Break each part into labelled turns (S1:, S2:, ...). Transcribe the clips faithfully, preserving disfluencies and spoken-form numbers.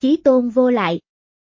S1: Chí tôn vô lại.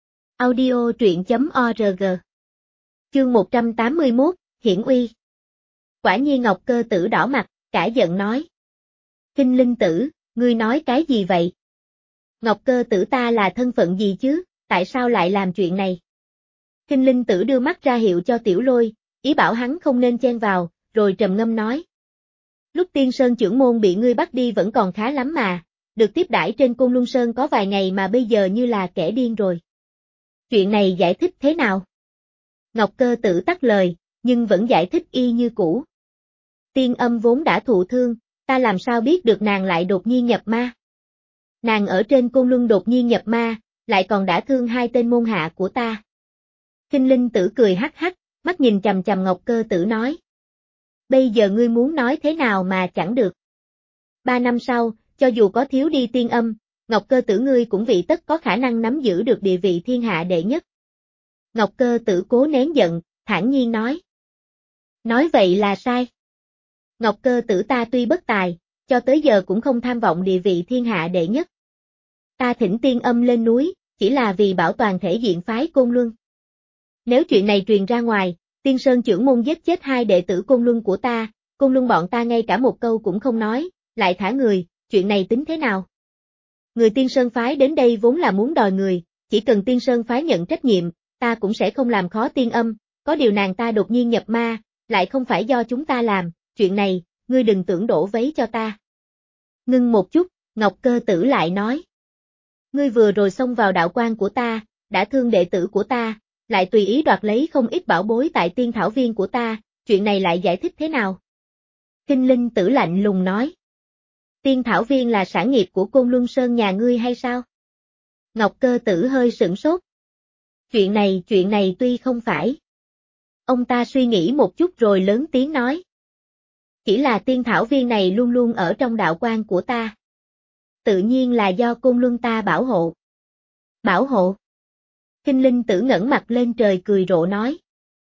S1: Audio truyện chấm org. Chương một trăm tám mươi mốt, Hiển uy. Quả nhiên Ngọc Cơ Tử đỏ mặt, cả giận nói. Kinh Linh Tử, ngươi nói cái gì vậy? Ngọc Cơ Tử ta là thân phận gì chứ, tại sao lại làm chuyện này? Kinh Linh Tử đưa mắt ra hiệu cho Tiểu Lôi, ý bảo hắn không nên chen vào, rồi trầm ngâm nói. Lúc Tiên Sơn trưởng môn bị ngươi bắt đi vẫn còn khá lắm mà, được tiếp đãi trên Côn Luân Sơn có vài ngày mà bây giờ như là kẻ điên rồi. Chuyện này giải thích thế nào? Ngọc Cơ Tử tắt lời, nhưng vẫn giải thích y như cũ. Tiên Âm vốn đã thụ thương, ta làm sao biết được nàng lại đột nhiên nhập ma? Nàng ở trên Côn Luân đột nhiên nhập ma, lại còn đã thương hai tên môn hạ của ta. Kinh Linh Tử cười hắc hắc, mắt nhìn chằm chằm Ngọc Cơ Tử nói. Bây giờ ngươi muốn nói thế nào mà chẳng được. Ba năm sau, cho dù có thiếu đi Tiên Âm, Ngọc Cơ Tử ngươi cũng vị tất có khả năng nắm giữ được địa vị thiên hạ đệ nhất. Ngọc Cơ Tử cố nén giận, thản nhiên nói. Nói vậy là sai. Ngọc Cơ Tử ta tuy bất tài, cho tới giờ cũng không tham vọng địa vị thiên hạ đệ nhất. Ta thỉnh Tiên Âm lên núi, chỉ là vì bảo toàn thể diện phái Côn Luân. Nếu chuyện này truyền ra ngoài, Tiên Sơn trưởng môn giết chết hai đệ tử Côn Luân của ta, Côn Luân bọn ta ngay cả một câu cũng không nói, lại thả người, chuyện này tính thế nào? Người Tiên Sơn phái đến đây vốn là muốn đòi người, chỉ cần Tiên Sơn phái nhận trách nhiệm, ta cũng sẽ không làm khó Tiên Âm, có điều nàng ta đột nhiên nhập ma, lại không phải do chúng ta làm, chuyện này, ngươi đừng tưởng đổ vấy cho ta. Ngưng một chút, Ngọc Cơ Tử lại nói. Ngươi vừa rồi xông vào đạo quan của ta, đã thương đệ tử của ta, lại tùy ý đoạt lấy không ít bảo bối tại tiên thảo viên của ta, chuyện này lại giải thích thế nào? Kinh Linh Tử lạnh lùng nói. Tiên thảo viên là sản nghiệp của Côn Luân Sơn nhà ngươi hay sao? Ngọc Cơ Tử hơi sửng sốt. Chuyện này, chuyện này tuy không phải. Ông ta suy nghĩ một chút rồi lớn tiếng nói. Chỉ là tiên thảo viên này luôn luôn ở trong đạo quan của ta. Tự nhiên là do Côn Luân ta bảo hộ. Bảo hộ? Kinh Linh Tử ngẩng mặt lên trời cười rộ nói.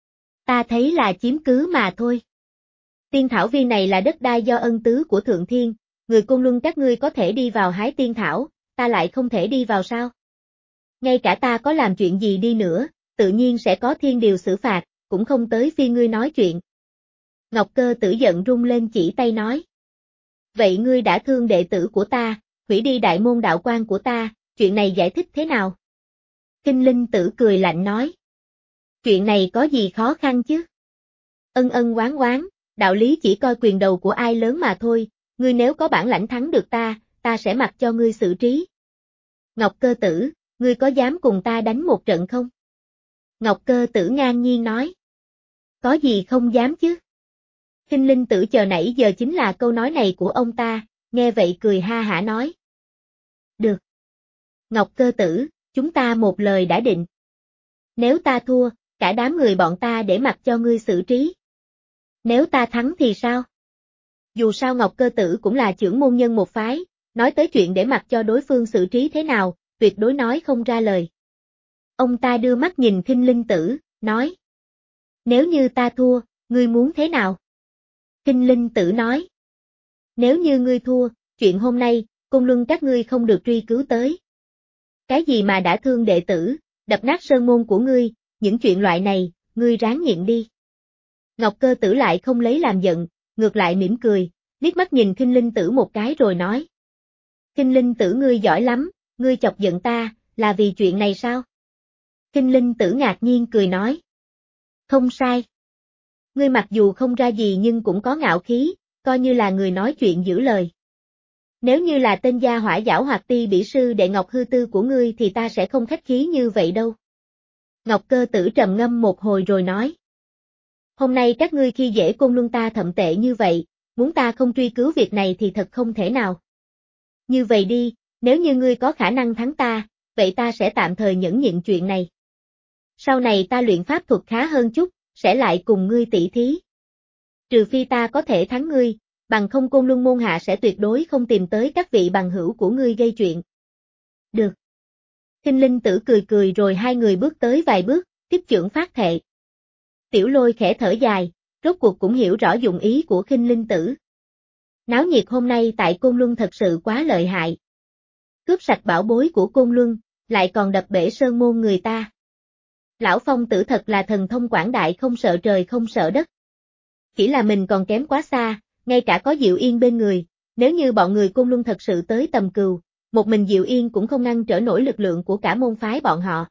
S1: Ta thấy là chiếm cứ mà thôi. Tiên thảo viên này là đất đai do ân tứ của Thượng Thiên, người Côn Luân các ngươi có thể đi vào hái tiên thảo, ta lại không thể đi vào sao? Ngay cả ta có làm chuyện gì đi nữa, tự nhiên sẽ có thiên điều xử phạt, cũng không tới phi ngươi nói chuyện. Ngọc Cơ Tử giận rung lên chỉ tay nói. Vậy ngươi đã thương đệ tử của ta, hủy đi đại môn đạo quan của ta, chuyện này giải thích thế nào? Kinh Linh Tử cười lạnh nói. Chuyện này có gì khó khăn chứ? Ân ân oán oán, đạo lý chỉ coi quyền đầu của ai lớn mà thôi, ngươi nếu có bản lãnh thắng được ta, ta sẽ mặc cho ngươi xử trí. Ngọc Cơ Tử, ngươi có dám cùng ta đánh một trận không? Ngọc Cơ Tử ngang nhiên nói. Có gì không dám chứ? Kinh Linh Tử chờ nãy giờ chính là câu nói này của ông ta, nghe vậy cười ha hả nói. Được. Ngọc Cơ Tử, chúng ta một lời đã định. Nếu ta thua, cả đám người bọn ta để mặc cho ngươi xử trí. Nếu ta thắng thì sao? Dù sao Ngọc Cơ Tử cũng là trưởng môn nhân một phái, nói tới chuyện để mặc cho đối phương xử trí thế nào, tuyệt đối nói không ra lời. Ông ta đưa mắt nhìn Kinh Linh Tử, nói. Nếu như ta thua, ngươi muốn thế nào? Kinh Linh Tử nói. Nếu như ngươi thua, chuyện hôm nay, Côn Luân các ngươi không được truy cứu tới. Cái gì mà đã thương đệ tử, đập nát sơn môn của ngươi, những chuyện loại này, ngươi ráng nhịn đi. Ngọc Cơ Tử lại không lấy làm giận, ngược lại mỉm cười, liếc mắt nhìn Kinh Linh Tử một cái rồi nói. Kinh Linh Tử ngươi giỏi lắm, ngươi chọc giận ta, là vì chuyện này sao? Kinh Linh Tử ngạc nhiên cười nói. Không sai. Ngươi mặc dù không ra gì nhưng cũng có ngạo khí, coi như là người nói chuyện giữ lời. Nếu như là tên gia hỏa giảo hoạt ti bỉ sư đệ Ngọc Hư Tư của ngươi thì ta sẽ không khách khí như vậy đâu. Ngọc Cơ Tử trầm ngâm một hồi rồi nói. Hôm nay các ngươi khi dễ Côn Luân ta thậm tệ như vậy, muốn ta không truy cứu việc này thì thật không thể nào. Như vậy đi, nếu như ngươi có khả năng thắng ta, vậy ta sẽ tạm thời nhẫn nhịn chuyện này. Sau này ta luyện pháp thuật khá hơn chút, sẽ lại cùng ngươi tỷ thí. Trừ phi ta có thể thắng ngươi, bằng không Côn Luân môn hạ sẽ tuyệt đối không tìm tới các vị bằng hữu của ngươi gây chuyện. Được. Kinh Linh Tử cười cười rồi hai người bước tới vài bước, tiếp chưởng phát thệ. Tiểu Lôi khẽ thở dài, rốt cuộc cũng hiểu rõ dụng ý của Kinh Linh Tử. Náo nhiệt hôm nay tại Côn Luân thật sự quá lợi hại. Cướp sạch bảo bối của Côn Luân, lại còn đập bể sơn môn người ta. Lão Phong Tử thật là thần thông quảng đại không sợ trời không sợ đất. Chỉ là mình còn kém quá xa, ngay cả có Diệu Yên bên người, nếu như bọn người Côn Luân thật sự tới tầm cừu, một mình Diệu Yên cũng không ngăn trở nổi lực lượng của cả môn phái bọn họ.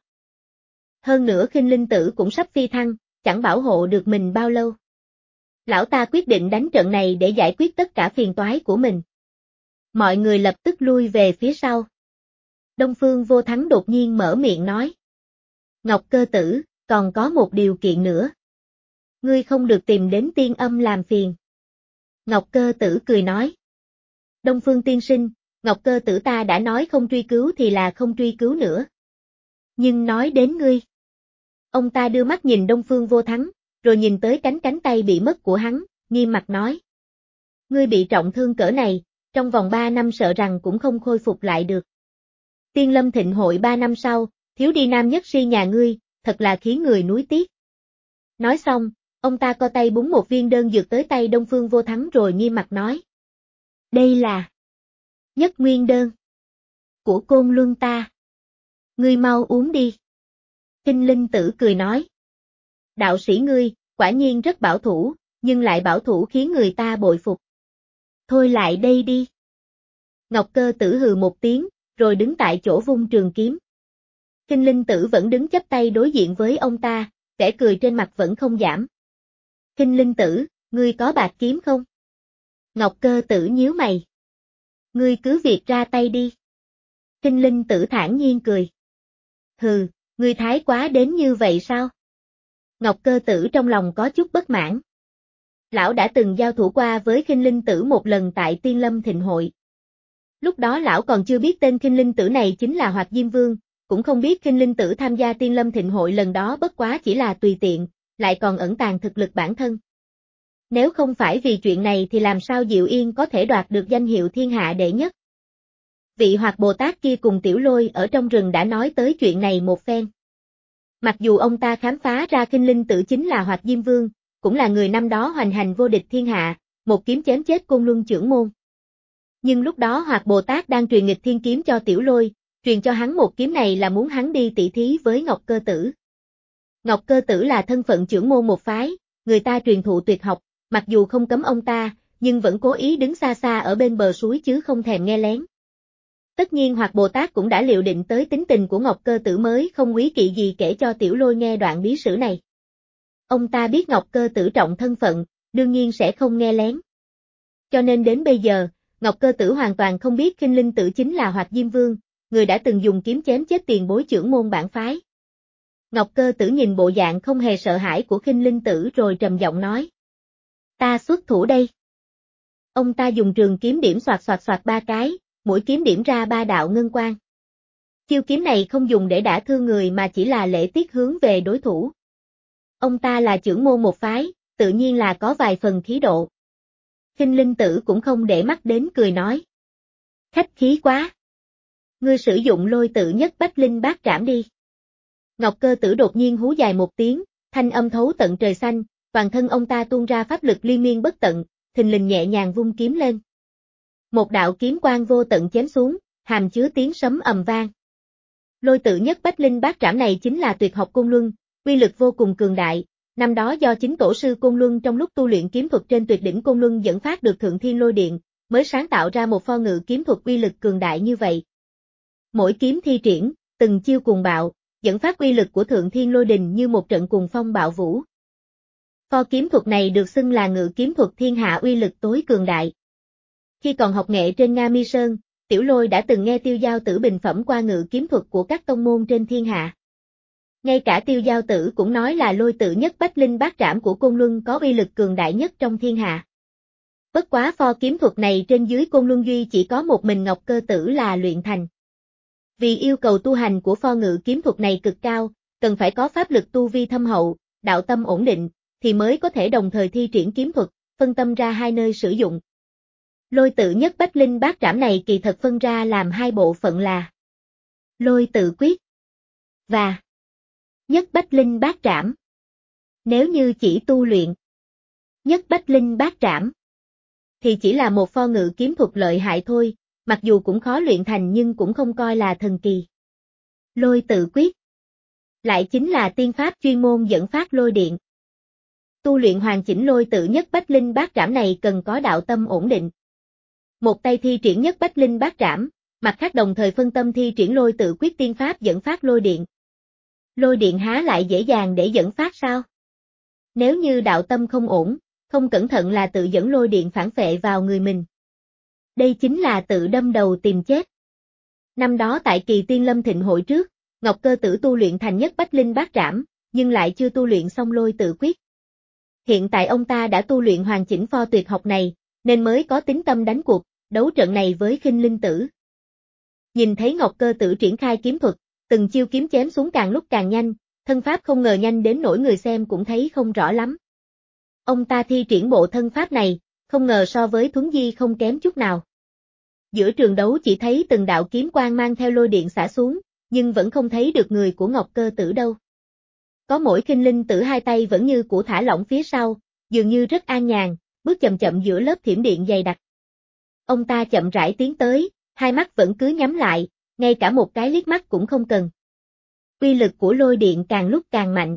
S1: Hơn nữa Khinh Linh Tử cũng sắp phi thăng, chẳng bảo hộ được mình bao lâu. Lão ta quyết định đánh trận này để giải quyết tất cả phiền toái của mình. Mọi người lập tức lui về phía sau. Đông Phương Vô Thắng đột nhiên mở miệng nói. Ngọc Cơ Tử, còn có một điều kiện nữa. Ngươi không được tìm đến Tiên Âm làm phiền. Ngọc Cơ Tử cười nói. Đông Phương tiên sinh, Ngọc Cơ Tử ta đã nói không truy cứu thì là không truy cứu nữa. Nhưng nói đến ngươi. Ông ta đưa mắt nhìn Đông Phương Vô Thắng, rồi nhìn tới cánh cánh tay bị mất của hắn, nghiêm mặt nói. Ngươi bị trọng thương cỡ này, trong vòng ba năm sợ rằng cũng không khôi phục lại được. Tiên Lâm Thịnh hội ba năm sau, thiếu đi nam nhất si nhà ngươi, thật là khiến người nuối tiếc. Nói xong, ông ta co tay búng một viên đơn dược tới tay Đông Phương Vô Thắng rồi nghiêm mặt nói. Đây là Nhất Nguyên đơn của Côn Luân ta. Ngươi mau uống đi. Khinh Linh Tử cười nói. Đạo sĩ ngươi, quả nhiên rất bảo thủ, nhưng lại bảo thủ khiến người ta bội phục. Thôi lại đây đi. Ngọc Cơ Tử hừ một tiếng, rồi đứng tại chỗ vung trường kiếm. Khinh Linh Tử vẫn đứng chắp tay đối diện với ông ta, vẻ cười trên mặt vẫn không giảm. Khinh Linh Tử, ngươi có bạc kiếm không? Ngọc Cơ Tử nhíu mày. Ngươi cứ việc ra tay đi. Khinh Linh Tử thản nhiên cười. Hừ, ngươi thái quá đến như vậy sao? Ngọc Cơ Tử trong lòng có chút bất mãn. Lão đã từng giao thủ qua với Khinh Linh Tử một lần tại Tiên Lâm Thịnh hội. Lúc đó lão còn chưa biết tên Khinh Linh Tử này chính là Hoạt Diêm Vương, cũng không biết Khinh Linh Tử tham gia Tiên Lâm Thịnh hội lần đó bất quá chỉ là tùy tiện, lại còn ẩn tàng thực lực bản thân. Nếu không phải vì chuyện này thì làm sao Diệu Yên có thể đoạt được danh hiệu thiên hạ đệ nhất? Vị Hoạt Bồ Tát kia cùng Tiểu Lôi ở trong rừng đã nói tới chuyện này một phen. Mặc dù ông ta khám phá ra Khinh Linh Tử chính là Hoạt Diêm Vương, cũng là người năm đó hoành hành vô địch thiên hạ, một kiếm chém chết Côn Luân trưởng môn. Nhưng lúc đó Hoạt Bồ Tát đang truyền nghịch thiên kiếm cho Tiểu Lôi, truyền cho hắn một kiếm này là muốn hắn đi tỷ thí với Ngọc Cơ Tử. Ngọc Cơ Tử là thân phận trưởng môn một phái, người ta truyền thụ tuyệt học, mặc dù không cấm ông ta, nhưng vẫn cố ý đứng xa xa ở bên bờ suối chứ không thèm nghe lén. Tất nhiên Hoạt Bồ Tát cũng đã liệu định tới tính tình của Ngọc Cơ Tử mới không quý kỵ gì kể cho Tiểu Lôi nghe đoạn bí sử này. Ông ta biết Ngọc Cơ Tử trọng thân phận, đương nhiên sẽ không nghe lén. Cho nên đến bây giờ, Ngọc Cơ Tử hoàn toàn không biết Khinh Linh Tử chính là Hoạt Diêm Vương, người đã từng dùng kiếm chém chết tiền bối trưởng môn bản phái. Ngọc Cơ Tử nhìn bộ dạng không hề sợ hãi của Khinh Linh Tử rồi trầm giọng nói. Ta xuất thủ đây. Ông ta dùng trường kiếm điểm xoạt xoạt xoạt ba cái, mỗi kiếm điểm ra ba đạo ngân quang. Chiêu kiếm này không dùng để đả thương người mà chỉ là lễ tiết hướng về đối thủ. Ông ta là trưởng môn một phái, tự nhiên là có vài phần khí độ. Khinh Linh Tử cũng không để mắt đến cười nói. Khách khí quá. Ngươi sử dụng Lôi Tự Nhất Bách Linh Bát Trảm đi. Ngọc Cơ Tử đột nhiên hú dài một tiếng, thanh âm thấu tận trời xanh, toàn thân ông ta tuôn ra pháp lực liên miên bất tận, thình lình nhẹ nhàng vung kiếm lên. Một đạo kiếm quang vô tận chém xuống, hàm chứa tiếng sấm ầm vang. Lôi Tự Nhất Bách Linh Bát Trảm này chính là tuyệt học Côn Luân, uy lực vô cùng cường đại. Năm đó do chính tổ sư Côn Luân trong lúc tu luyện kiếm thuật trên tuyệt đỉnh Côn Luân dẫn phát được Thượng Thiên Lôi Điện, mới sáng tạo ra một pho ngự kiếm thuật uy lực cường đại như vậy. Mỗi kiếm thi triển, từng chiêu cuồng bạo, dẫn phát uy lực của Thượng Thiên Lôi Đình như một trận cuồng phong bạo vũ. Pho kiếm thuật này được xưng là ngự kiếm thuật thiên hạ uy lực tối cường đại. Khi còn học nghệ trên Nga Mi Sơn, Tiểu Lôi đã từng nghe Tiêu Giao Tử bình phẩm qua ngự kiếm thuật của các tông môn trên thiên hạ. Ngay cả Tiêu Giao Tử cũng nói là Lôi Tự Nhất Bách Linh Bát Trảm của Côn Luân có uy lực cường đại nhất trong thiên hạ. Bất quá pho kiếm thuật này trên dưới Côn Luân Duy chỉ có một mình Ngọc Cơ Tử là luyện thành. Vì yêu cầu tu hành của pho ngự kiếm thuật này cực cao, cần phải có pháp lực tu vi thâm hậu, đạo tâm ổn định, thì mới có thể đồng thời thi triển kiếm thuật, phân tâm ra hai nơi sử dụng. Lôi Tự Nhất Bách Linh Bát Trảm này kỳ thật phân ra làm hai bộ phận là Lôi Tự Quyết và Nhất Bách Linh Bát Trảm. Nếu như chỉ tu luyện Nhất Bách Linh Bát Trảm thì chỉ là một pho ngự kiếm thuật lợi hại thôi, mặc dù cũng khó luyện thành nhưng cũng không coi là thần kỳ. Lôi tự quyết lại chính là tiên pháp chuyên môn dẫn phát lôi điện. Tu luyện hoàn chỉnh lôi tự nhất bách linh bát trảm này cần có đạo tâm ổn định. Một tay thi triển nhất bách linh bát trảm, mặt khác đồng thời phân tâm thi triển lôi tự quyết tiên pháp dẫn phát lôi điện. Lôi điện há lại dễ dàng để dẫn phát sao? Nếu như đạo tâm không ổn, không cẩn thận là tự dẫn lôi điện phản phệ vào người mình. Đây chính là tự đâm đầu tìm chết. Năm đó tại kỳ Tiên Lâm Thịnh hội trước, Ngọc Cơ Tử tu luyện thành nhất bách linh bát trảm, nhưng lại chưa tu luyện xong lôi tự quyết. Hiện tại ông ta đã tu luyện hoàn chỉnh pho tuyệt học này, nên mới có tính tâm đánh cuộc, đấu trận này với Khinh Linh Tử. Nhìn thấy Ngọc Cơ Tử triển khai kiếm thuật, từng chiêu kiếm chém xuống càng lúc càng nhanh, thân pháp không ngờ nhanh đến nỗi người xem cũng thấy không rõ lắm. Ông ta thi triển bộ thân pháp này, không ngờ so với Thuấn Di không kém chút nào. Giữa trường đấu chỉ thấy từng đạo kiếm quang mang theo lôi điện xả xuống, nhưng vẫn không thấy được người của Ngọc Cơ Tử đâu. Có mỗi Khinh Linh Tử hai tay vẫn như cũ thả lỏng phía sau, dường như rất an nhàn, bước chậm chậm giữa lớp thiểm điện dày đặc. Ông ta chậm rãi tiến tới, hai mắt vẫn cứ nhắm lại, ngay cả một cái liếc mắt cũng không cần. Uy lực của lôi điện càng lúc càng mạnh.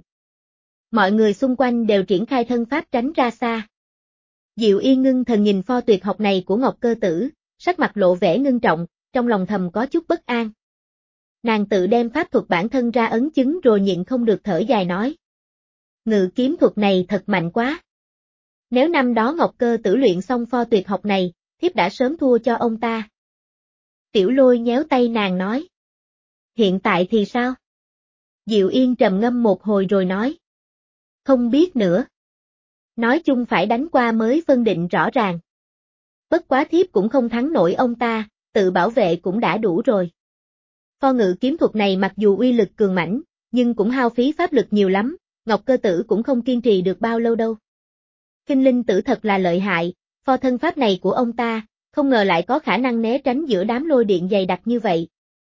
S1: Mọi người xung quanh đều triển khai thân pháp tránh ra xa. Diệu Yên ngưng thần nhìn pho tuyệt học này của Ngọc Cơ Tử, sắc mặt lộ vẻ ngưng trọng, trong lòng thầm có chút bất an. Nàng tự đem pháp thuật bản thân ra ấn chứng rồi nhịn không được thở dài nói. Ngự kiếm thuật này thật mạnh quá. Nếu năm đó Ngọc Cơ Tử luyện xong pho tuyệt học này, thiếp đã sớm thua cho ông ta. Tiểu Lôi nhéo tay nàng nói. Hiện tại thì sao? Diệu Yên trầm ngâm một hồi rồi nói. Không biết nữa. Nói chung phải đánh qua mới phân định rõ ràng. Bất quá thiếp cũng không thắng nổi ông ta, tự bảo vệ cũng đã đủ rồi. Pho ngự kiếm thuật này mặc dù uy lực cường mãnh, nhưng cũng hao phí pháp lực nhiều lắm, Ngọc Cơ Tử cũng không kiên trì được bao lâu đâu. Khinh Linh Tử thật là lợi hại, pho thân pháp này của ông ta, không ngờ lại có khả năng né tránh giữa đám lôi điện dày đặc như vậy.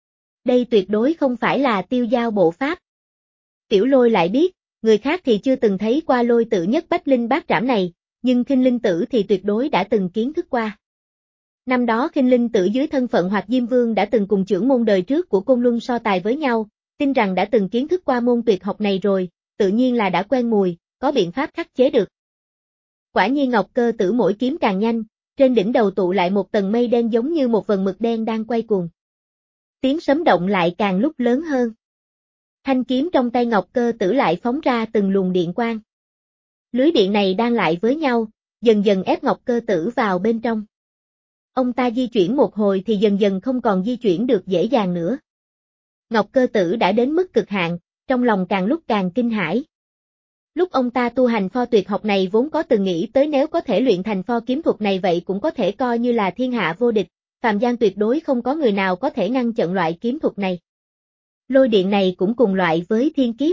S1: Đây tuyệt đối không phải là tiêu giao bộ pháp. Tiểu Lôi lại biết, người khác thì chưa từng thấy qua lôi tự nhất bách linh bát trảm này, nhưng Khinh Linh Tử thì tuyệt đối đã từng kiến thức qua. Năm đó Khinh Linh Tử dưới thân phận Hoạt Diêm Vương đã từng cùng trưởng môn đời trước của Côn Luân so tài với nhau, tin rằng đã từng kiến thức qua môn tuyệt học này rồi, tự nhiên là đã quen mùi, có biện pháp khắc chế được. Quả nhiên Ngọc Cơ Tử mỗi kiếm càng nhanh, trên đỉnh đầu tụ lại một tầng mây đen giống như một vần mực đen đang quay cuồng. Tiếng sấm động lại càng lúc lớn hơn. Thanh kiếm trong tay Ngọc Cơ Tử lại phóng ra từng luồng điện quang. Lưới điện này đan lại với nhau, dần dần ép Ngọc Cơ Tử vào bên trong. Ông ta di chuyển một hồi thì dần dần không còn di chuyển được dễ dàng nữa. Ngọc Cơ Tử đã đến mức cực hạn, trong lòng càng lúc càng kinh hãi. Lúc ông ta tu hành pho tuyệt học này vốn có từng nghĩ tới nếu có thể luyện thành pho kiếm thuật này vậy cũng có thể coi như là thiên hạ vô địch, phàm gian tuyệt đối không có người nào có thể ngăn chặn loại kiếm thuật này. Lôi điện này cũng cùng loại với thiên kiếp.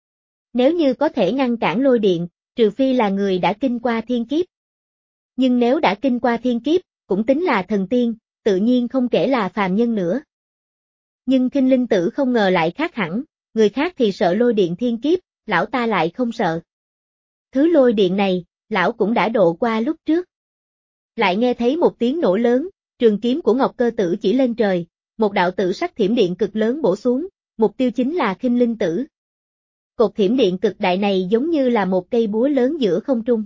S1: Nếu như có thể ngăn cản lôi điện, trừ phi là người đã kinh qua thiên kiếp. Nhưng nếu đã kinh qua thiên kiếp, cũng tính là thần tiên, tự nhiên không kể là phàm nhân nữa. Nhưng Khinh Linh Tử không ngờ lại khác hẳn, người khác thì sợ lôi điện thiên kiếp, lão ta lại không sợ. Thứ lôi điện này, lão cũng đã độ qua lúc trước. Lại nghe thấy một tiếng nổ lớn, trường kiếm của Ngọc Cơ Tử chỉ lên trời, một đạo tử sắc thiểm điện cực lớn bổ xuống, mục tiêu chính là Khinh Linh Tử. Cột thiểm điện cực đại này giống như là một cây búa lớn giữa không trung.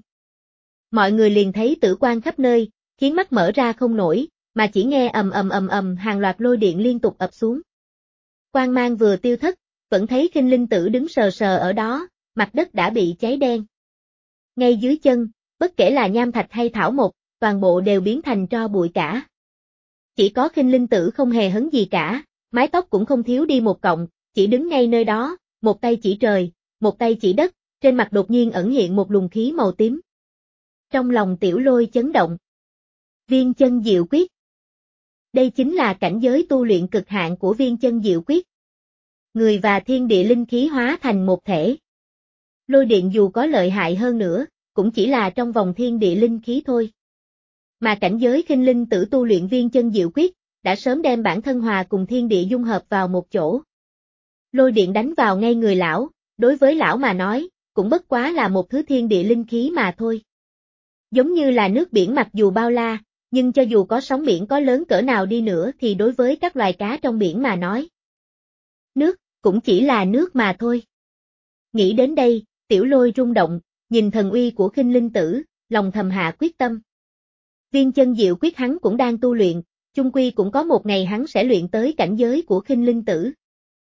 S1: Mọi người liền thấy tử quang khắp nơi, khiến mắt mở ra không nổi, mà chỉ nghe ầm ầm ầm ầm hàng loạt lôi điện liên tục ập xuống. Quang mang vừa tiêu thất, vẫn thấy Khinh Linh Tử đứng sờ sờ ở đó, mặt đất đã bị cháy đen. Ngay dưới chân, bất kể là nham thạch hay thảo mộc, toàn bộ đều biến thành tro bụi cả. Chỉ có Khinh Linh Tử không hề hấn gì cả, mái tóc cũng không thiếu đi một cọng, chỉ đứng ngay nơi đó, một tay chỉ trời, một tay chỉ đất, trên mặt đột nhiên ẩn hiện một luồng khí màu tím. Trong lòng Tiểu Lôi chấn động. Viên chân diệu quyết. Đây chính là cảnh giới tu luyện cực hạn của viên chân diệu quyết. Người và thiên địa linh khí hóa thành một thể. Lôi điện dù có lợi hại hơn nữa, cũng chỉ là trong vòng thiên địa linh khí thôi. Mà cảnh giới Khinh Linh Tử tu luyện viên chân diệu quyết, đã sớm đem bản thân hòa cùng thiên địa dung hợp vào một chỗ. Lôi điện đánh vào ngay người lão, đối với lão mà nói, cũng bất quá là một thứ thiên địa linh khí mà thôi. Giống như là nước biển mặc dù bao la, nhưng cho dù có sóng biển có lớn cỡ nào đi nữa thì đối với các loài cá trong biển mà nói, Nước, cũng chỉ là nước mà thôi. Nghĩ đến đây, Tiểu Lôi rung động, nhìn thần uy của Khinh Linh Tử, lòng thầm hạ quyết tâm. Viên chân diệu quyết hắn cũng đang tu luyện, chung quy cũng có một ngày hắn sẽ luyện tới cảnh giới của Khinh Linh Tử.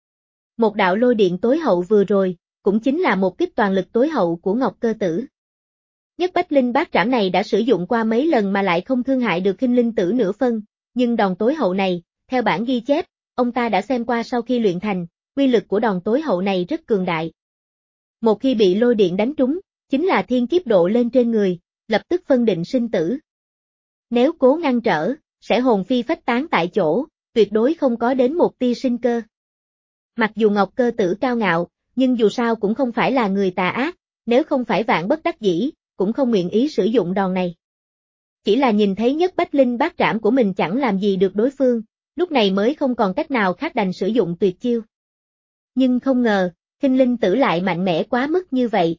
S1: Một đạo lôi điện tối hậu vừa rồi, cũng chính là một kích toàn lực tối hậu của Ngọc Cơ Tử. Nhất Bách Linh Bát Trảm này đã sử dụng qua mấy lần mà lại không thương hại được Khinh Linh Tử nửa phân, nhưng đòn tối hậu này, theo bản ghi chép, ông ta đã xem qua sau khi luyện thành, uy lực của đòn tối hậu này rất cường đại. Một khi bị lôi điện đánh trúng, chính là thiên kiếp độ lên trên người, lập tức phân định sinh tử. Nếu cố ngăn trở, sẽ hồn phi phách tán tại chỗ, tuyệt đối không có đến một tia sinh cơ. Mặc dù Ngọc Cơ Tử cao ngạo, nhưng dù sao cũng không phải là người tà ác, nếu không phải vạn bất đắc dĩ, cũng không nguyện ý sử dụng đòn này. Chỉ là nhìn thấy Nhất Bách Linh Bát Trảm của mình chẳng làm gì được đối phương, lúc này mới không còn cách nào khác đành sử dụng tuyệt chiêu. Nhưng không ngờ, Khinh Linh Tử lại mạnh mẽ quá mức như vậy.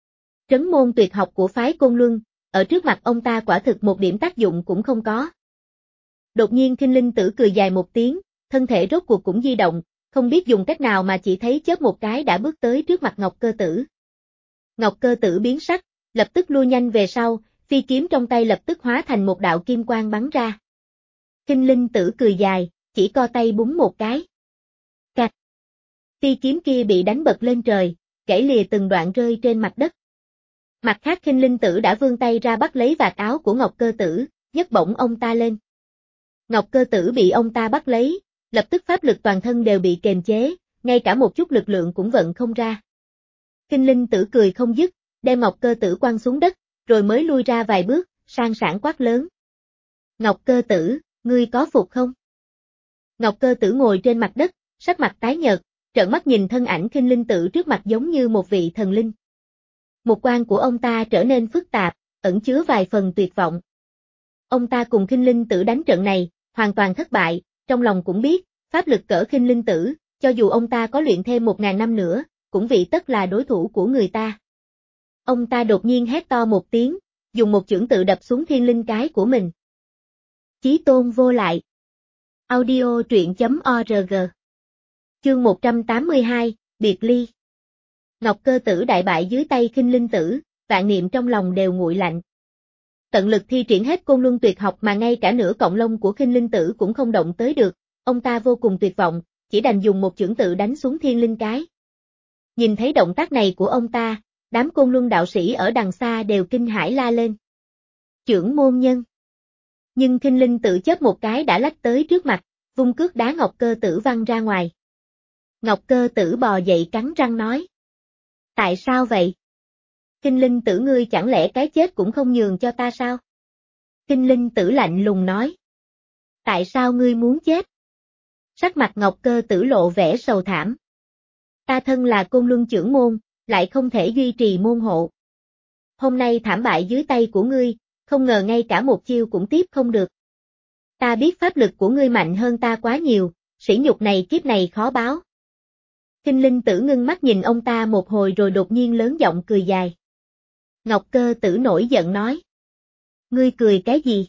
S1: Trấn môn tuyệt học của phái Côn Luân, ở trước mặt ông ta quả thực một điểm tác dụng cũng không có. Đột nhiên Khinh Linh Tử cười dài một tiếng, thân thể rốt cuộc cũng di động, không biết dùng cách nào mà chỉ thấy chớp một cái đã bước tới trước mặt Ngọc Cơ Tử. Ngọc Cơ Tử biến sắc, lập tức lui nhanh về sau, phi kiếm trong tay lập tức hóa thành một đạo kim quang bắn ra. Khinh Linh Tử cười dài, chỉ co tay búng một cái. Cạch. Phi kiếm kia bị đánh bật lên trời, gãy lìa từng đoạn rơi trên mặt đất. Mặt khác Khinh Linh Tử đã vươn tay ra bắt lấy vạt áo của Ngọc Cơ Tử, nhấc bổng ông ta lên. Ngọc Cơ Tử bị ông ta bắt lấy, lập tức pháp lực toàn thân đều bị kềm chế, ngay cả một chút lực lượng cũng vận không ra. Khinh Linh Tử cười không dứt, đem Ngọc Cơ Tử quăng xuống đất, rồi mới lui ra vài bước, sang sảng quát lớn. Ngọc Cơ Tử, ngươi có phục không? Ngọc Cơ Tử ngồi trên mặt đất, sắc mặt tái nhợt, trợn mắt nhìn thân ảnh Khinh Linh Tử trước mặt giống như một vị thần linh. Mục quan của ông ta trở nên phức tạp, ẩn chứa vài phần tuyệt vọng. Ông ta cùng Khinh Linh Tử đánh trận này, hoàn toàn thất bại, trong lòng cũng biết, pháp lực cỡ Khinh Linh Tử, cho dù ông ta có luyện thêm một ngàn năm nữa, cũng vị tất là đối thủ của người ta. Ông ta đột nhiên hét to một tiếng, dùng một chưởng tự đập xuống thiên linh cái của mình. Chí tôn vô lại. Audio truyện chấm org. Chương một trăm tám mươi hai, Biệt Ly. Ngọc Cơ Tử đại bại dưới tay Khinh Linh Tử, vạn niệm trong lòng đều nguội lạnh. Tận lực thi triển hết Côn Luân tuyệt học mà ngay cả nửa cọng lông của Khinh Linh Tử cũng không động tới được, ông ta vô cùng tuyệt vọng, chỉ đành dùng một chưởng tự đánh xuống thiên linh cái. Nhìn thấy động tác này của ông ta, đám Côn Luân đạo sĩ ở đằng xa đều kinh hãi la lên. Chưởng môn nhân. Nhưng Khinh Linh Tử chớp một cái đã lách tới trước mặt, vung cước đá Ngọc Cơ Tử văng ra ngoài. Ngọc Cơ Tử bò dậy cắn răng nói. Tại sao vậy? Khinh Linh Tử ngươi chẳng lẽ cái chết cũng không nhường cho ta sao? Khinh Linh Tử lạnh lùng nói. Tại sao ngươi muốn chết? Sắc mặt Ngọc Cơ Tử lộ vẻ sầu thảm. Ta thân là Côn Luân trưởng môn, lại không thể duy trì môn hộ. Hôm nay thảm bại dưới tay của ngươi, không ngờ ngay cả một chiêu cũng tiếp không được. Ta biết pháp lực của ngươi mạnh hơn ta quá nhiều, sỉ nhục này kiếp này khó báo. Khinh Linh Tử ngưng mắt nhìn ông ta một hồi rồi đột nhiên lớn giọng cười dài. Ngọc Cơ Tử nổi giận nói. Ngươi cười cái gì?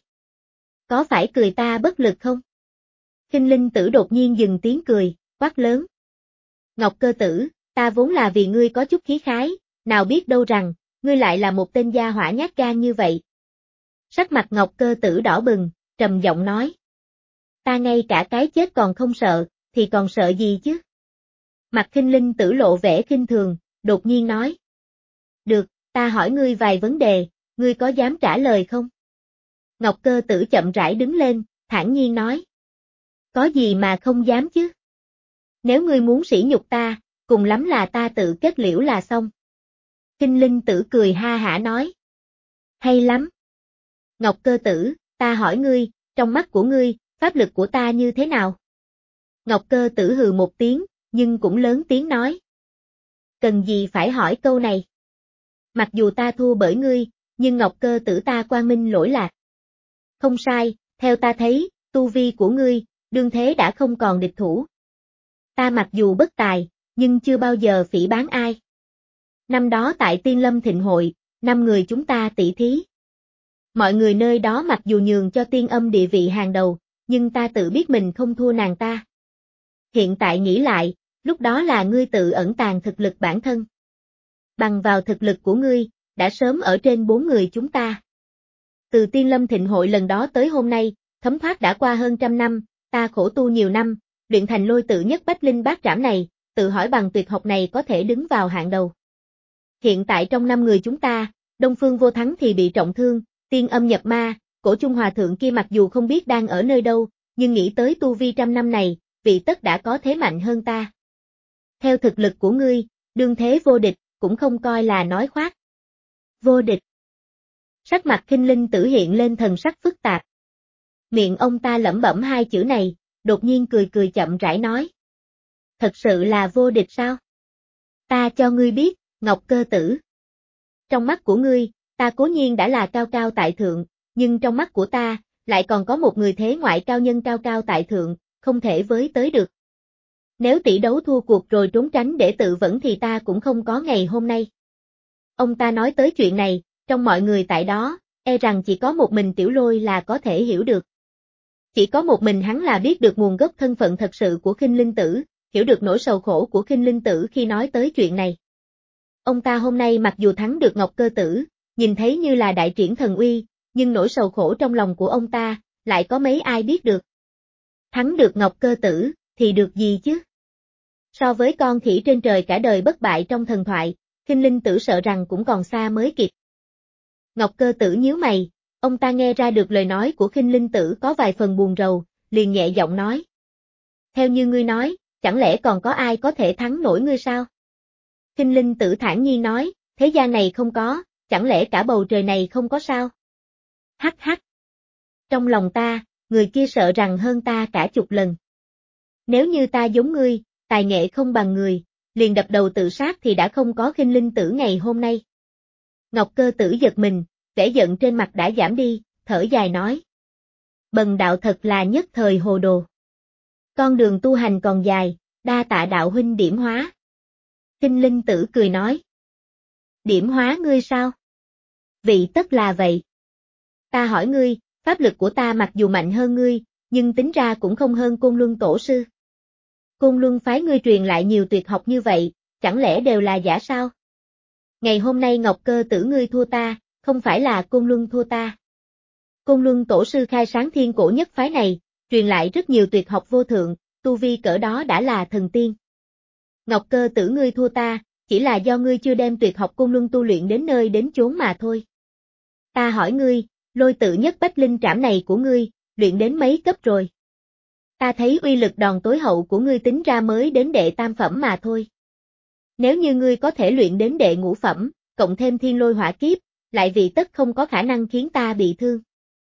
S1: Có phải cười ta bất lực không? Khinh Linh Tử đột nhiên dừng tiếng cười, quát lớn. Ngọc Cơ Tử, ta vốn là vì ngươi có chút khí khái, nào biết đâu rằng, ngươi lại là một tên gia hỏa nhát gan như vậy. Sắc mặt Ngọc Cơ Tử đỏ bừng, trầm giọng nói. Ta ngay cả cái chết còn không sợ, thì còn sợ gì chứ? Mặt Khinh Linh Tử lộ vẻ khinh thường, đột nhiên nói. Được, ta hỏi ngươi vài vấn đề, ngươi có dám trả lời không? Ngọc Cơ Tử chậm rãi đứng lên, thản nhiên nói. Có gì mà không dám chứ? Nếu ngươi muốn sỉ nhục ta, cùng lắm là ta tự kết liễu là xong. Khinh Linh Tử cười ha hả nói. Hay lắm. Ngọc Cơ Tử, ta hỏi ngươi, trong mắt của ngươi, pháp lực của ta như thế nào? Ngọc Cơ Tử hừ một tiếng, nhưng cũng lớn tiếng nói. Cần gì phải hỏi câu này? Mặc dù ta thua bởi ngươi, nhưng Ngọc Cơ Tử ta quang minh lỗi lạc. Không sai, theo ta thấy, tu vi của ngươi, đương thế đã không còn địch thủ. Ta mặc dù bất tài, nhưng chưa bao giờ phỉ báng ai. Năm đó tại Tiên Lâm Thịnh Hội, năm người chúng ta tỷ thí. Mọi người nơi đó mặc dù nhường cho Tiên Âm địa vị hàng đầu, nhưng ta tự biết mình không thua nàng ta. Hiện tại nghĩ lại, lúc đó là ngươi tự ẩn tàng thực lực bản thân. Bằng vào thực lực của ngươi, đã sớm ở trên bốn người chúng ta. Từ Tiên Lâm Thịnh Hội lần đó tới hôm nay, thấm thoát đã qua hơn trăm năm, ta khổ tu nhiều năm, luyện thành lôi tự nhất bách linh bát trảm này, tự hỏi bằng tuyệt học này có thể đứng vào hạng đầu. Hiện tại trong năm người chúng ta, Đông Phương Vô Thắng thì bị trọng thương, tiên âm nhập ma, Cổ Trung Hòa Thượng kia mặc dù không biết đang ở nơi đâu, nhưng nghĩ tới tu vi trăm năm này, vị tất đã có thế mạnh hơn ta. Theo thực lực của ngươi, đương thế vô địch, cũng không coi là nói khoác. Vô địch. Sắc mặt Khinh Linh Tử hiện lên thần sắc phức tạp. Miệng ông ta lẩm bẩm hai chữ này, đột nhiên cười cười chậm rãi nói. Thật sự là vô địch sao? Ta cho ngươi biết, Ngọc Cơ Tử. Trong mắt của ngươi, ta cố nhiên đã là cao cao tại thượng, nhưng trong mắt của ta, lại còn có một người thế ngoại cao nhân cao cao tại thượng, không thể với tới được. Nếu tỷ đấu thua cuộc rồi trốn tránh để tự vẫn thì ta cũng không có ngày hôm nay. Ông ta nói tới chuyện này, trong mọi người tại đó, e rằng chỉ có một mình Tiểu Lôi là có thể hiểu được. Chỉ có một mình hắn là biết được nguồn gốc thân phận thật sự của Khinh Linh Tử, hiểu được nỗi sầu khổ của Khinh Linh Tử khi nói tới chuyện này. Ông ta hôm nay mặc dù thắng được Ngọc Cơ Tử, nhìn thấy như là đại triển thần uy, nhưng nỗi sầu khổ trong lòng của ông ta, lại có mấy ai biết được. Thắng được Ngọc Cơ Tử, thì được gì chứ? So với con khỉ trên trời cả đời bất bại trong thần thoại, Khinh Linh Tử sợ rằng cũng còn xa mới kịp. Ngọc Cơ Tử nhíu mày, ông ta nghe ra được lời nói của Khinh Linh Tử có vài phần buồn rầu, liền nhẹ giọng nói. Theo như ngươi nói, chẳng lẽ còn có ai có thể thắng nổi ngươi sao? Khinh Linh Tử thản nhiên nói, thế gian này không có, chẳng lẽ cả bầu trời này không có sao? Hắc hắc. Trong lòng ta, người kia sợ rằng hơn ta cả chục lần. Nếu như ta giống ngươi, tài nghệ không bằng người, liền đập đầu tự sát thì đã không có Khinh Linh Tử ngày hôm nay. Ngọc Cơ Tử giật mình, vẻ giận trên mặt đã giảm đi, thở dài nói. Bần đạo thật là nhất thời hồ đồ. Con đường tu hành còn dài, đa tạ đạo huynh điểm hóa. Khinh Linh Tử cười nói. Điểm hóa ngươi sao? Vị tất là vậy. Ta hỏi ngươi, pháp lực của ta mặc dù mạnh hơn ngươi, nhưng tính ra cũng không hơn Côn Luân Tổ sư. Côn Luân phái ngươi truyền lại nhiều tuyệt học như vậy, chẳng lẽ đều là giả sao? Ngày hôm nay Ngọc Cơ Tử ngươi thua ta, không phải là Côn Luân thua ta. Côn Luân Tổ sư khai sáng thiên cổ nhất phái này, truyền lại rất nhiều tuyệt học vô thượng, tu vi cỡ đó đã là thần tiên. Ngọc Cơ Tử ngươi thua ta, chỉ là do ngươi chưa đem tuyệt học Côn Luân tu luyện đến nơi đến chốn mà thôi. Ta hỏi ngươi, lôi tự nhất bách linh trảm này của ngươi, luyện đến mấy cấp rồi? Ta thấy uy lực đòn tối hậu của ngươi tính ra mới đến đệ tam phẩm mà thôi. Nếu như ngươi có thể luyện đến đệ ngũ phẩm, cộng thêm thiên lôi hỏa kiếp, lại vì tất không có khả năng khiến ta bị thương.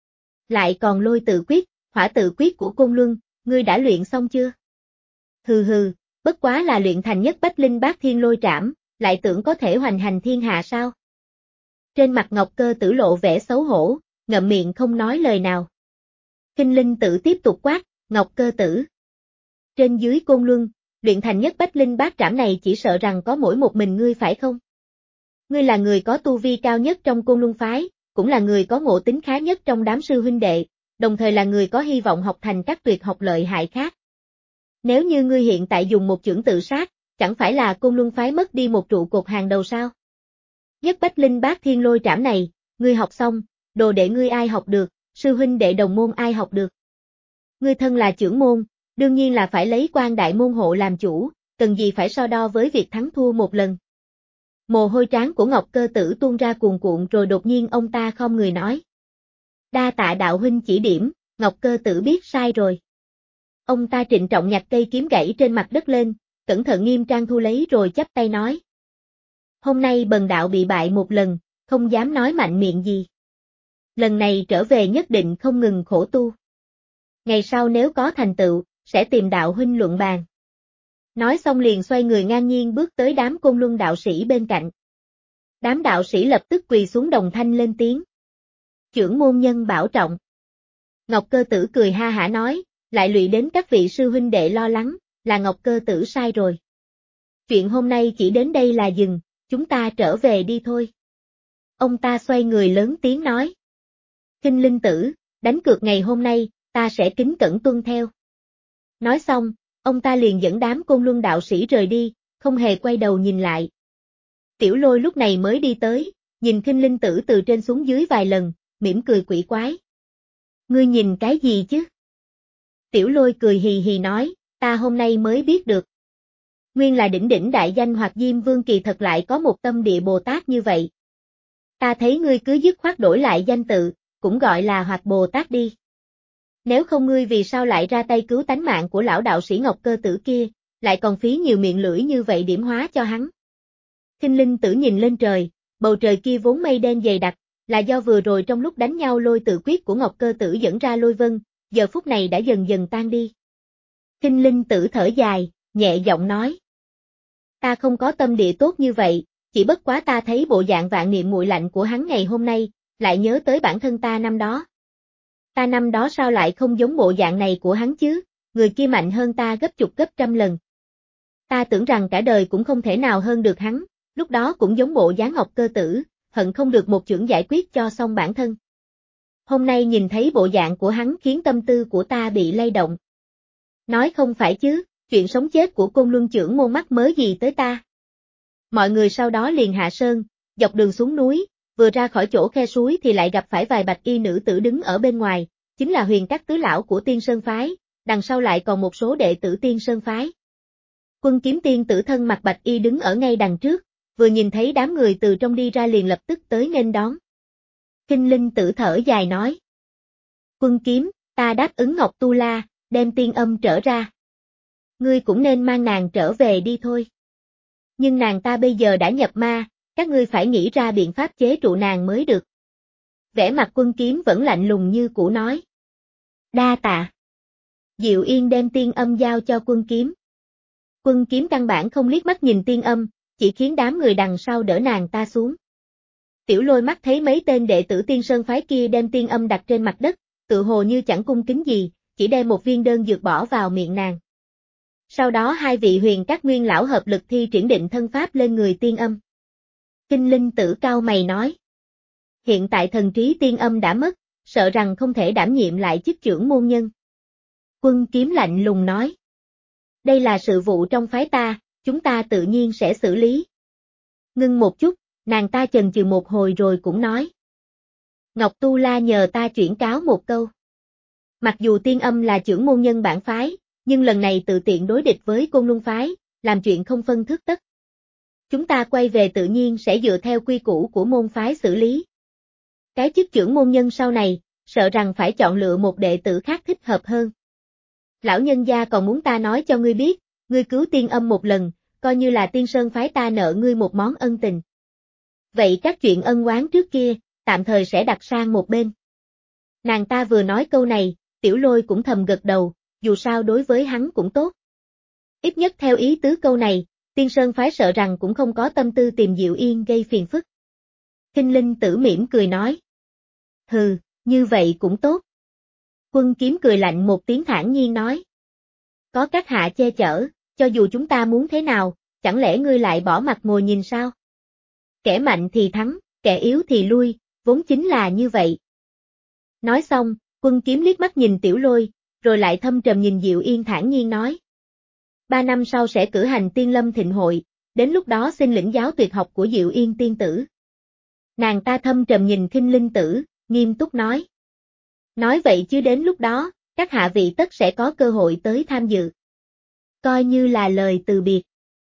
S1: Lại còn lôi tự quyết, hỏa tự quyết của Côn Luân, ngươi đã luyện xong chưa? Hừ hừ, bất quá là luyện thành nhất bách linh bát thiên lôi trảm, lại tưởng có thể hoành hành thiên hạ sao? Trên mặt Ngọc Cơ Tử lộ vẻ xấu hổ, ngậm miệng không nói lời nào. Khinh Linh Tử tiếp tục quát, Ngọc Cơ Tử. Trên dưới Côn Luân, luyện thành nhất bách linh bát trảm này chỉ sợ rằng có mỗi một mình ngươi phải không? Ngươi là người có tu vi cao nhất trong Côn Luân phái, cũng là người có ngộ tính khá nhất trong đám sư huynh đệ, đồng thời là người có hy vọng học thành các tuyệt học lợi hại khác. Nếu như ngươi hiện tại dùng một chưởng tự sát, chẳng phải là Côn Luân phái mất đi một trụ cột hàng đầu sao? Nhất bách linh bát thiên lôi trảm này, ngươi học xong, đồ đệ ngươi ai học được, sư huynh đệ đồng môn ai học được? Ngươi thân là trưởng môn, đương nhiên là phải lấy quan đại môn hộ làm chủ, cần gì phải so đo với việc thắng thua một lần. Mồ hôi trán của Ngọc Cơ Tử tuôn ra cuồn cuộn rồi đột nhiên ông ta không người nói. Đa tạ đạo huynh chỉ điểm, Ngọc Cơ Tử biết sai rồi. Ông ta trịnh trọng nhặt cây kiếm gãy trên mặt đất lên, cẩn thận nghiêm trang thu lấy rồi chắp tay nói. Hôm nay bần đạo bị bại một lần, không dám nói mạnh miệng gì. Lần này trở về nhất định không ngừng khổ tu. Ngày sau nếu có thành tựu, sẽ tìm đạo huynh luận bàn. Nói xong liền xoay người ngang nhiên bước tới đám Côn Luân đạo sĩ bên cạnh. Đám đạo sĩ lập tức quỳ xuống đồng thanh lên tiếng. Chưởng môn nhân bảo trọng. Ngọc Cơ Tử cười ha hả nói, lại lụy đến các vị sư huynh đệ lo lắng, là Ngọc Cơ Tử sai rồi. Chuyện hôm nay chỉ đến đây là dừng, chúng ta trở về đi thôi. Ông ta xoay người lớn tiếng nói. Khinh Linh Tử, đánh cược ngày hôm nay, ta sẽ kính cẩn tuân theo. Nói xong, Ông ta liền dẫn đám Côn Luân đạo sĩ rời đi, không hề quay đầu nhìn lại. Tiểu Lôi lúc này mới đi tới, nhìn Khinh Linh Tử từ trên xuống dưới vài lần, mỉm cười quỷ quái. Ngươi nhìn cái gì chứ? Tiểu Lôi cười hì hì nói, ta hôm nay mới biết được. Nguyên là đỉnh đỉnh đại danh Hoạt Diêm Vương kỳ thật lại có một tâm địa Bồ Tát như vậy. Ta thấy ngươi cứ dứt khoát đổi lại danh tự, cũng gọi là Hoạt Bồ Tát đi. Nếu không ngươi vì sao lại ra tay cứu tánh mạng của lão đạo sĩ Ngọc Cơ Tử kia, lại còn phí nhiều miệng lưỡi như vậy điểm hóa cho hắn. Khinh Linh Tử nhìn lên trời, bầu trời kia vốn mây đen dày đặc, là do vừa rồi trong lúc đánh nhau lôi tự quyết của Ngọc Cơ Tử dẫn ra lôi vân, giờ phút này đã dần dần tan đi. Khinh Linh Tử thở dài, nhẹ giọng nói. Ta không có tâm địa tốt như vậy, chỉ bất quá ta thấy bộ dạng vạn niệm muội lạnh của hắn ngày hôm nay, lại nhớ tới bản thân ta năm đó. Ta năm đó sao lại không giống bộ dạng này của hắn chứ, người kia mạnh hơn ta gấp chục gấp trăm lần. Ta tưởng rằng cả đời cũng không thể nào hơn được hắn, lúc đó cũng giống bộ dáng Ngọc Cơ Tử, hận không được một chưởng giải quyết cho xong bản thân. Hôm nay nhìn thấy bộ dạng của hắn khiến tâm tư của ta bị lay động. Nói không phải chứ, chuyện sống chết của Côn Luân trưởng môn mắc mớ gì tới ta. Mọi người sau đó liền hạ sơn, dọc đường xuống núi, vừa ra khỏi chỗ khe suối thì lại gặp phải vài bạch y nữ tử đứng ở bên ngoài, chính là Huyền Các tứ lão của Tiên Sơn phái, đằng sau lại còn một số đệ tử Tiên Sơn phái. Quân Kiếm Tiên tử thân mặc bạch y đứng ở ngay đằng trước, vừa nhìn thấy đám người từ trong đi ra liền lập tức tới nghênh đón. Khinh Linh Tử thở dài nói. Quân Kiếm, ta đáp ứng Ngọc Tu La, đem tiên âm trở ra. Ngươi cũng nên mang nàng trở về đi thôi. Nhưng nàng ta bây giờ đã nhập ma, các ngươi phải nghĩ ra biện pháp chế trụ nàng mới được. Vẻ mặt Quân Kiếm vẫn lạnh lùng như cũ nói. Đa tạ. Diệu Yên đem tiên âm giao cho Quân Kiếm. Quân Kiếm căn bản không liếc mắt nhìn tiên âm, chỉ khiến đám người đằng sau đỡ nàng ta xuống. Tiểu Lôi mắt thấy mấy tên đệ tử Tiên Sơn phái kia đem tiên âm đặt trên mặt đất, tự hồ như chẳng cung kính gì, chỉ đem một viên đơn dược bỏ vào miệng nàng. Sau đó hai vị Huyền Các nguyên lão hợp lực thi triển định thân pháp lên người tiên âm. Khinh Linh Tử cao mày nói. Hiện tại thần trí tiên âm đã mất, sợ rằng không thể đảm nhiệm lại chức trưởng môn nhân. Quân Kiếm lạnh lùng nói. Đây là sự vụ trong phái ta, chúng ta tự nhiên sẽ xử lý. Ngưng một chút, nàng ta chần chừ một hồi rồi cũng nói. Ngọc Tu La nhờ ta chuyển cáo một câu. Mặc dù tiên âm là trưởng môn nhân bản phái, nhưng lần này tự tiện đối địch với Côn Luân phái, làm chuyện không phân thước tất. Chúng ta quay về tự nhiên sẽ dựa theo quy củ của môn phái xử lý. Cái chức trưởng môn nhân sau này, sợ rằng phải chọn lựa một đệ tử khác thích hợp hơn. Lão nhân gia còn muốn ta nói cho ngươi biết, ngươi cứu tiên âm một lần, coi như là Tiên Sơn phái ta nợ ngươi một món ân tình. Vậy các chuyện ân oán trước kia, tạm thời sẽ đặt sang một bên. Nàng ta vừa nói câu này, Tiểu Lôi cũng thầm gật đầu, dù sao đối với hắn cũng tốt. Ít nhất theo ý tứ câu này, Tiên Sơn phái sợ rằng cũng không có tâm tư tìm Diệu Yên gây phiền phức. Khinh Linh Tử mỉm cười nói. Hừ, như vậy cũng tốt. Quân Kiếm cười lạnh một tiếng thản nhiên nói. Có các hạ che chở, cho dù chúng ta muốn thế nào, chẳng lẽ ngươi lại bỏ mặt ngồi nhìn sao? Kẻ mạnh thì thắng, kẻ yếu thì lui, vốn chính là như vậy. Nói xong, Quân Kiếm liếc mắt nhìn Tiểu Lôi, rồi lại thâm trầm nhìn Diệu Yên thản nhiên nói. Ba năm sau sẽ cử hành Tiên Lâm Thịnh hội, đến lúc đó xin lĩnh giáo tuyệt học của Diệu Yên tiên tử. Nàng ta thâm trầm nhìn Khinh Linh Tử, nghiêm túc nói. Nói vậy chứ đến lúc đó, các hạ vị tất sẽ có cơ hội tới tham dự. Coi như là lời từ biệt.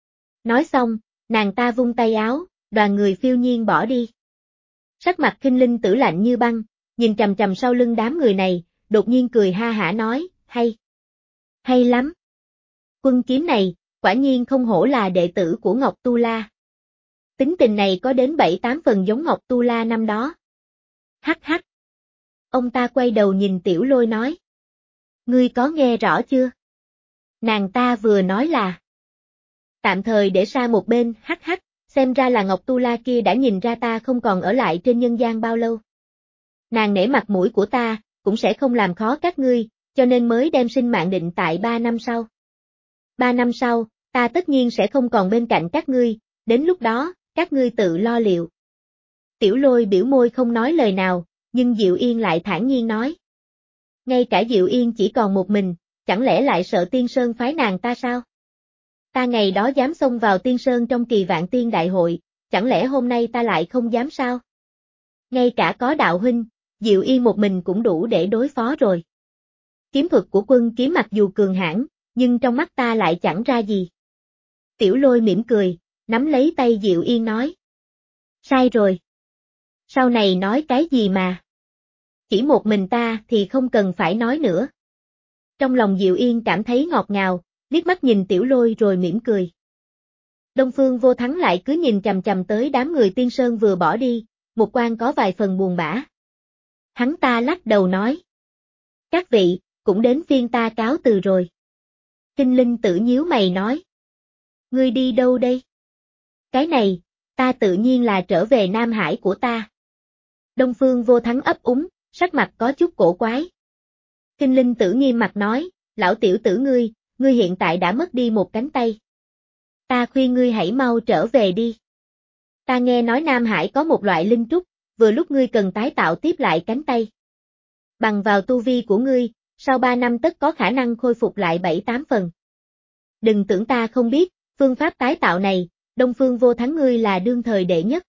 S1: Nói xong, nàng ta vung tay áo, đoàn người phiêu nhiên bỏ đi. Sắc mặt Khinh Linh Tử lạnh như băng, nhìn chằm chằm sau lưng đám người này, đột nhiên cười ha hả nói, hay. Hay lắm. Quân Kiếm này, quả nhiên không hổ là đệ tử của Ngọc Tu La. Tính tình này có đến bảy tám phần giống Ngọc Tu La năm đó. Hắc hắc. Ông ta quay đầu nhìn Tiểu Lôi nói. Ngươi có nghe rõ chưa? Nàng ta vừa nói là. Tạm thời để xa một bên, hắc hắc, xem ra là Ngọc Tu La kia đã nhìn ra ta không còn ở lại trên nhân gian bao lâu. Nàng nể mặt mũi của ta, cũng sẽ không làm khó các ngươi, cho nên mới đem sinh mạng định tại ba năm sau. Ba năm sau, ta tất nhiên sẽ không còn bên cạnh các ngươi, đến lúc đó, các ngươi tự lo liệu. Tiểu Lôi biểu môi không nói lời nào, nhưng Diệu Yên lại thản nhiên nói. Ngay cả Diệu Yên chỉ còn một mình, chẳng lẽ lại sợ Tiên Sơn phái nàng ta sao? Ta ngày đó dám xông vào Tiên Sơn trong kỳ vạn tiên đại hội, chẳng lẽ hôm nay ta lại không dám sao? Ngay cả có đạo huynh, Diệu Yên một mình cũng đủ để đối phó rồi. Kiếm thuật của Quân Kiếm mặc dù cường hãn, nhưng trong mắt ta lại chẳng ra gì. Tiểu Lôi mỉm cười, nắm lấy tay Diệu Yên nói. Sai rồi. Sau này nói cái gì mà? Chỉ một mình ta thì không cần phải nói nữa. Trong lòng Diệu Yên cảm thấy ngọt ngào, liếc mắt nhìn Tiểu Lôi rồi mỉm cười. Đông Phương Vô Thắng lại cứ nhìn chằm chằm tới đám người Tiên Sơn vừa bỏ đi, một quan có vài phần buồn bã. Hắn ta lắc đầu nói. Các vị, cũng đến phiên ta cáo từ rồi. Kinh Linh Tử nhíu mày nói. Ngươi đi đâu đây? Cái này, ta tự nhiên là trở về Nam Hải của ta. Đông Phương Vô Thắng ấp úng, sắc mặt có chút cổ quái. Kinh Linh Tử nghiêm mặt nói, lão tiểu tử ngươi, ngươi hiện tại đã mất đi một cánh tay. Ta khuyên ngươi hãy mau trở về đi. Ta nghe nói Nam Hải có một loại linh trúc, vừa lúc ngươi cần tái tạo tiếp lại cánh tay. Bằng vào tu vi của ngươi, sau ba năm tất có khả năng khôi phục lại bảy tám phần. Đừng tưởng ta không biết, phương pháp tái tạo này, Đông Phương Vô Thắng ngươi là đương thời đệ nhất.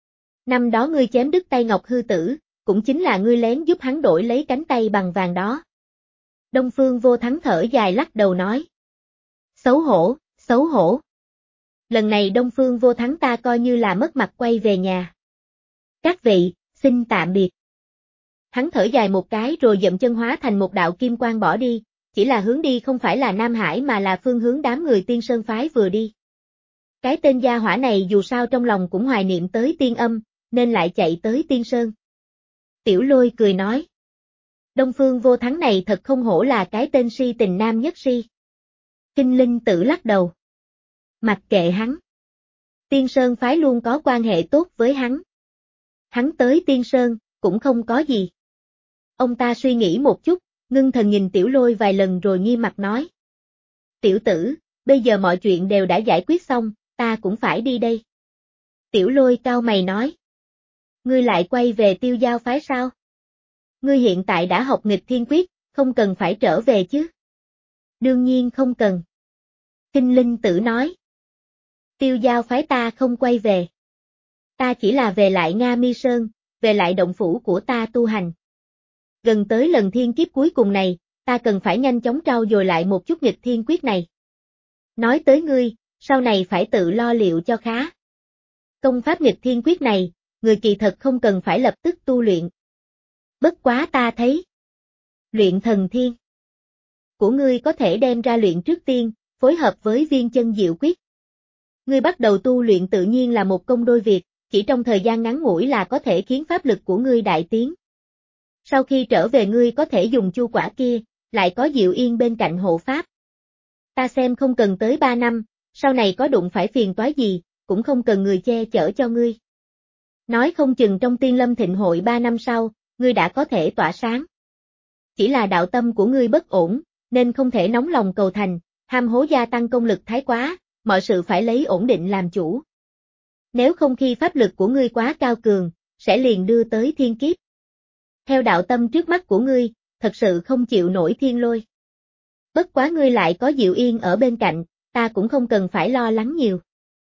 S1: Năm đó ngươi chém đứt tay Ngọc Hư Tử, cũng chính là ngươi lén giúp hắn đổi lấy cánh tay bằng vàng đó. Đông Phương Vô Thắng thở dài lắc đầu nói. Xấu hổ, xấu hổ. Lần này Đông Phương Vô Thắng ta coi như là mất mặt quay về nhà. Các vị, xin tạm biệt. Hắn thở dài một cái rồi dậm chân hóa thành một đạo kim quang bỏ đi, chỉ là hướng đi không phải là Nam Hải mà là phương hướng đám người Tiên Sơn phái vừa đi. Cái tên gia hỏa này dù sao trong lòng cũng hoài niệm tới tiên âm, nên lại chạy tới Tiên Sơn. Tiểu Lôi cười nói. Đông Phương Vô Thắng này thật không hổ là cái tên si tình nam nhất si. Kinh Linh Tử lắc đầu. Mặc kệ hắn. Tiên Sơn phái luôn có quan hệ tốt với hắn. Hắn tới Tiên Sơn, cũng không có gì. Ông ta suy nghĩ một chút, ngưng thần nhìn Tiểu Lôi vài lần rồi nghiêm mặt nói. Tiểu tử, bây giờ mọi chuyện đều đã giải quyết xong, ta cũng phải đi đây. Tiểu Lôi cau mày nói. Ngươi lại quay về Tiêu Giao phái sao? Ngươi hiện tại đã học nghịch thiên quyết, không cần phải trở về chứ? Đương nhiên không cần. Kinh Linh Tử nói. Tiêu Giao phái ta không quay về. Ta chỉ là về lại Nga Mi Sơn, về lại động phủ của ta tu hành. Gần tới lần thiên kiếp cuối cùng này, ta cần phải nhanh chóng trau dồi lại một chút nghịch thiên quyết này. Nói tới ngươi, sau này phải tự lo liệu cho khá. Công pháp nghịch thiên quyết này, người kỳ thật không cần phải lập tức tu luyện. Bất quá ta thấy. Luyện thần thiên. Của ngươi có thể đem ra luyện trước tiên, phối hợp với viên chân diệu quyết. Ngươi bắt đầu tu luyện tự nhiên là một công đôi việc, chỉ trong thời gian ngắn ngủi là có thể khiến pháp lực của ngươi đại tiến. Sau khi trở về ngươi có thể dùng chu quả kia, lại có Diệu Yên bên cạnh hộ pháp. Ta xem không cần tới ba năm, sau này có đụng phải phiền toái gì, cũng không cần người che chở cho ngươi. Nói không chừng trong Tiên Lâm Thịnh Hội ba năm sau, ngươi đã có thể tỏa sáng. Chỉ là đạo tâm của ngươi bất ổn, nên không thể nóng lòng cầu thành, ham hố gia tăng công lực thái quá, mọi sự phải lấy ổn định làm chủ. Nếu không khi pháp lực của ngươi quá cao cường, sẽ liền đưa tới thiên kiếp. Theo đạo tâm trước mắt của ngươi, thật sự không chịu nổi thiên lôi. Bất quá ngươi lại có Diệu Yên ở bên cạnh, ta cũng không cần phải lo lắng nhiều.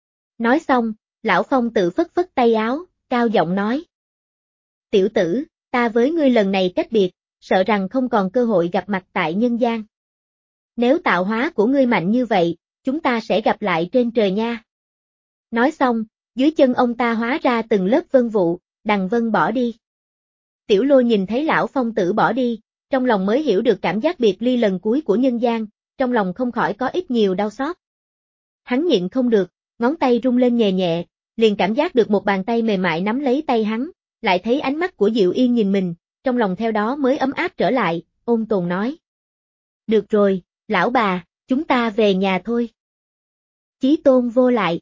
S1: Nói xong, Lão Phong tự phất phất tay áo, cao giọng nói. Tiểu tử, ta với ngươi lần này cách biệt, sợ rằng không còn cơ hội gặp mặt tại nhân gian. Nếu tạo hóa của ngươi mạnh như vậy, chúng ta sẽ gặp lại trên trời nha. Nói xong, dưới chân ông ta hóa ra từng lớp vân vụ, đằng vân bỏ đi. Tiểu Lôi nhìn thấy Lão Phong tử bỏ đi, trong lòng mới hiểu được cảm giác biệt ly lần cuối của nhân gian, trong lòng không khỏi có ít nhiều đau xót. Hắn nhịn không được, ngón tay rung lên nhẹ nhẹ, liền cảm giác được một bàn tay mềm mại nắm lấy tay hắn, lại thấy ánh mắt của Diệu Yên nhìn mình, trong lòng theo đó mới ấm áp trở lại, ôn tồn nói. Được rồi, lão bà, chúng ta về nhà thôi. Chí Tôn vô lại.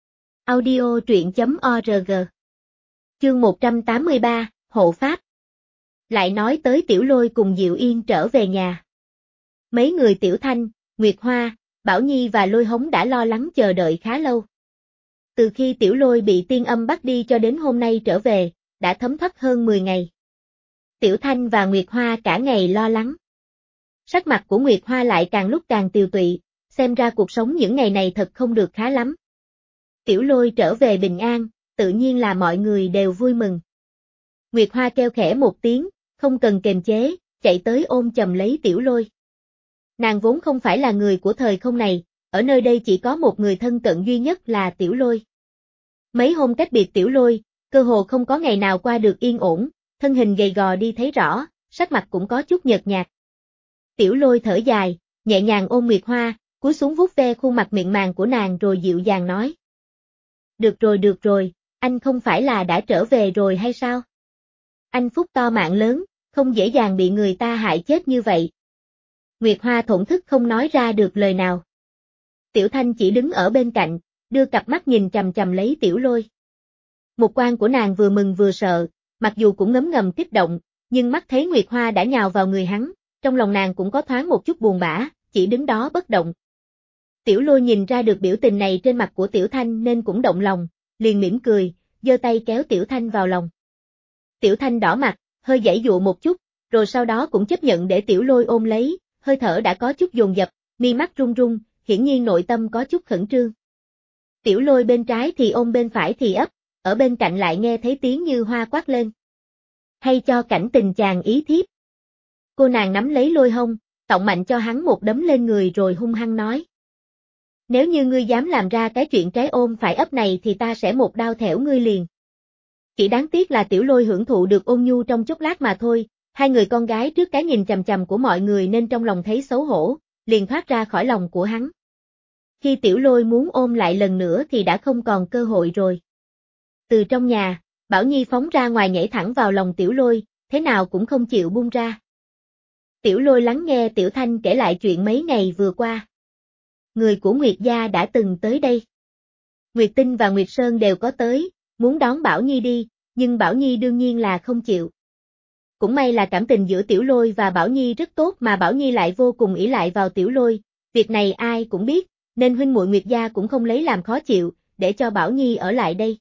S1: Audio truyện chấm org. Chương một trăm tám mươi ba, Hộ Pháp. Lại nói tới Tiểu Lôi cùng Diệu Yên trở về nhà. Mấy người Tiểu Thanh, Nguyệt Hoa, Bảo Nhi và Lôi Hống đã lo lắng chờ đợi khá lâu. Từ khi Tiểu Lôi bị tiên âm bắt đi cho đến hôm nay trở về, đã thấm thoát hơn mười ngày. Tiểu Thanh và Nguyệt Hoa cả ngày lo lắng. Sắc mặt của Nguyệt Hoa lại càng lúc càng tiều tụy, xem ra cuộc sống những ngày này thật không được khá lắm. Tiểu Lôi trở về bình an, tự nhiên là mọi người đều vui mừng. Nguyệt Hoa kêu khẽ một tiếng, không cần kềm chế, chạy tới ôm chầm lấy Tiểu Lôi. Nàng vốn không phải là người của thời không này, ở nơi đây chỉ có một người thân cận duy nhất là Tiểu Lôi. Mấy hôm cách biệt Tiểu Lôi, cơ hồ không có ngày nào qua được yên ổn, thân hình gầy gò đi thấy rõ, sắc mặt cũng có chút nhợt nhạt. Tiểu Lôi thở dài, nhẹ nhàng ôm Nguyệt Hoa, cúi xuống vuốt ve khuôn mặt mịn màng của nàng rồi dịu dàng nói. Được rồi được rồi, anh không phải là đã trở về rồi hay sao? Anh phúc to mạng lớn, không dễ dàng bị người ta hại chết như vậy. Nguyệt Hoa thổn thức không nói ra được lời nào. Tiểu Thanh chỉ đứng ở bên cạnh, đưa cặp mắt nhìn chằm chằm lấy Tiểu Lôi. Mục quan của nàng vừa mừng vừa sợ, mặc dù cũng ngấm ngầm kích động, nhưng mắt thấy Nguyệt Hoa đã nhào vào người hắn, trong lòng nàng cũng có thoáng một chút buồn bã, chỉ đứng đó bất động. Tiểu Lôi nhìn ra được biểu tình này trên mặt của Tiểu Thanh nên cũng động lòng, liền mỉm cười, giơ tay kéo Tiểu Thanh vào lòng. Tiểu Thanh đỏ mặt, hơi giãy dụa một chút, rồi sau đó cũng chấp nhận để Tiểu Lôi ôm lấy, hơi thở đã có chút dồn dập, mi mắt run run, hiển nhiên nội tâm có chút khẩn trương. Tiểu Lôi bên trái thì ôm bên phải thì ấp, ở bên cạnh lại nghe thấy tiếng Như Hoa quát lên. Hay cho cảnh tình chàng ý thiếp. Cô nàng nắm lấy Lôi hông, tọng mạnh cho hắn một đấm lên người rồi hung hăng nói. Nếu như ngươi dám làm ra cái chuyện trái ôm phải ấp này thì ta sẽ một đao thẻo ngươi liền. Chỉ đáng tiếc là Tiểu Lôi hưởng thụ được ôn nhu trong chốc lát mà thôi, hai người con gái trước cái nhìn chằm chằm của mọi người nên trong lòng thấy xấu hổ, liền thoát ra khỏi lòng của hắn. Khi Tiểu Lôi muốn ôm lại lần nữa thì đã không còn cơ hội rồi. Từ trong nhà, Bảo Nhi phóng ra ngoài nhảy thẳng vào lòng Tiểu Lôi, thế nào cũng không chịu buông ra. Tiểu Lôi lắng nghe Tiểu Thanh kể lại chuyện mấy ngày vừa qua. Người của Nguyệt gia đã từng tới đây. Nguyệt Tinh và Nguyệt Sơn đều có tới, muốn đón Bảo Nhi đi, nhưng Bảo Nhi đương nhiên là không chịu. Cũng may là cảm tình giữa Tiểu Lôi và Bảo Nhi rất tốt mà Bảo Nhi lại vô cùng ỷ lại vào Tiểu Lôi, việc này ai cũng biết, nên huynh muội Nguyệt gia cũng không lấy làm khó chịu, để cho Bảo Nhi ở lại đây.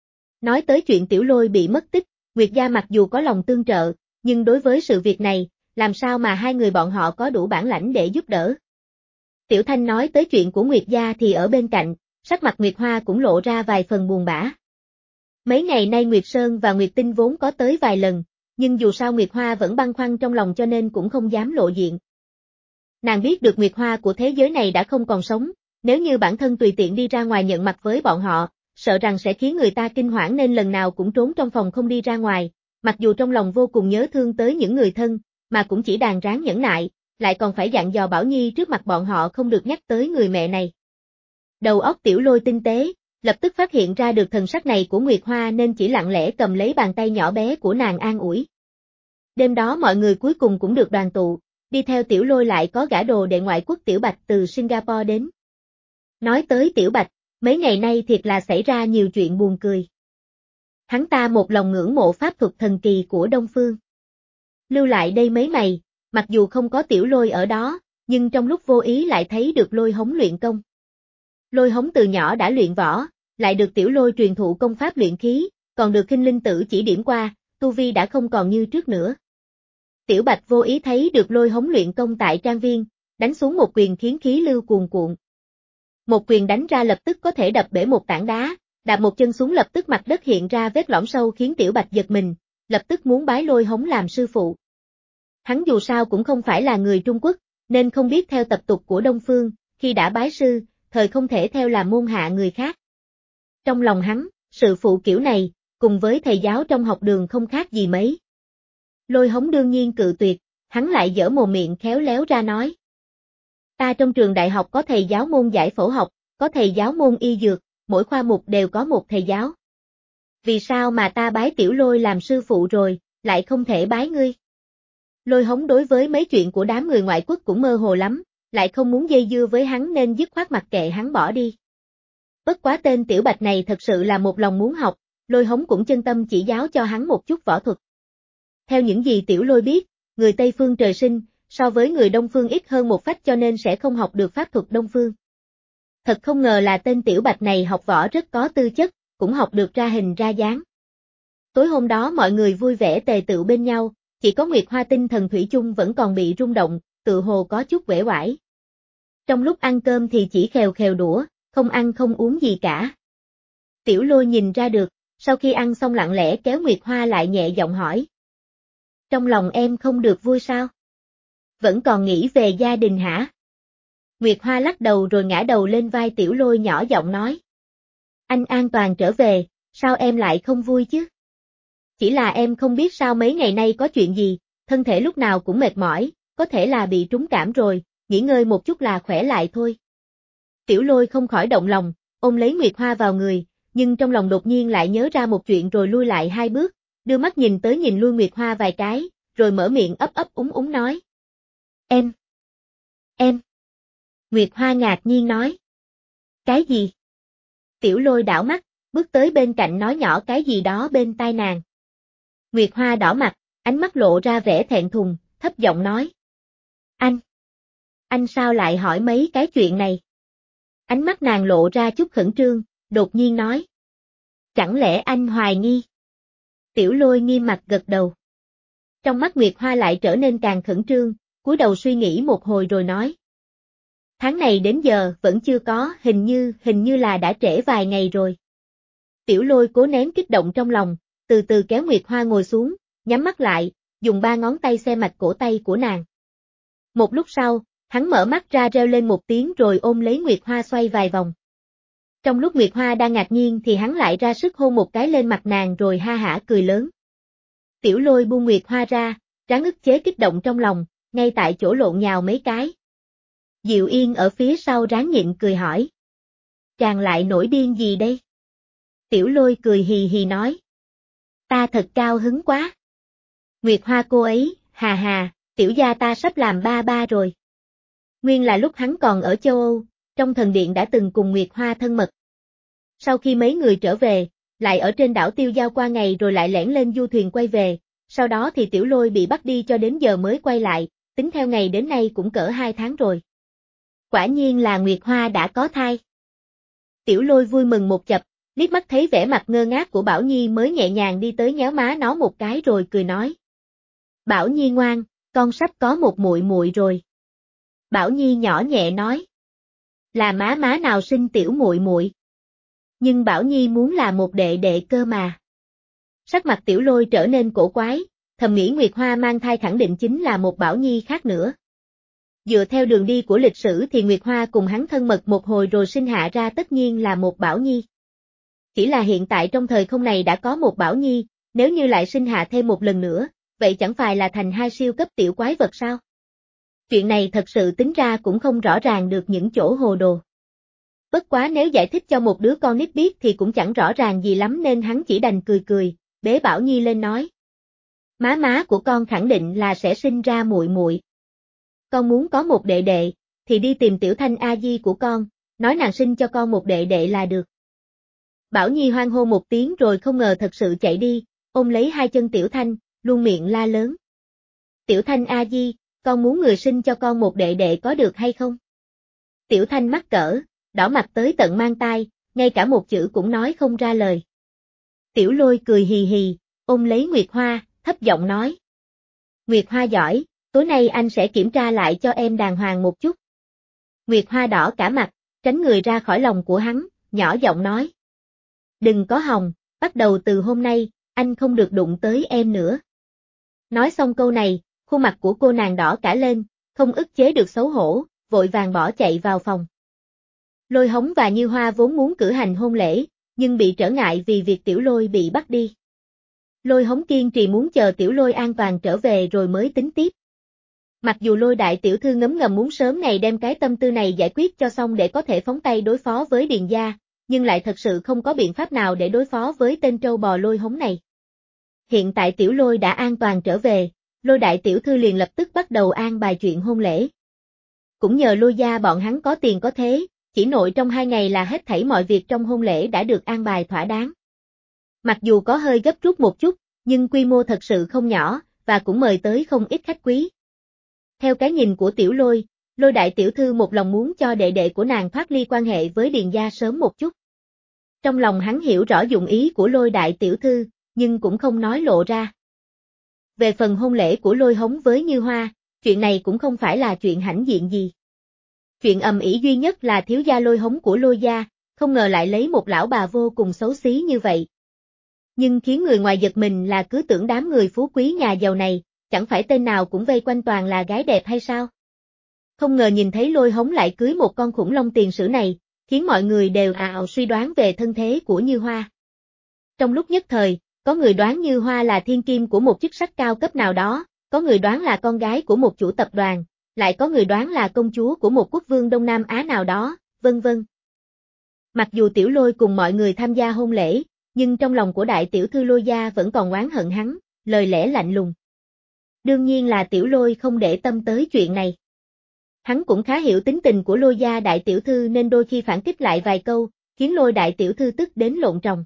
S1: Nói tới chuyện Tiểu Lôi bị mất tích, Nguyệt gia mặc dù có lòng tương trợ, nhưng đối với sự việc này, làm sao mà hai người bọn họ có đủ bản lãnh để giúp đỡ. Tiểu Thanh nói tới chuyện của Nguyệt gia thì ở bên cạnh, sắc mặt Nguyệt Hoa cũng lộ ra vài phần buồn bã. Mấy ngày nay Nguyệt Sơn và Nguyệt Tinh vốn có tới vài lần, nhưng dù sao Nguyệt Hoa vẫn băn khoăn trong lòng cho nên cũng không dám lộ diện. Nàng biết được Nguyệt Hoa của thế giới này đã không còn sống, nếu như bản thân tùy tiện đi ra ngoài nhận mặt với bọn họ, sợ rằng sẽ khiến người ta kinh hoảng nên lần nào cũng trốn trong phòng không đi ra ngoài, mặc dù trong lòng vô cùng nhớ thương tới những người thân, mà cũng chỉ đàn ráng nhẫn nại, lại còn phải dặn dò Bảo Nhi trước mặt bọn họ không được nhắc tới người mẹ này. Đầu óc Tiểu Lôi tinh tế, lập tức phát hiện ra được thần sắc này của Nguyệt Hoa nên chỉ lặng lẽ cầm lấy bàn tay nhỏ bé của nàng an ủi. Đêm đó mọi người cuối cùng cũng được đoàn tụ, đi theo Tiểu Lôi lại có gã đồ đệ ngoại quốc Tiểu Bạch từ Singapore đến. Nói tới Tiểu Bạch, mấy ngày nay thiệt là xảy ra nhiều chuyện buồn cười. Hắn ta một lòng ngưỡng mộ pháp thuật thần kỳ của Đông Phương. Lưu lại đây mấy ngày, mặc dù không có Tiểu Lôi ở đó, nhưng trong lúc vô ý lại thấy được Lôi Hống luyện công. Lôi Hống từ nhỏ đã luyện võ, lại được Tiểu Lôi truyền thụ công pháp luyện khí, còn được Khinh Linh Tử chỉ điểm qua, tu vi đã không còn như trước nữa. Tiểu Bạch vô ý thấy được Lôi Hống luyện công tại trang viên, đánh xuống một quyền khiến khí lưu cuồn cuộn. Một quyền đánh ra lập tức có thể đập bể một tảng đá, đạp một chân xuống lập tức mặt đất hiện ra vết lõm sâu khiến Tiểu Bạch giật mình, lập tức muốn bái Lôi Hống làm sư phụ. Hắn dù sao cũng không phải là người Trung Quốc, nên không biết theo tập tục của Đông Phương, khi đã bái sư, thời không thể theo làm môn hạ người khác. Trong lòng hắn, sự phụ kiểu này, cùng với thầy giáo trong học đường không khác gì mấy. Lôi Hống đương nhiên cự tuyệt, hắn lại dở mồm miệng khéo léo ra nói. Ta trong trường đại học có thầy giáo môn giải phẫu học, có thầy giáo môn y dược, mỗi khoa mục đều có một thầy giáo. Vì sao mà ta bái Tiểu Lôi làm sư phụ rồi, lại không thể bái ngươi? Lôi Hống đối với mấy chuyện của đám người ngoại quốc cũng mơ hồ lắm, lại không muốn dây dưa với hắn nên dứt khoát mặc kệ hắn bỏ đi. Bất quá tên Tiểu Bạch này thật sự là một lòng muốn học, Lôi Hống cũng chân tâm chỉ giáo cho hắn một chút võ thuật. Theo những gì Tiểu Lôi biết, người Tây Phương trời sinh, so với người Đông Phương ít hơn một phách cho nên sẽ không học được pháp thuật Đông Phương. Thật không ngờ là tên Tiểu Bạch này học võ rất có tư chất, cũng học được ra hình ra dáng. Tối hôm đó mọi người vui vẻ tề tựu bên nhau, chỉ có Nguyệt Hoa tinh thần thủy chung vẫn còn bị rung động, tự hồ có chút uể oải. Trong lúc ăn cơm thì chỉ khèo khèo đũa, không ăn không uống gì cả. Tiểu Lôi nhìn ra được, sau khi ăn xong lặng lẽ kéo Nguyệt Hoa lại nhẹ giọng hỏi. Trong lòng em không được vui sao? Vẫn còn nghĩ về gia đình hả? Nguyệt Hoa lắc đầu rồi ngã đầu lên vai Tiểu Lôi nhỏ giọng nói. Anh an toàn trở về, sao em lại không vui chứ? Chỉ là em không biết sao mấy ngày nay có chuyện gì, thân thể lúc nào cũng mệt mỏi, có thể là bị trúng cảm rồi, nghỉ ngơi một chút là khỏe lại thôi. Tiểu Lôi không khỏi động lòng, ôm lấy Nguyệt Hoa vào người, nhưng trong lòng đột nhiên lại nhớ ra một chuyện rồi lui lại hai bước, đưa mắt nhìn tới nhìn lui Nguyệt Hoa vài cái, rồi mở miệng ấp ấp úng úng nói. Em. Em. Nguyệt Hoa ngạc nhiên nói. Cái gì? Tiểu Lôi đảo mắt, bước tới bên cạnh nói nhỏ cái gì đó bên tai nàng. Nguyệt Hoa đỏ mặt, ánh mắt lộ ra vẻ thẹn thùng, thấp giọng nói. Anh. Anh sao lại hỏi mấy cái chuyện này? Ánh mắt nàng lộ ra chút khẩn trương, đột nhiên nói. Chẳng lẽ anh hoài nghi? Tiểu Lôi nghiêm mặt gật đầu. Trong mắt Nguyệt Hoa lại trở nên càng khẩn trương, cúi đầu suy nghĩ một hồi rồi nói. Tháng này đến giờ vẫn chưa có, hình như, hình như là đã trễ vài ngày rồi. Tiểu Lôi cố nén kích động trong lòng, từ từ kéo Nguyệt Hoa ngồi xuống, nhắm mắt lại, dùng ba ngón tay xe mạch cổ tay của nàng. Một lúc sau, hắn mở mắt ra reo lên một tiếng rồi ôm lấy Nguyệt Hoa xoay vài vòng. Trong lúc Nguyệt Hoa đang ngạc nhiên thì hắn lại ra sức hôn một cái lên mặt nàng rồi ha hả cười lớn. Tiểu Lôi buông Nguyệt Hoa ra, ráng ức chế kích động trong lòng, ngay tại chỗ lộn nhào mấy cái. Diệu Yên ở phía sau ráng nhịn cười hỏi. Chàng lại nổi điên gì đây? Tiểu Lôi cười hì hì nói. Ta thật cao hứng quá. Nguyệt Hoa cô ấy, hà hà, tiểu gia ta sắp làm ba ba rồi. Nguyên là lúc hắn còn ở châu Âu, trong thần điện đã từng cùng Nguyệt Hoa thân mật. Sau khi mấy người trở về, lại ở trên đảo Tiêu Giao qua ngày rồi lại lẻn lên du thuyền quay về, sau đó thì Tiểu Lôi bị bắt đi cho đến giờ mới quay lại, tính theo ngày đến nay cũng cỡ hai tháng rồi. Quả nhiên là Nguyệt Hoa đã có thai. Tiểu Lôi vui mừng một chập, liếc mắt thấy vẻ mặt ngơ ngác của Bảo Nhi mới nhẹ nhàng đi tới nhéo má nó một cái rồi cười nói. Bảo Nhi ngoan, con sắp có một muội muội rồi. Bảo Nhi nhỏ nhẹ nói. Là má má nào sinh tiểu muội muội? Nhưng Bảo Nhi muốn là một đệ đệ cơ mà. Sắc mặt Tiểu Lôi trở nên cổ quái, thầm nghĩ Nguyệt Hoa mang thai khẳng định chính là một Bảo Nhi khác nữa. Dựa theo đường đi của lịch sử thì Nguyệt Hoa cùng hắn thân mật một hồi rồi sinh hạ ra tất nhiên là một Bảo Nhi. Chỉ là hiện tại trong thời không này đã có một Bảo Nhi, nếu như lại sinh hạ thêm một lần nữa, vậy chẳng phải là thành hai siêu cấp tiểu quái vật sao? Chuyện này thật sự tính ra cũng không rõ ràng được những chỗ hồ đồ. Bất quá nếu giải thích cho một đứa con nít biết thì cũng chẳng rõ ràng gì lắm nên hắn chỉ đành cười cười, bế Bảo Nhi lên nói. Má má của con khẳng định là sẽ sinh ra muội muội. Con muốn có một đệ đệ, thì đi tìm Tiểu Thanh A Di của con, nói nàng sinh cho con một đệ đệ là được. Bảo Nhi hoan hô một tiếng rồi không ngờ thật sự chạy đi, ôm lấy hai chân Tiểu Thanh, luôn miệng la lớn. Tiểu Thanh A Di, con muốn người sinh cho con một đệ đệ có được hay không? Tiểu Thanh mắc cỡ, đỏ mặt tới tận mang tai, ngay cả một chữ cũng nói không ra lời. Tiểu Lôi cười hì hì, ôm lấy Nguyệt Hoa, thấp giọng nói. Nguyệt Hoa giỏi, tối nay anh sẽ kiểm tra lại cho em đàng hoàng một chút. Nguyệt Hoa đỏ cả mặt, tránh người ra khỏi lòng của hắn, nhỏ giọng nói. Đừng có hòng, bắt đầu từ hôm nay, anh không được đụng tới em nữa. Nói xong câu này, khuôn mặt của cô nàng đỏ cả lên, không ức chế được xấu hổ, vội vàng bỏ chạy vào phòng. Lôi Hống và Như Hoa vốn muốn cử hành hôn lễ, nhưng bị trở ngại vì việc Tiểu Lôi bị bắt đi. Lôi Hống kiên trì muốn chờ Tiểu Lôi an toàn trở về rồi mới tính tiếp. Mặc dù Lôi đại tiểu thư ngấm ngầm muốn sớm ngày đem cái tâm tư này giải quyết cho xong để có thể phóng tay đối phó với Điền gia, nhưng lại thật sự không có biện pháp nào để đối phó với tên trâu bò Lôi Hống này. Hiện tại Tiểu Lôi đã an toàn trở về, Lôi đại tiểu thư liền lập tức bắt đầu an bài chuyện hôn lễ. Cũng nhờ Lôi gia bọn hắn có tiền có thế, chỉ nội trong hai ngày là hết thảy mọi việc trong hôn lễ đã được an bài thỏa đáng. Mặc dù có hơi gấp rút một chút, nhưng quy mô thật sự không nhỏ, và cũng mời tới không ít khách quý. Theo cái nhìn của Tiểu Lôi, Lôi đại tiểu thư một lòng muốn cho đệ đệ của nàng thoát ly quan hệ với Điền gia sớm một chút. Trong lòng hắn hiểu rõ dụng ý của Lôi đại tiểu thư, nhưng cũng không nói lộ ra. Về phần hôn lễ của Lôi Hống với Như Hoa, chuyện này cũng không phải là chuyện hãnh diện gì. Chuyện ầm ĩ duy nhất là thiếu gia Lôi Hống của Lôi gia, không ngờ lại lấy một lão bà vô cùng xấu xí như vậy. Nhưng khiến người ngoài giật mình là cứ tưởng đám người phú quý nhà giàu này, chẳng phải tên nào cũng vây quanh toàn là gái đẹp hay sao? Không ngờ nhìn thấy Lôi Hống lại cưới một con khủng long tiền sử này, khiến mọi người đều ào suy đoán về thân thế của Như Hoa. Trong lúc nhất thời, có người đoán Như Hoa là thiên kim của một chức sắc cao cấp nào đó, có người đoán là con gái của một chủ tập đoàn, lại có người đoán là công chúa của một quốc vương Đông Nam Á nào đó, vân vân. Mặc dù Tiểu Lôi cùng mọi người tham gia hôn lễ, nhưng trong lòng của đại tiểu thư Lôi gia vẫn còn oán hận hắn, lời lẽ lạnh lùng. Đương nhiên là Tiểu Lôi không để tâm tới chuyện này. Hắn cũng khá hiểu tính tình của Lôi gia đại tiểu thư nên đôi khi phản kích lại vài câu, khiến Lôi đại tiểu thư tức đến lộn tròng.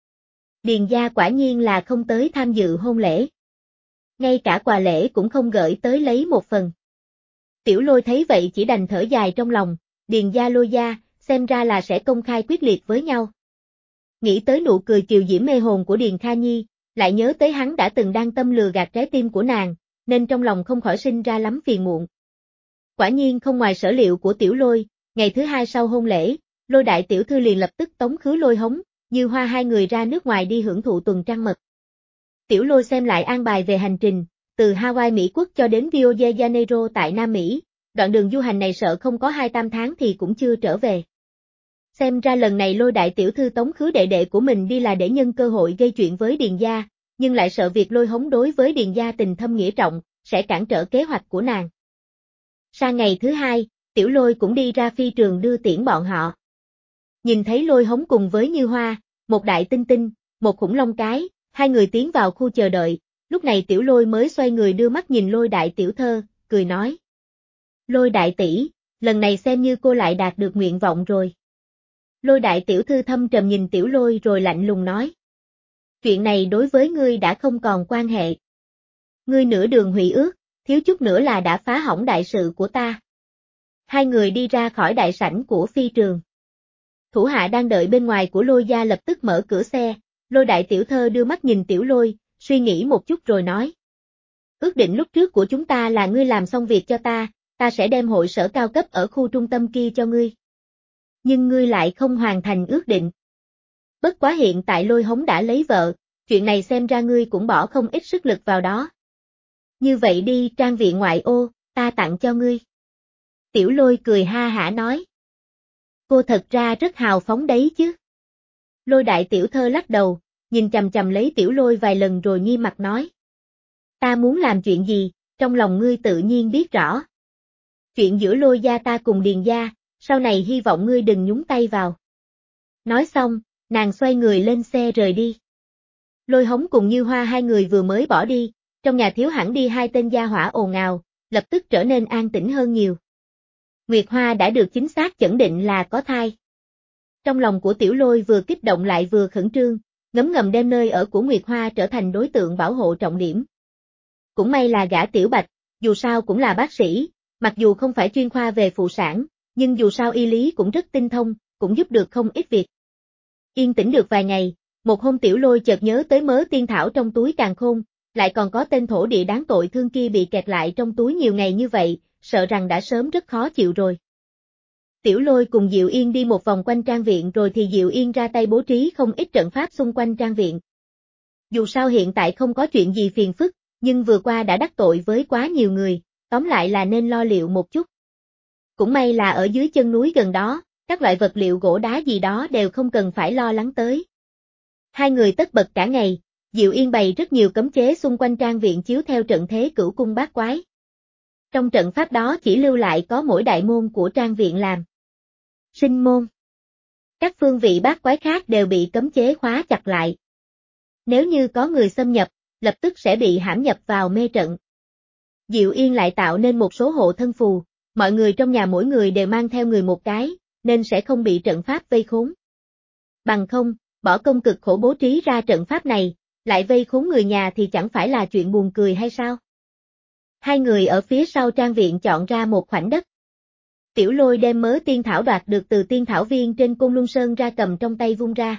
S1: Điền gia quả nhiên là không tới tham dự hôn lễ. Ngay cả quà lễ cũng không gửi tới lấy một phần. Tiểu Lôi thấy vậy chỉ đành thở dài trong lòng, Điền gia Lôi gia, xem ra là sẽ công khai quyết liệt với nhau. Nghĩ tới nụ cười kiều diễm mê hồn của Điền Kha Nhi, lại nhớ tới hắn đã từng đang tâm lừa gạt trái tim của nàng, nên trong lòng không khỏi sinh ra lắm phiền muộn. Quả nhiên không ngoài sở liệu của Tiểu Lôi, ngày thứ hai sau hôn lễ, Lôi đại tiểu thư liền lập tức tống khứ Lôi Hống, Như Hoa hai người ra nước ngoài đi hưởng thụ tuần trăng mật. Tiểu Lôi xem lại an bài về hành trình, từ Hawaii Mỹ Quốc cho đến Rio de Janeiro tại Nam Mỹ, đoạn đường du hành này sợ không có hai tam tháng thì cũng chưa trở về. Xem ra lần này Lôi đại tiểu thư tống khứ đệ đệ của mình đi là để nhân cơ hội gây chuyện với Điền gia, nhưng lại sợ việc Lôi Hống đối với Điền gia tình thâm nghĩa trọng, sẽ cản trở kế hoạch của nàng. Sang ngày thứ hai, Tiểu Lôi cũng đi ra phi trường đưa tiễn bọn họ. Nhìn thấy Lôi Hống cùng với Như Hoa, một đại tinh tinh, một khủng long cái, hai người tiến vào khu chờ đợi, lúc này Tiểu Lôi mới xoay người đưa mắt nhìn Lôi đại tiểu thơ, cười nói. Lôi đại tỷ, lần này xem như cô lại đạt được nguyện vọng rồi. Lôi đại tiểu thư thâm trầm nhìn Tiểu Lôi rồi lạnh lùng nói. Chuyện này đối với ngươi đã không còn quan hệ. Ngươi nửa đường hủy ước, thiếu chút nữa là đã phá hỏng đại sự của ta. Hai người đi ra khỏi đại sảnh của phi trường. Thủ hạ đang đợi bên ngoài của Lôi gia lập tức mở cửa xe, Lôi đại tiểu thơ đưa mắt nhìn Tiểu Lôi, suy nghĩ một chút rồi nói. Ước định lúc trước của chúng ta là ngươi làm xong việc cho ta, ta sẽ đem hội sở cao cấp ở khu trung tâm kia cho ngươi. Nhưng ngươi lại không hoàn thành ước định. Bất quá hiện tại Lôi Hống đã lấy vợ, chuyện này xem ra ngươi cũng bỏ không ít sức lực vào đó. Như vậy đi trang viện ngoại ô, ta tặng cho ngươi. Tiểu Lôi cười ha hả nói. Cô thật ra rất hào phóng đấy chứ. Lôi đại tiểu thơ lắc đầu, nhìn chằm chằm lấy Tiểu Lôi vài lần rồi nghiêm mặt nói. Ta muốn làm chuyện gì, trong lòng ngươi tự nhiên biết rõ. Chuyện giữa Lôi gia ta cùng Điền gia, sau này hy vọng ngươi đừng nhúng tay vào. Nói xong, nàng xoay người lên xe rời đi. Lôi Hống cùng Như Hoa hai người vừa mới bỏ đi, trong nhà thiếu hẳn đi hai tên gia hỏa ồn ào, lập tức trở nên an tĩnh hơn nhiều. Nguyệt Hoa đã được chính xác chẩn định là có thai. Trong lòng của Tiểu Lôi vừa kích động lại vừa khẩn trương, ngấm ngầm đem nơi ở của Nguyệt Hoa trở thành đối tượng bảo hộ trọng điểm. Cũng may là gã Tiểu Bạch, dù sao cũng là bác sĩ, mặc dù không phải chuyên khoa về phụ sản, nhưng dù sao y lý cũng rất tinh thông, cũng giúp được không ít việc. Yên tĩnh được vài ngày, một hôm Tiểu Lôi chợt nhớ tới mớ tiên thảo trong túi càn khôn, lại còn có tên thổ địa đáng tội thương kia bị kẹt lại trong túi nhiều ngày như vậy, sợ rằng đã sớm rất khó chịu rồi. Tiểu Lôi cùng Diệu Yên đi một vòng quanh trang viện rồi thì Diệu Yên ra tay bố trí không ít trận pháp xung quanh trang viện. Dù sao hiện tại không có chuyện gì phiền phức, nhưng vừa qua đã đắc tội với quá nhiều người, tóm lại là nên lo liệu một chút. Cũng may là ở dưới chân núi gần đó, các loại vật liệu gỗ đá gì đó đều không cần phải lo lắng tới. Hai người tất bật cả ngày, Diệu Yên bày rất nhiều cấm chế xung quanh trang viện chiếu theo trận thế cửu cung bát quái. Trong trận pháp đó chỉ lưu lại có mỗi đại môn của trang viện làm sinh môn. Các phương vị bát quái khác đều bị cấm chế khóa chặt lại. Nếu như có người xâm nhập, lập tức sẽ bị hãm nhập vào mê trận. Diệu Yên lại tạo nên một số hộ thân phù, mọi người trong nhà mỗi người đều mang theo người một cái, nên sẽ không bị trận pháp vây khốn. Bằng không, bỏ công cực khổ bố trí ra trận pháp này, lại vây khốn người nhà thì chẳng phải là chuyện buồn cười hay sao? Hai người ở phía sau trang viện chọn ra một khoảnh đất. Tiểu Lôi đem mớ tiên thảo đoạt được từ tiên thảo viên trên Côn Luân Sơn ra cầm trong tay vung ra.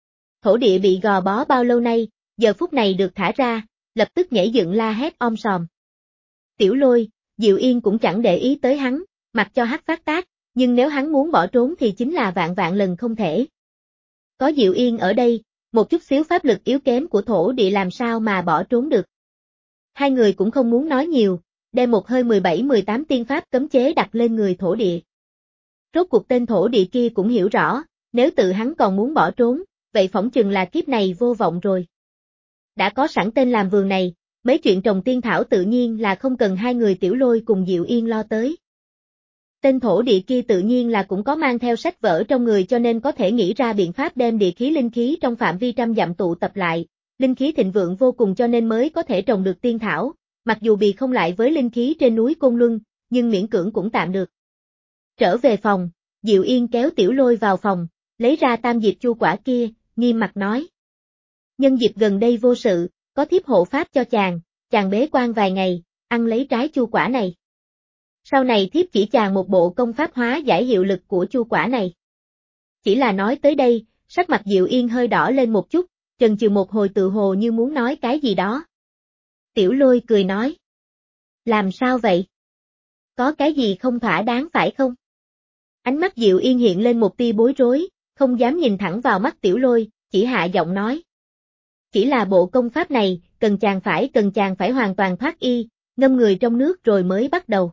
S1: Thổ địa bị gò bó bao lâu nay, giờ phút này được thả ra, lập tức nhảy dựng la hét om sòm. Tiểu Lôi, Diệu Yên cũng chẳng để ý tới hắn, mặc cho hắn phát tác, nhưng nếu hắn muốn bỏ trốn thì chính là vạn vạn lần không thể. Có Diệu Yên ở đây, một chút xíu pháp lực yếu kém của thổ địa làm sao mà bỏ trốn được. Hai người cũng không muốn nói nhiều, đem một hơi mười bảy mười tám tiên pháp cấm chế đặt lên người thổ địa. Rốt cuộc tên thổ địa kia cũng hiểu rõ, nếu tự hắn còn muốn bỏ trốn, vậy phỏng chừng là kiếp này vô vọng rồi. Đã có sẵn tên làm vườn này, mấy chuyện trồng tiên thảo tự nhiên là không cần hai người Tiểu Lôi cùng Diệu Yên lo tới. Tên thổ địa kia tự nhiên là cũng có mang theo sách vở trong người cho nên có thể nghĩ ra biện pháp đem địa khí linh khí trong phạm vi trăm dặm tụ tập lại, linh khí thịnh vượng vô cùng cho nên mới có thể trồng được tiên thảo, mặc dù bị không lại với linh khí trên núi Côn Luân, nhưng miễn cưỡng cũng tạm được. Trở về phòng, Diệu Yên kéo Tiểu Lôi vào phòng, lấy ra tam diệp chu quả kia, nghiêm mặt nói. Nhân dịp gần đây vô sự, có thiếp hộ pháp cho chàng, chàng bế quan vài ngày, ăn lấy trái chu quả này. Sau này thiếp chỉ chàng một bộ công pháp hóa giải hiệu lực của chu quả này. Chỉ là nói tới đây, sắc mặt Diệu Yên hơi đỏ lên một chút, chần chừ một hồi tự hồ như muốn nói cái gì đó. Tiểu Lôi cười nói. Làm sao vậy? Có cái gì không thỏa đáng phải không? Ánh mắt Diệu Yên hiện lên một tia bối rối, không dám nhìn thẳng vào mắt Tiểu Lôi, chỉ hạ giọng nói. Chỉ là bộ công pháp này, cần chàng phải cần chàng phải hoàn toàn thoát y, ngâm người trong nước rồi mới bắt đầu.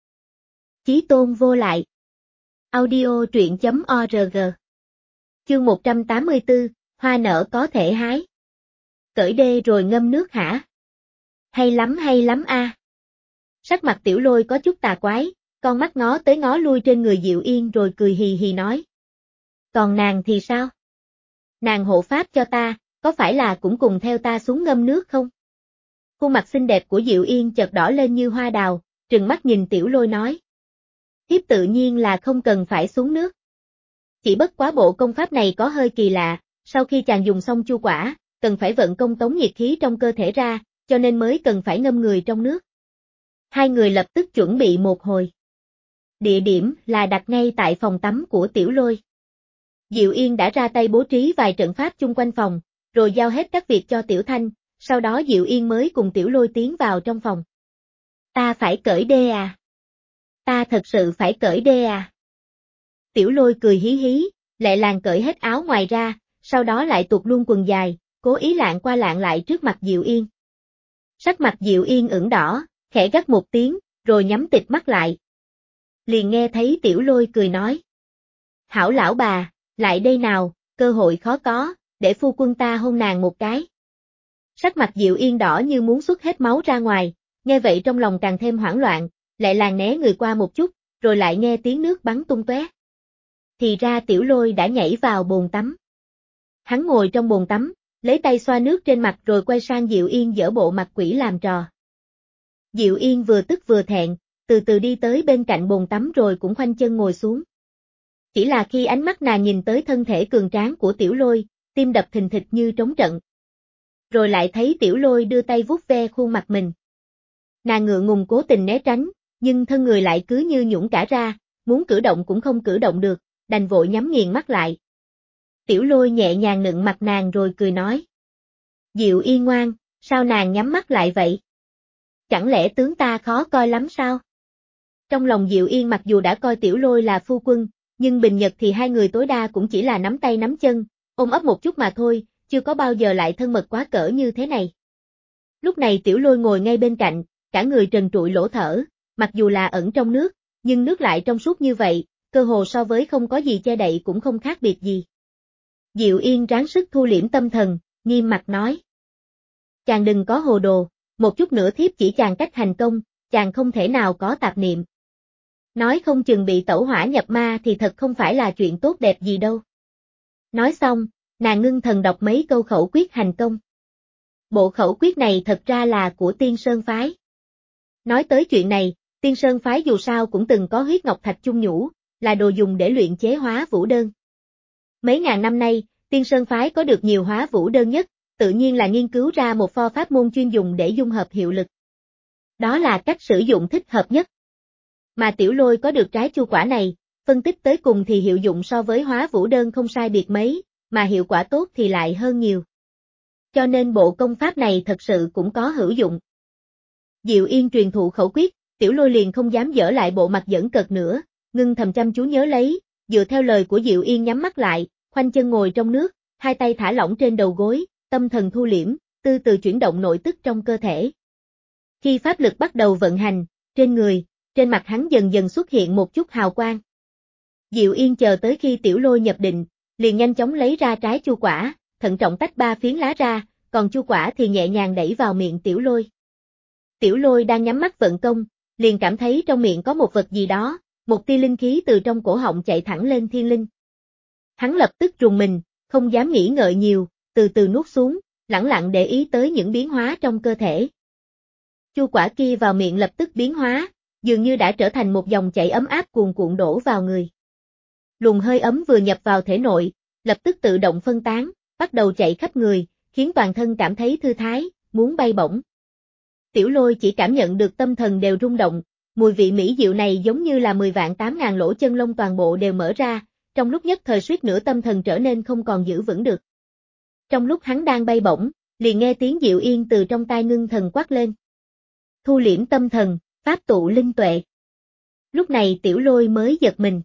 S1: Chí tôn vô lại. Audio truyện.org. Chương một trăm tám mươi tư, hoa nở có thể hái. Cởi đê rồi ngâm nước hả? Hay lắm hay lắm a. À. Sắc mặt Tiểu Lôi có chút tà quái, con mắt ngó tới ngó lui trên người Diệu Yên rồi cười hì hì nói. Còn nàng thì sao? Nàng hộ pháp cho ta, có phải là cũng cùng theo ta xuống ngâm nước không? Khuôn mặt xinh đẹp của Diệu Yên chợt đỏ lên như hoa đào, trừng mắt nhìn Tiểu Lôi nói. Thiếp tự nhiên là không cần phải xuống nước. Chỉ bất quá bộ công pháp này có hơi kỳ lạ, sau khi chàng dùng xong chu quả, cần phải vận công tống nhiệt khí trong cơ thể ra, cho nên mới cần phải ngâm người trong nước. Hai người lập tức chuẩn bị một hồi. Địa điểm là đặt ngay tại phòng tắm của Tiểu Lôi. Diệu Yên đã ra tay bố trí vài trận pháp chung quanh phòng, rồi giao hết các việc cho Tiểu Thanh, sau đó Diệu Yên mới cùng Tiểu Lôi tiến vào trong phòng. Ta phải cởi đê à? Ta thật sự phải cởi đê à? Tiểu Lôi cười hí hí, lẹ làng cởi hết áo ngoài ra, sau đó lại tuột luôn quần dài, cố ý lạng qua lạng lại trước mặt Diệu Yên. Sắc mặt Diệu Yên ửng đỏ, khẽ gắt một tiếng, rồi nhắm tịt mắt lại. Liền nghe thấy Tiểu Lôi cười nói. Hảo lão bà, lại đây nào, cơ hội khó có, để phu quân ta hôn nàng một cái. Sắc mặt Diệu Yên đỏ như muốn xuất hết máu ra ngoài, nghe vậy trong lòng càng thêm hoảng loạn, lại làng né người qua một chút, rồi lại nghe tiếng nước bắn tung tóe. Thì ra Tiểu Lôi đã nhảy vào bồn tắm. Hắn ngồi trong bồn tắm, lấy tay xoa nước trên mặt rồi quay sang Diệu Yên giở bộ mặt quỷ làm trò. Diệu Yên vừa tức vừa thẹn, từ từ đi tới bên cạnh bồn tắm rồi cũng khoanh chân ngồi xuống. Chỉ là khi ánh mắt nàng nhìn tới thân thể cường tráng của Tiểu Lôi, tim đập thình thịch như trống trận. Rồi lại thấy Tiểu Lôi đưa tay vuốt ve khuôn mặt mình. Nàng ngượng ngùng cố tình né tránh, nhưng thân người lại cứ như nhũn cả ra, muốn cử động cũng không cử động được, đành vội nhắm nghiền mắt lại. Tiểu Lôi nhẹ nhàng nựng mặt nàng rồi cười nói. Diệu Yên ngoan, sao nàng nhắm mắt lại vậy? Chẳng lẽ tướng ta khó coi lắm sao? Trong lòng Diệu Yên mặc dù đã coi Tiểu Lôi là phu quân, nhưng bình nhật thì hai người tối đa cũng chỉ là nắm tay nắm chân, ôm ấp một chút mà thôi, chưa có bao giờ lại thân mật quá cỡ như thế này. Lúc này Tiểu Lôi ngồi ngay bên cạnh, cả người trần trụi lỗ thở, mặc dù là ẩn trong nước, nhưng nước lại trong suốt như vậy, cơ hồ so với không có gì che đậy cũng không khác biệt gì. Diệu Yên ráng sức thu liễm tâm thần, nghiêm mặt nói. Chàng đừng có hồ đồ, một chút nữa thiếp chỉ chàng cách hành công, chàng không thể nào có tạp niệm. Nói không chừng bị tẩu hỏa nhập ma thì thật không phải là chuyện tốt đẹp gì đâu. Nói xong, nàng ngưng thần đọc mấy câu khẩu quyết hành công. Bộ khẩu quyết này thật ra là của Tiên Sơn Phái. Nói tới chuyện này, Tiên Sơn Phái dù sao cũng từng có huyết ngọc thạch chung nhũ, là đồ dùng để luyện chế hóa vũ đơn. Mấy ngàn năm nay, Tiên Sơn Phái có được nhiều hóa vũ đơn nhất, tự nhiên là nghiên cứu ra một pho pháp môn chuyên dùng để dung hợp hiệu lực. Đó là cách sử dụng thích hợp nhất. Mà Tiểu Lôi có được trái chu quả này, phân tích tới cùng thì hiệu dụng so với hóa vũ đơn không sai biệt mấy, mà hiệu quả tốt thì lại hơn nhiều. Cho nên bộ công pháp này thật sự cũng có hữu dụng. Diệu Yên truyền thụ khẩu quyết, Tiểu Lôi liền không dám dở lại bộ mặt giỡn cợt nữa, ngưng thầm chăm chú nhớ lấy, dựa theo lời của Diệu Yên nhắm mắt lại, khoanh chân ngồi trong nước, hai tay thả lỏng trên đầu gối, tâm thần thu liễm, từ từ chuyển động nội tức trong cơ thể. Khi pháp lực bắt đầu vận hành, trên người, trên mặt hắn dần dần xuất hiện một chút hào quang. Diệu Yên chờ tới khi Tiểu Lôi nhập định, liền nhanh chóng lấy ra trái chu quả, thận trọng tách ba phiến lá ra, còn chu quả thì nhẹ nhàng đẩy vào miệng Tiểu Lôi. Tiểu Lôi đang nhắm mắt vận công, liền cảm thấy trong miệng có một vật gì đó, một tia linh khí từ trong cổ họng chạy thẳng lên thiên linh. Hắn lập tức rùng mình, không dám nghĩ ngợi nhiều, từ từ nuốt xuống, lẳng lặng để ý tới những biến hóa trong cơ thể. Chu quả kia vào miệng lập tức biến hóa, dường như đã trở thành một dòng chảy ấm áp cuồn cuộn đổ vào người. Luồng hơi ấm vừa nhập vào thể nội, lập tức tự động phân tán, bắt đầu chạy khắp người, khiến toàn thân cảm thấy thư thái, muốn bay bổng. Tiểu Lôi chỉ cảm nhận được tâm thần đều rung động, mùi vị mỹ diệu này giống như là mười vạn tám ngàn lỗ chân lông toàn bộ đều mở ra, trong lúc nhất thời suýt nữa tâm thần trở nên không còn giữ vững được. Trong lúc hắn đang bay bổng, liền nghe tiếng Diệu Yên từ trong tai ngưng thần quát lên. Thu liễm tâm thần, pháp tụ linh tuệ. Lúc này Tiểu Lôi mới giật mình.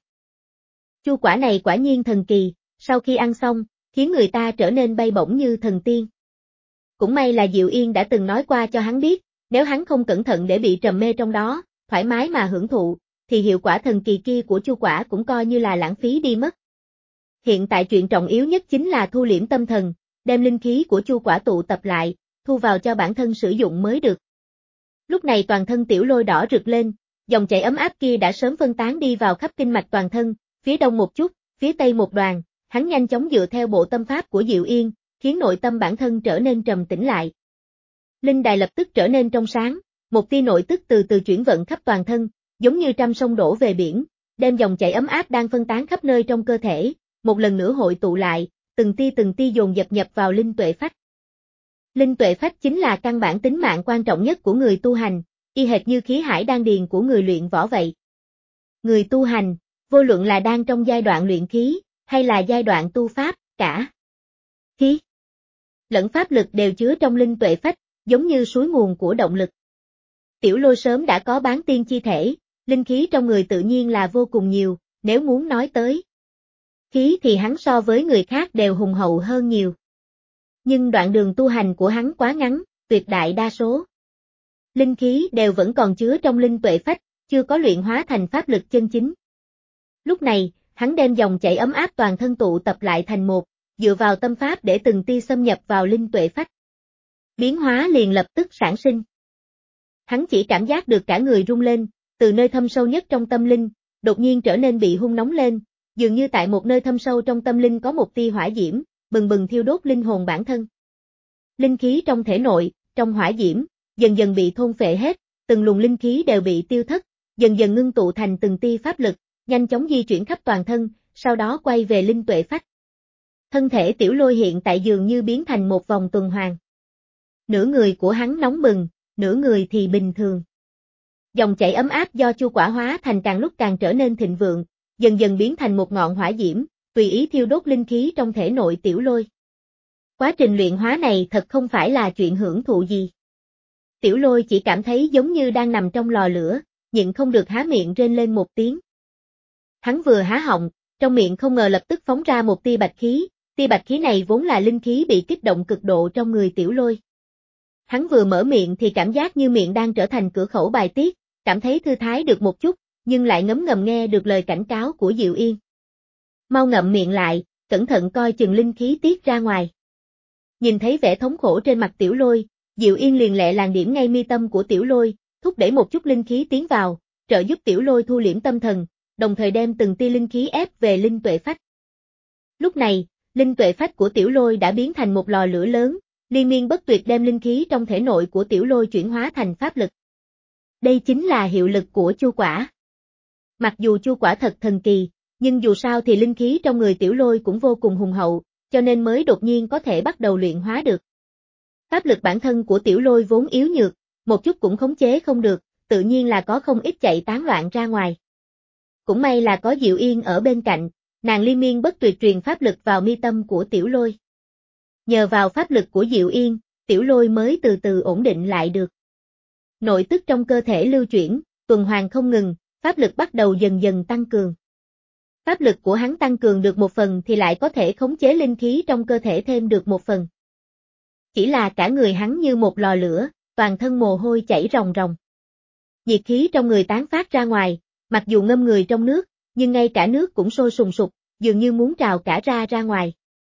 S1: Chu quả này quả nhiên thần kỳ, sau khi ăn xong, khiến người ta trở nên bay bổng như thần tiên. Cũng may là Diệu Yên đã từng nói qua cho hắn biết, nếu hắn không cẩn thận để bị trầm mê trong đó, thoải mái mà hưởng thụ, thì hiệu quả thần kỳ kia của chu quả cũng coi như là lãng phí đi mất. Hiện tại chuyện trọng yếu nhất chính là thu liễm tâm thần, đem linh khí của chu quả tụ tập lại, thu vào cho bản thân sử dụng mới được. Lúc này toàn thân Tiểu Lôi đỏ rực lên, dòng chảy ấm áp kia đã sớm phân tán đi vào khắp kinh mạch toàn thân, phía đông một chút, phía tây một đoàn, hắn nhanh chóng dựa theo bộ tâm pháp của Diệu Yên, khiến nội tâm bản thân trở nên trầm tĩnh lại. Linh đài lập tức trở nên trong sáng, một tia nội tức từ từ chuyển vận khắp toàn thân, giống như trăm sông đổ về biển, đem dòng chảy ấm áp đang phân tán khắp nơi trong cơ thể, một lần nữa hội tụ lại, từng tia từng tia dồn dập nhập vào linh tuệ phách. Linh tuệ phách chính là căn bản tính mạng quan trọng nhất của người tu hành, y hệt như khí hải đan điền của người luyện võ vậy. Người tu hành, vô luận là đang trong giai đoạn luyện khí, hay là giai đoạn tu pháp, cả khí lẫn pháp lực đều chứa trong linh tuệ phách, giống như suối nguồn của động lực. Tiểu Lôi sớm đã có bán tiên chi thể, linh khí trong người tự nhiên là vô cùng nhiều, nếu muốn nói tới khí thì hắn so với người khác đều hùng hậu hơn nhiều. Nhưng đoạn đường tu hành của hắn quá ngắn, tuyệt đại đa số linh khí đều vẫn còn chứa trong linh tuệ phách, chưa có luyện hóa thành pháp lực chân chính. Lúc này, hắn đem dòng chảy ấm áp toàn thân tụ tập lại thành một, dựa vào tâm pháp để từng tia xâm nhập vào linh tuệ phách. Biến hóa liền lập tức sản sinh. Hắn chỉ cảm giác được cả người rung lên, từ nơi thâm sâu nhất trong tâm linh, đột nhiên trở nên bị hun nóng lên, dường như tại một nơi thâm sâu trong tâm linh có một tia hỏa diễm, bừng bừng thiêu đốt linh hồn bản thân. Linh khí trong thể nội, trong hỏa diễm, dần dần bị thôn phệ hết, từng luồng linh khí đều bị tiêu thất, dần dần ngưng tụ thành từng tia pháp lực, nhanh chóng di chuyển khắp toàn thân, sau đó quay về linh tuệ phách. Thân thể Tiểu Lôi hiện tại dường như biến thành một vòng tuần hoàn. Nửa người của hắn nóng bừng, nửa người thì bình thường. Dòng chảy ấm áp do chu quả hóa thành càng lúc càng trở nên thịnh vượng, dần dần biến thành một ngọn hỏa diễm, tùy ý thiêu đốt linh khí trong thể nội Tiểu Lôi. Quá trình luyện hóa này thật không phải là chuyện hưởng thụ gì. Tiểu Lôi chỉ cảm thấy giống như đang nằm trong lò lửa, nhịn không được há miệng rên lên một tiếng. Hắn vừa há họng, trong miệng không ngờ lập tức phóng ra một tia bạch khí, tia bạch khí này vốn là linh khí bị kích động cực độ trong người Tiểu Lôi. Hắn vừa mở miệng thì cảm giác như miệng đang trở thành cửa khẩu bài tiết, cảm thấy thư thái được một chút, nhưng lại ngấm ngầm nghe được lời cảnh cáo của Diệu Yên. Mau ngậm miệng lại, cẩn thận coi chừng linh khí tiết ra ngoài. Nhìn thấy vẻ thống khổ trên mặt Tiểu Lôi, Diệu Yên liền lẹ làng điểm ngay mi tâm của Tiểu Lôi, thúc đẩy một chút linh khí tiến vào, trợ giúp Tiểu Lôi thu liễm tâm thần, đồng thời đem từng tia linh khí ép về linh tuệ phách. Lúc này, linh tuệ phách của Tiểu Lôi đã biến thành một lò lửa lớn, liên miên bất tuyệt đem linh khí trong thể nội của Tiểu Lôi chuyển hóa thành pháp lực. Đây chính là hiệu lực của chu quả. Mặc dù chu quả thật thần kỳ, nhưng dù sao thì linh khí trong người Tiểu Lôi cũng vô cùng hùng hậu, cho nên mới đột nhiên có thể bắt đầu luyện hóa được. Pháp lực bản thân của Tiểu Lôi vốn yếu nhược, một chút cũng khống chế không được, tự nhiên là có không ít chạy tán loạn ra ngoài. Cũng may là có Diệu Yên ở bên cạnh, nàng liên miên bất tuyệt truyền pháp lực vào mi tâm của Tiểu Lôi. Nhờ vào pháp lực của Diệu Yên, Tiểu Lôi mới từ từ ổn định lại được. Nội tức trong cơ thể lưu chuyển, tuần hoàn không ngừng, pháp lực bắt đầu dần dần tăng cường. Pháp lực của hắn tăng cường được một phần thì lại có thể khống chế linh khí trong cơ thể thêm được một phần. Chỉ là cả người hắn như một lò lửa, toàn thân mồ hôi chảy ròng ròng. Nhiệt khí trong người tán phát ra ngoài, mặc dù ngâm người trong nước, nhưng ngay cả nước cũng sôi sùng sục, dường như muốn trào cả ra ra ngoài.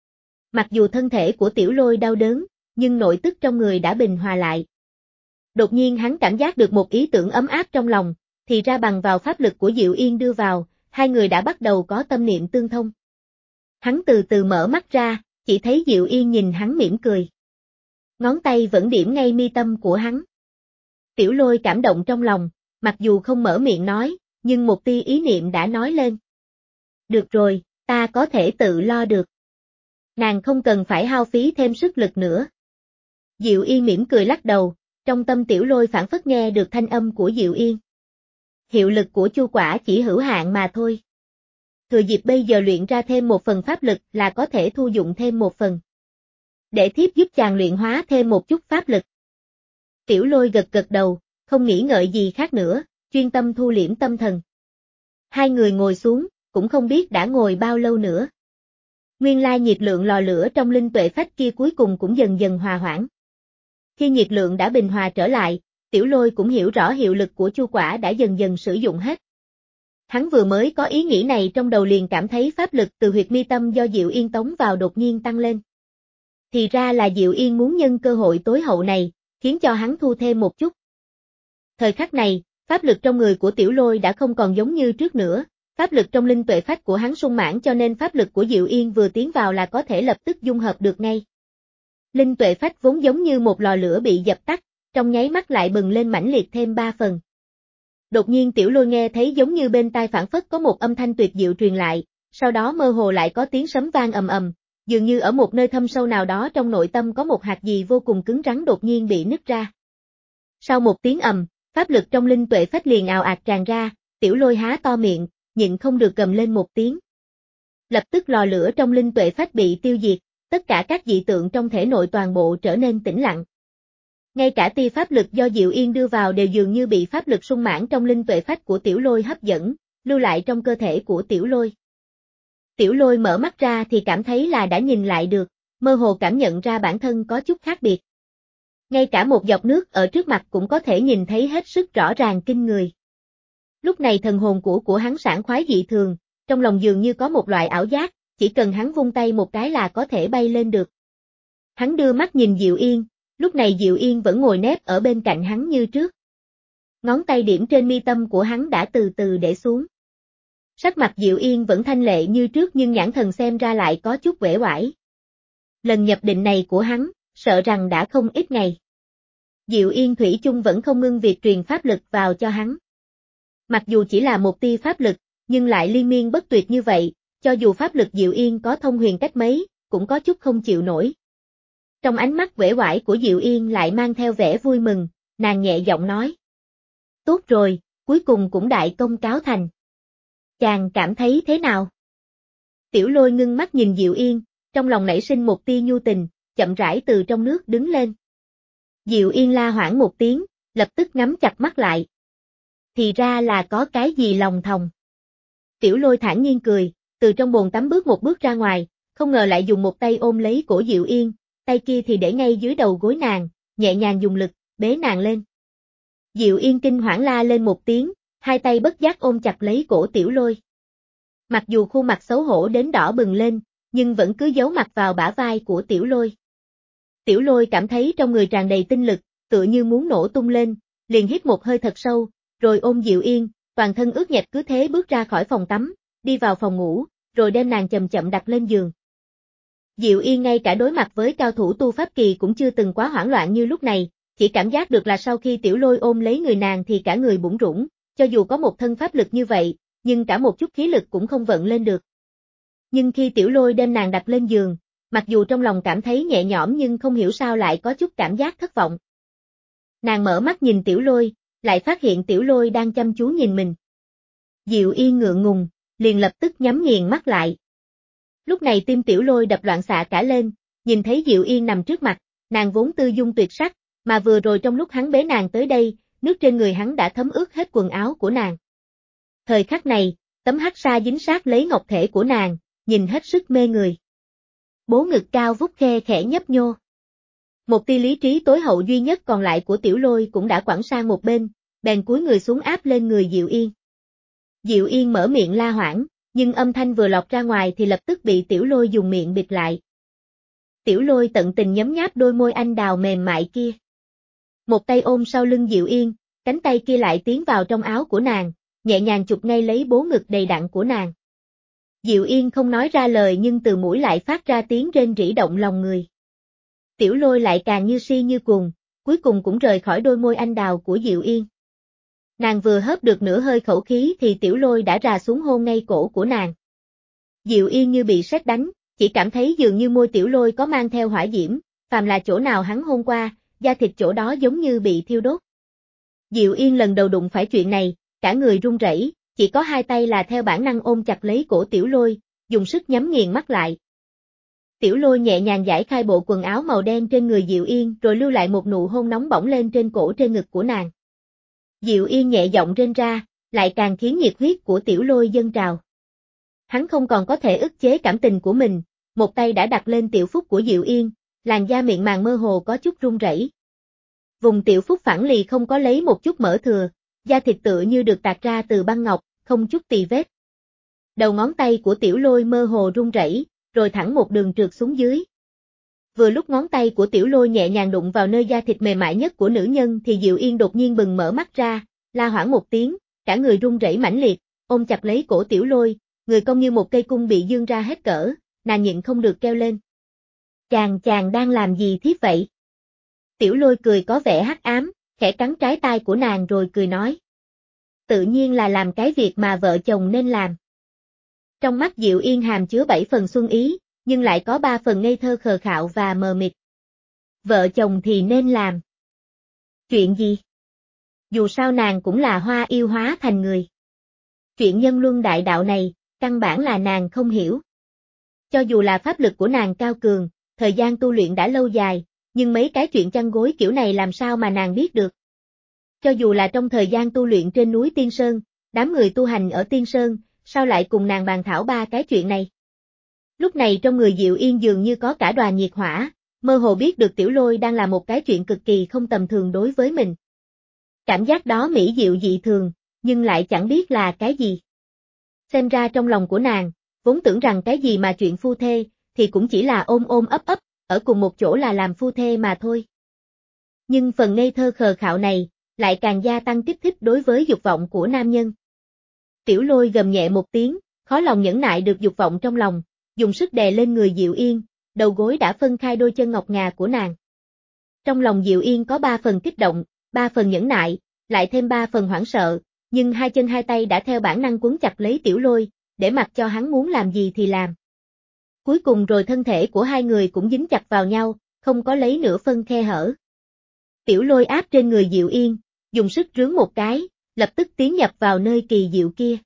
S1: Mặc dù thân thể của Tiểu Lôi đau đớn, nhưng nội tức trong người đã bình hòa lại. Đột nhiên hắn cảm giác được một ý tưởng ấm áp trong lòng, thì ra bằng vào pháp lực của Diệu Yên đưa vào, hai người đã bắt đầu có tâm niệm tương thông. Hắn từ từ mở mắt ra, chỉ thấy Diệu Yên nhìn hắn mỉm cười. Ngón tay vẫn điểm ngay mi tâm của hắn. Tiểu Lôi cảm động trong lòng, mặc dù không mở miệng nói, nhưng một tia ý niệm đã nói lên. Được rồi, ta có thể tự lo được. Nàng không cần phải hao phí thêm sức lực nữa. Diệu Yên mỉm cười lắc đầu, trong tâm Tiểu Lôi phảng phất nghe được thanh âm của Diệu Yên. Hiệu lực của chu quả chỉ hữu hạn mà thôi. Thừa dịp bây giờ luyện ra thêm một phần pháp lực là có thể thu dụng thêm một phần. Để thiếp giúp chàng luyện hóa thêm một chút pháp lực. Tiểu Lôi gật gật đầu, không nghĩ ngợi gì khác nữa, chuyên tâm thu liễm tâm thần. Hai người ngồi xuống, cũng không biết đã ngồi bao lâu nữa. Nguyên lai nhiệt lượng lò lửa trong linh tuệ phách kia cuối cùng cũng dần dần hòa hoãn. Khi nhiệt lượng đã bình hòa trở lại, Tiểu Lôi cũng hiểu rõ hiệu lực của chu quả đã dần dần sử dụng hết. Hắn vừa mới có ý nghĩ này trong đầu liền cảm thấy pháp lực từ huyệt mi tâm do Diệu Yên tống vào đột nhiên tăng lên. Thì ra là Diệu Yên muốn nhân cơ hội tối hậu này, khiến cho hắn thu thêm một chút. Thời khắc này, pháp lực trong người của Tiểu Lôi đã không còn giống như trước nữa, pháp lực trong linh tuệ phách của hắn sung mãn cho nên pháp lực của Diệu Yên vừa tiến vào là có thể lập tức dung hợp được ngay. Linh tuệ phách vốn giống như một lò lửa bị dập tắt, trong nháy mắt lại bừng lên mãnh liệt thêm ba phần. Đột nhiên Tiểu Lôi nghe thấy giống như bên tai phảng phất có một âm thanh tuyệt diệu truyền lại, sau đó mơ hồ lại có tiếng sấm vang ầm ầm, dường như ở một nơi thâm sâu nào đó trong nội tâm có một hạt gì vô cùng cứng rắn đột nhiên bị nứt ra. Sau một tiếng ầm, pháp lực trong linh tuệ phách liền ào ạt tràn ra, Tiểu Lôi há to miệng, nhịn không được gầm lên một tiếng. Lập tức lò lửa trong linh tuệ phách bị tiêu diệt, tất cả các dị tượng trong thể nội toàn bộ trở nên tĩnh lặng. Ngay cả tia pháp lực do Diệu Yên đưa vào đều dường như bị pháp lực sung mãn trong linh tuệ phách của Tiểu Lôi hấp dẫn, lưu lại trong cơ thể của Tiểu Lôi. Tiểu Lôi mở mắt ra thì cảm thấy là đã nhìn lại được, mơ hồ cảm nhận ra bản thân có chút khác biệt. Ngay cả một giọt nước ở trước mặt cũng có thể nhìn thấy hết sức rõ ràng kinh người. Lúc này thần hồn của của hắn sảng khoái dị thường, trong lòng dường như có một loại ảo giác, chỉ cần hắn vung tay một cái là có thể bay lên được. Hắn đưa mắt nhìn Diệu Yên, lúc này Diệu Yên vẫn ngồi nép ở bên cạnh hắn như trước. Ngón tay điểm trên mi tâm của hắn đã từ từ để xuống. Sắc mặt Diệu Yên vẫn thanh lệ như trước nhưng nhãn thần xem ra lại có chút uể oải. Lần nhập định này của hắn, sợ rằng đã không ít ngày. Diệu Yên thủy chung vẫn không ngưng việc truyền pháp lực vào cho hắn. Mặc dù chỉ là một tia pháp lực, nhưng lại liên miên bất tuyệt như vậy, cho dù pháp lực Diệu Yên có thông huyền cách mấy, cũng có chút không chịu nổi. Trong ánh mắt uể oải của Diệu Yên lại mang theo vẻ vui mừng, nàng nhẹ giọng nói. Tốt rồi, cuối cùng cũng đại công cáo thành. Chàng cảm thấy thế nào? Tiểu Lôi ngưng mắt nhìn Diệu Yên, trong lòng nảy sinh một tia nhu tình, chậm rãi từ trong nước đứng lên. Diệu Yên la hoảng một tiếng, lập tức ngắm chặt mắt lại. Thì ra là có cái gì lòng thòng. Tiểu Lôi thản nhiên cười, từ trong bồn tắm bước một bước ra ngoài, không ngờ lại dùng một tay ôm lấy cổ Diệu Yên, tay kia thì để ngay dưới đầu gối nàng, nhẹ nhàng dùng lực, bế nàng lên. Diệu Yên kinh hoảng la lên một tiếng, hai tay bất giác ôm chặt lấy cổ Tiểu Lôi. Mặc dù khuôn mặt xấu hổ đến đỏ bừng lên, nhưng vẫn cứ giấu mặt vào bả vai của Tiểu Lôi. Tiểu Lôi cảm thấy trong người tràn đầy tinh lực, tựa như muốn nổ tung lên, liền hít một hơi thật sâu, rồi ôm Diệu Yên, toàn thân ướt nhẹp cứ thế bước ra khỏi phòng tắm, đi vào phòng ngủ, rồi đem nàng chậm chậm đặt lên giường. Diệu Yên ngay cả đối mặt với cao thủ tu pháp kỳ cũng chưa từng quá hoảng loạn như lúc này, chỉ cảm giác được là sau khi Tiểu Lôi ôm lấy người nàng thì cả người bủn rủn, cho dù có một thân pháp lực như vậy, nhưng cả một chút khí lực cũng không vận lên được. Nhưng khi Tiểu Lôi đem nàng đặt lên giường, mặc dù trong lòng cảm thấy nhẹ nhõm nhưng không hiểu sao lại có chút cảm giác thất vọng. Nàng mở mắt nhìn Tiểu Lôi, lại phát hiện Tiểu Lôi đang chăm chú nhìn mình. Diệu Yên ngượng ngùng, liền lập tức nhắm nghiền mắt lại. Lúc này tim Tiểu Lôi đập loạn xạ cả lên, nhìn thấy Diệu Yên nằm trước mặt, nàng vốn tư dung tuyệt sắc, mà vừa rồi trong lúc hắn bế nàng tới đây, nước trên người hắn đã thấm ướt hết quần áo của nàng. Thời khắc này, tấm hắc sa dính sát lấy ngọc thể của nàng, nhìn hết sức mê người. Bố ngực cao vút khe khẽ nhấp nhô. Một tia lý trí tối hậu duy nhất còn lại của Tiểu Lôi cũng đã quẳng sang một bên, bèn cúi người xuống áp lên người Diệu Yên. Diệu Yên mở miệng la hoảng, nhưng âm thanh vừa lọt ra ngoài thì lập tức bị Tiểu Lôi dùng miệng bịt lại. Tiểu Lôi tận tình nhấm nháp đôi môi anh đào mềm mại kia. Một tay ôm sau lưng Diệu Yên, cánh tay kia lại tiến vào trong áo của nàng, nhẹ nhàng chụp ngay lấy bố ngực đầy đặn của nàng. Diệu Yên không nói ra lời nhưng từ mũi lại phát ra tiếng rên rỉ động lòng người. Tiểu Lôi lại càng như si như cuồng, cuối cùng cũng rời khỏi đôi môi anh đào của Diệu Yên. Nàng vừa hớp được nửa hơi khẩu khí thì Tiểu Lôi đã rà xuống hôn ngay cổ của nàng. Diệu Yên như bị sét đánh, chỉ cảm thấy dường như môi Tiểu Lôi có mang theo hỏa diễm, phàm là chỗ nào hắn hôn qua, da thịt chỗ đó giống như bị thiêu đốt. Diệu Yên lần đầu đụng phải chuyện này, cả người run rẩy, chỉ có hai tay là theo bản năng ôm chặt lấy cổ Tiểu Lôi, dùng sức nhắm nghiền mắt lại. Tiểu Lôi nhẹ nhàng giải khai bộ quần áo màu đen trên người Diệu Yên rồi lưu lại một nụ hôn nóng bỏng lên trên cổ trên ngực của nàng. Diệu Yên nhẹ giọng rên ra, lại càng khiến nhiệt huyết của Tiểu Lôi dâng trào. Hắn không còn có thể ức chế cảm tình của mình, một tay đã đặt lên tiểu phúc của Diệu Yên, làn da miệng màng mơ hồ có chút run rẩy. Vùng tiểu phúc phẳng lì không có lấy một chút mỡ thừa, da thịt tựa như được tạc ra từ băng ngọc, không chút tì vết. Đầu ngón tay của Tiểu Lôi mơ hồ run rẩy, rồi thẳng một đường trượt xuống dưới. Vừa lúc ngón tay của Tiểu Lôi nhẹ nhàng đụng vào nơi da thịt mềm mại nhất của nữ nhân thì Diệu Yên đột nhiên bừng mở mắt ra, la hoảng một tiếng, cả người run rẩy mãnh liệt, ôm chặt lấy cổ Tiểu Lôi, người cong như một cây cung bị dương ra hết cỡ, nàng nhịn không được kêu lên. Chàng chàng đang làm gì thiếp vậy? Tiểu Lôi cười có vẻ hắc ám, khẽ cắn trái tai của nàng rồi cười nói. Tự nhiên là làm cái việc mà vợ chồng nên làm. Trong mắt Diệu Yên hàm chứa bảy phần xuân ý, nhưng lại có ba phần ngây thơ khờ khạo và mờ mịt. Vợ chồng thì nên làm. Chuyện gì? Dù sao nàng cũng là hoa yêu hóa thành người. Chuyện nhân luân đại đạo này, căn bản là nàng không hiểu. Cho dù là pháp lực của nàng cao cường, thời gian tu luyện đã lâu dài, nhưng mấy cái chuyện chăn gối kiểu này làm sao mà nàng biết được. Cho dù là trong thời gian tu luyện trên núi Tiên Sơn, đám người tu hành ở Tiên Sơn, sao lại cùng nàng bàn thảo ba cái chuyện này. Lúc này trong người Diệu Yên dường như có cả đoàn nhiệt hỏa, mơ hồ biết được Tiểu Lôi đang làm một cái chuyện cực kỳ không tầm thường đối với mình. Cảm giác đó mỹ diệu dị thường, nhưng lại chẳng biết là cái gì. Xem ra trong lòng của nàng, vốn tưởng rằng cái gì mà chuyện phu thê, thì cũng chỉ là ôm ôm ấp ấp, ở cùng một chỗ là làm phu thê mà thôi. Nhưng phần ngây thơ khờ khạo này, lại càng gia tăng kích thích đối với dục vọng của nam nhân. Tiểu Lôi gầm nhẹ một tiếng, khó lòng nhẫn nại được dục vọng trong lòng, dùng sức đè lên người Diệu Yên, đầu gối đã phân khai đôi chân ngọc ngà của nàng. Trong lòng Diệu Yên có ba phần kích động, ba phần nhẫn nại, lại thêm ba phần hoảng sợ, nhưng hai chân hai tay đã theo bản năng quấn chặt lấy Tiểu Lôi, để mặc cho hắn muốn làm gì thì làm. Cuối cùng rồi thân thể của hai người cũng dính chặt vào nhau, không có lấy nửa phân khe hở. Tiểu Lôi áp trên người Diệu Yên, dùng sức rướn một cái, lập tức tiến nhập vào nơi kỳ diệu kia.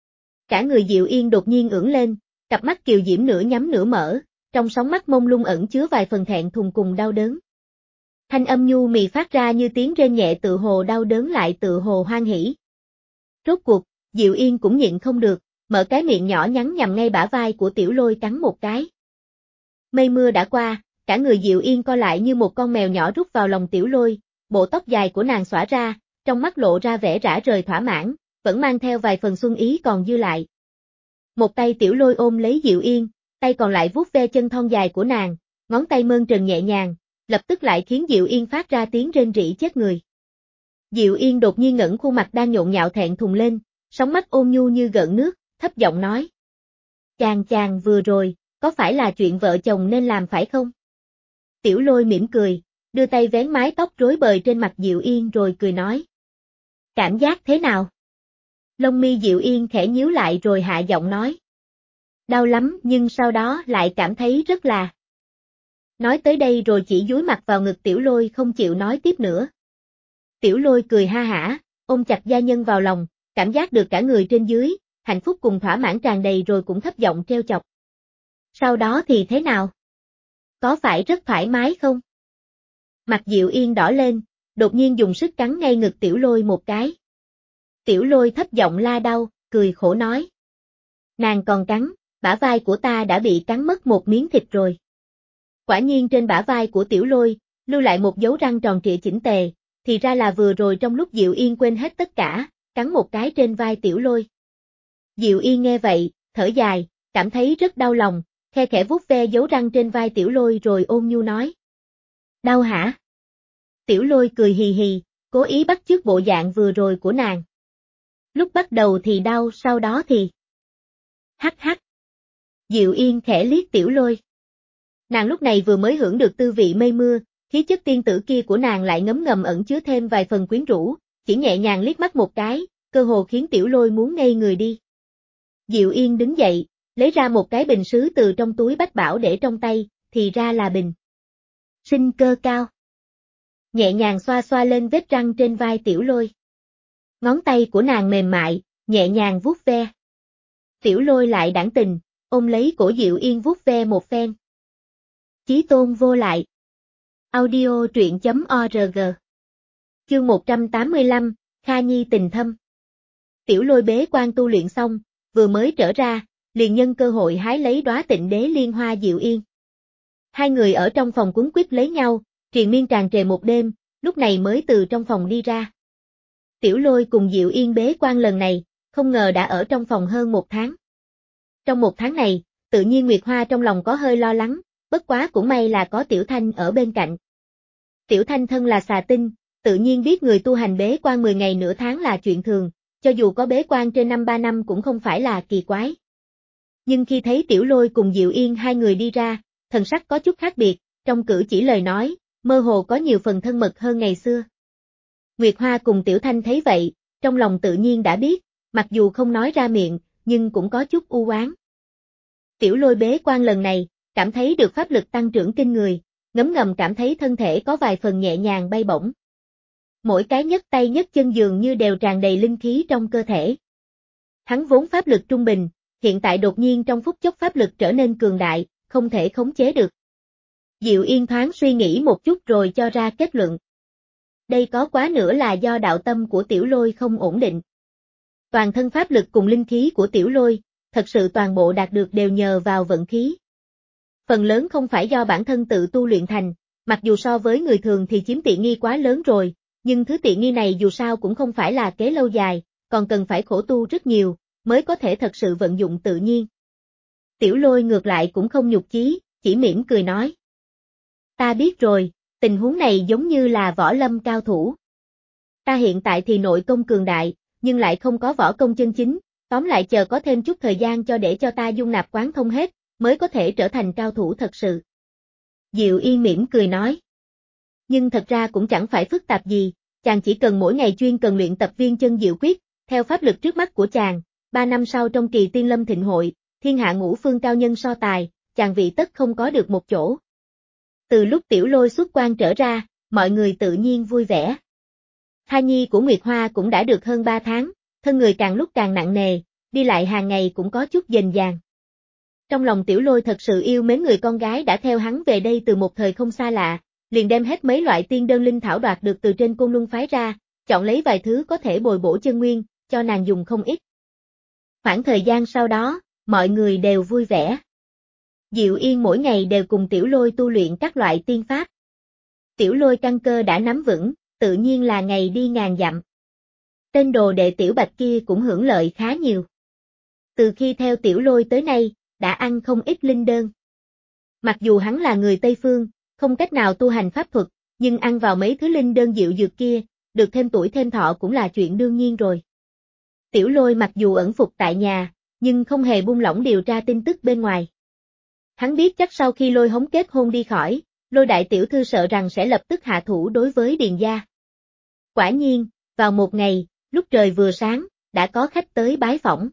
S1: Cả người Diệu Yên đột nhiên ưỡn lên, cặp mắt kiều diễm nửa nhắm nửa mở, trong sóng mắt mông lung ẩn chứa vài phần thẹn thùng cùng đau đớn. Thanh âm nhu mì phát ra như tiếng rên nhẹ tự hồ đau đớn lại tự hồ hoan hỉ. Rốt cuộc, Diệu Yên cũng nhịn không được, mở cái miệng nhỏ nhắn nhằm ngay bả vai của Tiểu Lôi cắn một cái. Mây mưa đã qua, cả người Diệu Yên co lại như một con mèo nhỏ rút vào lòng Tiểu Lôi, bộ tóc dài của nàng xõa ra, trong mắt lộ ra vẻ rã rời thỏa mãn, vẫn mang theo vài phần xuân ý còn dư lại. Một tay Tiểu Lôi ôm lấy Diệu Yên, tay còn lại vuốt ve chân thon dài của nàng, ngón tay mơn trần nhẹ nhàng, lập tức lại khiến Diệu Yên phát ra tiếng rên rỉ chết người. Diệu Yên đột nhiên ngẩng khuôn mặt đang nhộn nhạo thẹn thùng lên, sóng mắt ôn nhu như gợn nước, thấp giọng nói. Chàng chàng vừa rồi, có phải là chuyện vợ chồng nên làm phải không? Tiểu Lôi mỉm cười, đưa tay vén mái tóc rối bời trên mặt Diệu Yên rồi cười nói. Cảm giác thế nào? Lông mi Diệu Yên khẽ nhíu lại rồi hạ giọng nói. Đau lắm nhưng sau đó lại cảm thấy rất là. Nói tới đây rồi chỉ dúi mặt vào ngực Tiểu Lôi không chịu nói tiếp nữa. Tiểu Lôi cười ha hả, ôm chặt gia nhân vào lòng, cảm giác được cả người trên dưới, hạnh phúc cùng thỏa mãn tràn đầy rồi cũng thấp giọng trêu chọc. Sau đó thì thế nào? Có phải rất thoải mái không? Mặt Diệu Yên đỏ lên, đột nhiên dùng sức cắn ngay ngực Tiểu Lôi một cái. Tiểu Lôi thấp giọng la đau, cười khổ nói. Nàng còn cắn, bả vai của ta đã bị cắn mất một miếng thịt rồi. Quả nhiên trên bả vai của Tiểu Lôi, lưu lại một dấu răng tròn trịa chỉnh tề, thì ra là vừa rồi trong lúc Diệu Yên quên hết tất cả, cắn một cái trên vai Tiểu Lôi. Diệu Yên nghe vậy, thở dài, cảm thấy rất đau lòng, khe khẽ vuốt ve dấu răng trên vai Tiểu Lôi rồi ôn nhu nói. Đau hả? Tiểu Lôi cười hì hì, cố ý bắt chước bộ dạng vừa rồi của nàng. Lúc bắt đầu thì đau, sau đó thì... Hắc hắc. Diệu Yên khẽ liếc Tiểu Lôi. Nàng lúc này vừa mới hưởng được tư vị mây mưa, khí chất tiên tử kia của nàng lại ngấm ngầm ẩn chứa thêm vài phần quyến rũ, chỉ nhẹ nhàng liếc mắt một cái, cơ hồ khiến Tiểu Lôi muốn ngây người đi. Diệu Yên đứng dậy, lấy ra một cái bình sứ từ trong túi bách bảo để trong tay, thì ra là bình sinh cơ cao. Nhẹ nhàng xoa xoa lên vết răng trên vai Tiểu Lôi. Ngón tay của nàng mềm mại, nhẹ nhàng vuốt ve. Tiểu Lôi lại đãng tình, ôm lấy cổ Diệu Yên vuốt ve một phen. Chí tôn vô lại. Audio truyện chấm org. Chương một trăm tám mươi lăm, Kha Nhi tình thâm. Tiểu Lôi bế quan tu luyện xong, vừa mới trở ra, liền nhân cơ hội hái lấy đóa Tịnh Đế liên hoa Diệu Yên. Hai người ở trong phòng quấn quýt lấy nhau, triền miên tràn trề một đêm, lúc này mới từ trong phòng đi ra. Tiểu Lôi cùng Diệu Yên bế quan lần này, không ngờ đã ở trong phòng hơn một tháng. Trong một tháng này, tự nhiên Nguyệt Hoa trong lòng có hơi lo lắng, bất quá cũng may là có Tiểu Thanh ở bên cạnh. Tiểu Thanh thân là xà tinh, tự nhiên biết người tu hành bế quan mười ngày nửa tháng là chuyện thường, cho dù có bế quan trên năm ba năm cũng không phải là kỳ quái. Nhưng khi thấy Tiểu Lôi cùng Diệu Yên hai người đi ra, thần sắc có chút khác biệt, trong cử chỉ lời nói, mơ hồ có nhiều phần thân mật hơn ngày xưa. Nguyệt Hoa cùng Tiểu Thanh thấy vậy, trong lòng tự nhiên đã biết, mặc dù không nói ra miệng, nhưng cũng có chút u oán. Tiểu Lôi bế quan lần này, cảm thấy được pháp lực tăng trưởng kinh người, ngấm ngầm cảm thấy thân thể có vài phần nhẹ nhàng bay bổng. Mỗi cái nhấc tay nhấc chân dường như đều tràn đầy linh khí trong cơ thể. Hắn vốn pháp lực trung bình, hiện tại đột nhiên trong phút chốc pháp lực trở nên cường đại, không thể khống chế được. Diệu Yên thoáng suy nghĩ một chút rồi cho ra kết luận. Đây có quá nữa là do đạo tâm của Tiểu Lôi không ổn định. Toàn thân pháp lực cùng linh khí của Tiểu Lôi, thật sự toàn bộ đạt được đều nhờ vào vận khí. Phần lớn không phải do bản thân tự tu luyện thành, mặc dù so với người thường thì chiếm tiện nghi quá lớn rồi, nhưng thứ tiện nghi này dù sao cũng không phải là kế lâu dài, còn cần phải khổ tu rất nhiều, mới có thể thật sự vận dụng tự nhiên. Tiểu Lôi ngược lại cũng không nhục chí, chỉ mỉm cười nói. Ta biết rồi, tình huống này giống như là võ lâm cao thủ. Ta hiện tại thì nội công cường đại, nhưng lại không có võ công chân chính, tóm lại chờ có thêm chút thời gian cho để cho ta dung nạp quán thông hết, mới có thể trở thành cao thủ thật sự. Diệu Yên mỉm cười nói. Nhưng thật ra cũng chẳng phải phức tạp gì, chàng chỉ cần mỗi ngày chuyên cần luyện tập viên chân diệu quyết, theo pháp lực trước mắt của chàng, ba năm sau trong kỳ tiên lâm thịnh hội, thiên hạ ngũ phương cao nhân so tài, chàng vị tất không có được một chỗ. Từ lúc Tiểu Lôi xuất quan trở ra, mọi người tự nhiên vui vẻ. Kha Nhi của Nguyệt Hoa cũng đã được hơn ba tháng, thân người càng lúc càng nặng nề, đi lại hàng ngày cũng có chút dần dàng. Trong lòng Tiểu Lôi thật sự yêu mến người con gái đã theo hắn về đây từ một thời không xa lạ, liền đem hết mấy loại tiên đơn linh thảo đoạt được từ trên Côn Luân phái ra, chọn lấy vài thứ có thể bồi bổ chân nguyên, cho nàng dùng không ít. Khoảng thời gian sau đó, mọi người đều vui vẻ. Diệu Yên mỗi ngày đều cùng Tiểu Lôi tu luyện các loại tiên pháp. Tiểu Lôi căn cơ đã nắm vững, tự nhiên là ngày đi ngàn dặm. Tên đồ đệ Tiểu Bạch kia cũng hưởng lợi khá nhiều. Từ khi theo Tiểu Lôi tới nay, đã ăn không ít linh đơn. Mặc dù hắn là người Tây Phương, không cách nào tu hành pháp thuật, nhưng ăn vào mấy thứ linh đơn diệu dược kia, được thêm tuổi thêm thọ cũng là chuyện đương nhiên rồi. Tiểu Lôi mặc dù ẩn phục tại nhà, nhưng không hề buông lỏng điều tra tin tức bên ngoài. Hắn biết chắc sau khi Lôi hống kết hôn đi khỏi, Lôi đại tiểu thư sợ rằng sẽ lập tức hạ thủ đối với Điền gia. Quả nhiên, vào một ngày, lúc trời vừa sáng, đã có khách tới bái phỏng.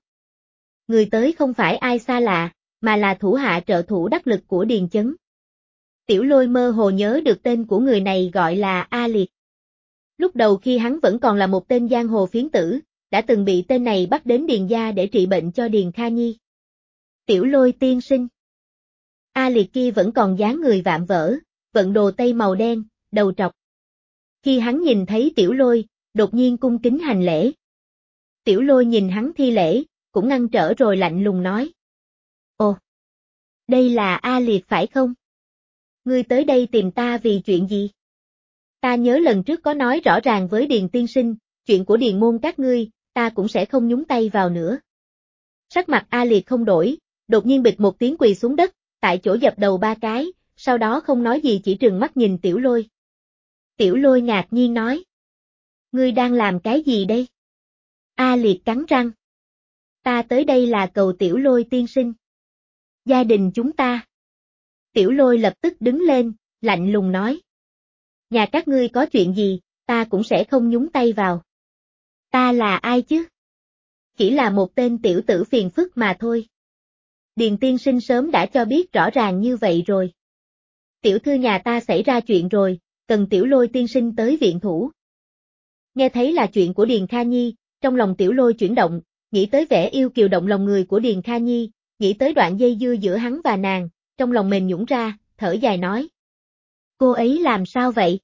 S1: Người tới không phải ai xa lạ, mà là thủ hạ trợ thủ đắc lực của Điền Chấn. Tiểu Lôi mơ hồ nhớ được tên của người này gọi là A Liệt. Lúc đầu khi hắn vẫn còn là một tên giang hồ phiến tử, đã từng bị tên này bắt đến Điền gia để trị bệnh cho Điền Kha Nhi. Tiểu Lôi tiên sinh. A Liệt kia vẫn còn dáng người vạm vỡ, vận đồ tây màu đen, đầu trọc. Khi hắn nhìn thấy Tiểu Lôi, đột nhiên cung kính hành lễ. Tiểu Lôi nhìn hắn thi lễ, cũng ngăn trở rồi lạnh lùng nói. Ồ, đây là A Liệt phải không? Ngươi tới đây tìm ta vì chuyện gì? Ta nhớ lần trước có nói rõ ràng với Điền tiên sinh, chuyện của Điền môn các ngươi, ta cũng sẽ không nhúng tay vào nữa. Sắc mặt A Liệt không đổi, đột nhiên bịch một tiếng quỳ xuống đất, tại chỗ dập đầu ba cái, sau đó không nói gì chỉ trừng mắt nhìn Tiểu Lôi. Tiểu Lôi ngạc nhiên nói. Ngươi đang làm cái gì đây? A Liệt cắn răng. Ta tới đây là cầu Tiểu Lôi tiên sinh. Gia đình chúng ta. Tiểu Lôi lập tức đứng lên, lạnh lùng nói. Nhà các ngươi có chuyện gì, ta cũng sẽ không nhúng tay vào. Ta là ai chứ? Chỉ là một tên tiểu tử phiền phức mà thôi. Điền tiên sinh sớm đã cho biết rõ ràng như vậy rồi. Tiểu thư nhà ta xảy ra chuyện rồi, cần Tiểu Lôi tiên sinh tới viện thủ. Nghe thấy là chuyện của Điền Kha Nhi, trong lòng Tiểu Lôi chuyển động, nghĩ tới vẻ yêu kiều động lòng người của Điền Kha Nhi, nghĩ tới đoạn dây dưa giữa hắn và nàng, trong lòng mềm nhũn ra, thở dài nói. Cô ấy làm sao vậy?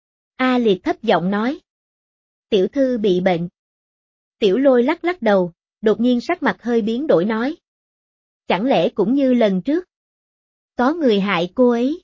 S1: A Liệt thấp giọng nói. Tiểu thư bị bệnh. Tiểu Lôi lắc lắc đầu, đột nhiên sắc mặt hơi biến đổi nói. Chẳng lẽ cũng như lần trước? Có người hại cô ấy?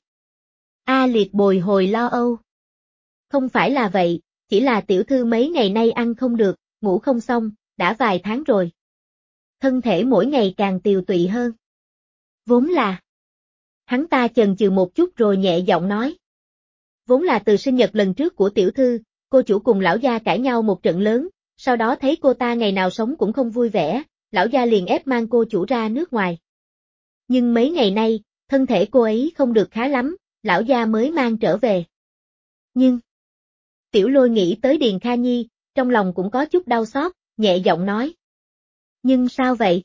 S1: A Liệt bồi hồi lo âu. Không phải là vậy, chỉ là tiểu thư mấy ngày nay ăn không được, ngủ không xong, đã vài tháng rồi. Thân thể mỗi ngày càng tiều tụy hơn. Vốn là. Hắn ta chần chừ một chút rồi nhẹ giọng nói. Vốn là từ sinh nhật lần trước của tiểu thư, cô chủ cùng lão gia cãi nhau một trận lớn, sau đó thấy cô ta ngày nào sống cũng không vui vẻ, lão gia liền ép mang cô chủ ra nước ngoài. Nhưng mấy ngày nay, thân thể cô ấy không được khá lắm, lão gia mới mang trở về. Nhưng, Tiểu Lôi nghĩ tới Điền Kha Nhi, trong lòng cũng có chút đau xót, nhẹ giọng nói. Nhưng sao vậy?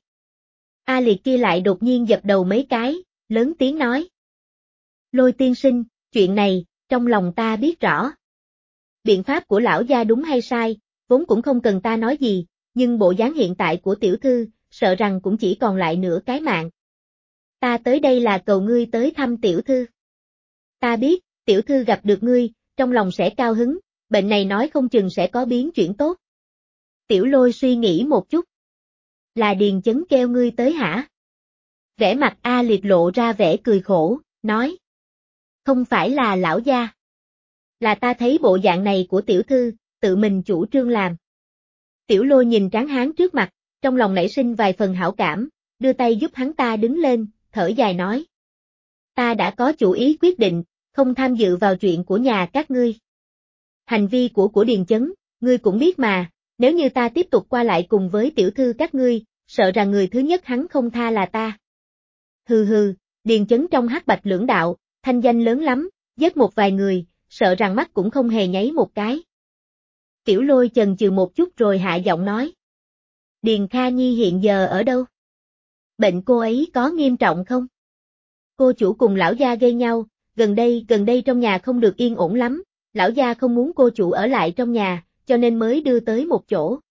S1: A Liệt kia lại đột nhiên dập đầu mấy cái, lớn tiếng nói. Lôi tiên sinh, chuyện này, trong lòng ta biết rõ. Biện pháp của lão gia đúng hay sai, vốn cũng không cần ta nói gì, nhưng bộ dáng hiện tại của tiểu thư, sợ rằng cũng chỉ còn lại nửa cái mạng. Ta tới đây là cầu ngươi tới thăm tiểu thư. Ta biết, tiểu thư gặp được ngươi, trong lòng sẽ cao hứng, bệnh này nói không chừng sẽ có biến chuyển tốt. Tiểu Lôi suy nghĩ một chút. Là Điền Chấn kêu ngươi tới hả? Vẻ mặt A Liệt lộ ra vẻ cười khổ, nói. Không phải là lão gia. Là ta thấy bộ dạng này của tiểu thư, tự mình chủ trương làm. Tiểu Lôi nhìn tráng hán trước mặt, trong lòng nảy sinh vài phần hảo cảm, đưa tay giúp hắn ta đứng lên, thở dài nói. Ta đã có chủ ý quyết định, không tham dự vào chuyện của nhà các ngươi. Hành vi của của Điền Chấn, ngươi cũng biết mà, nếu như ta tiếp tục qua lại cùng với tiểu thư các ngươi, sợ rằng người thứ nhất hắn không tha là ta. Hừ hừ, Điền Chấn trong hắc bạch lưỡng đạo, thanh danh lớn lắm, giết một vài người, sợ rằng mắt cũng không hề nháy một cái. Tiểu Lôi chần chừ một chút rồi hạ giọng nói. Điền Kha Nhi hiện giờ ở đâu? Bệnh cô ấy có nghiêm trọng không? Cô chủ cùng lão gia gây nhau, gần đây gần đây trong nhà không được yên ổn lắm, lão gia không muốn cô chủ ở lại trong nhà, cho nên mới đưa tới một chỗ.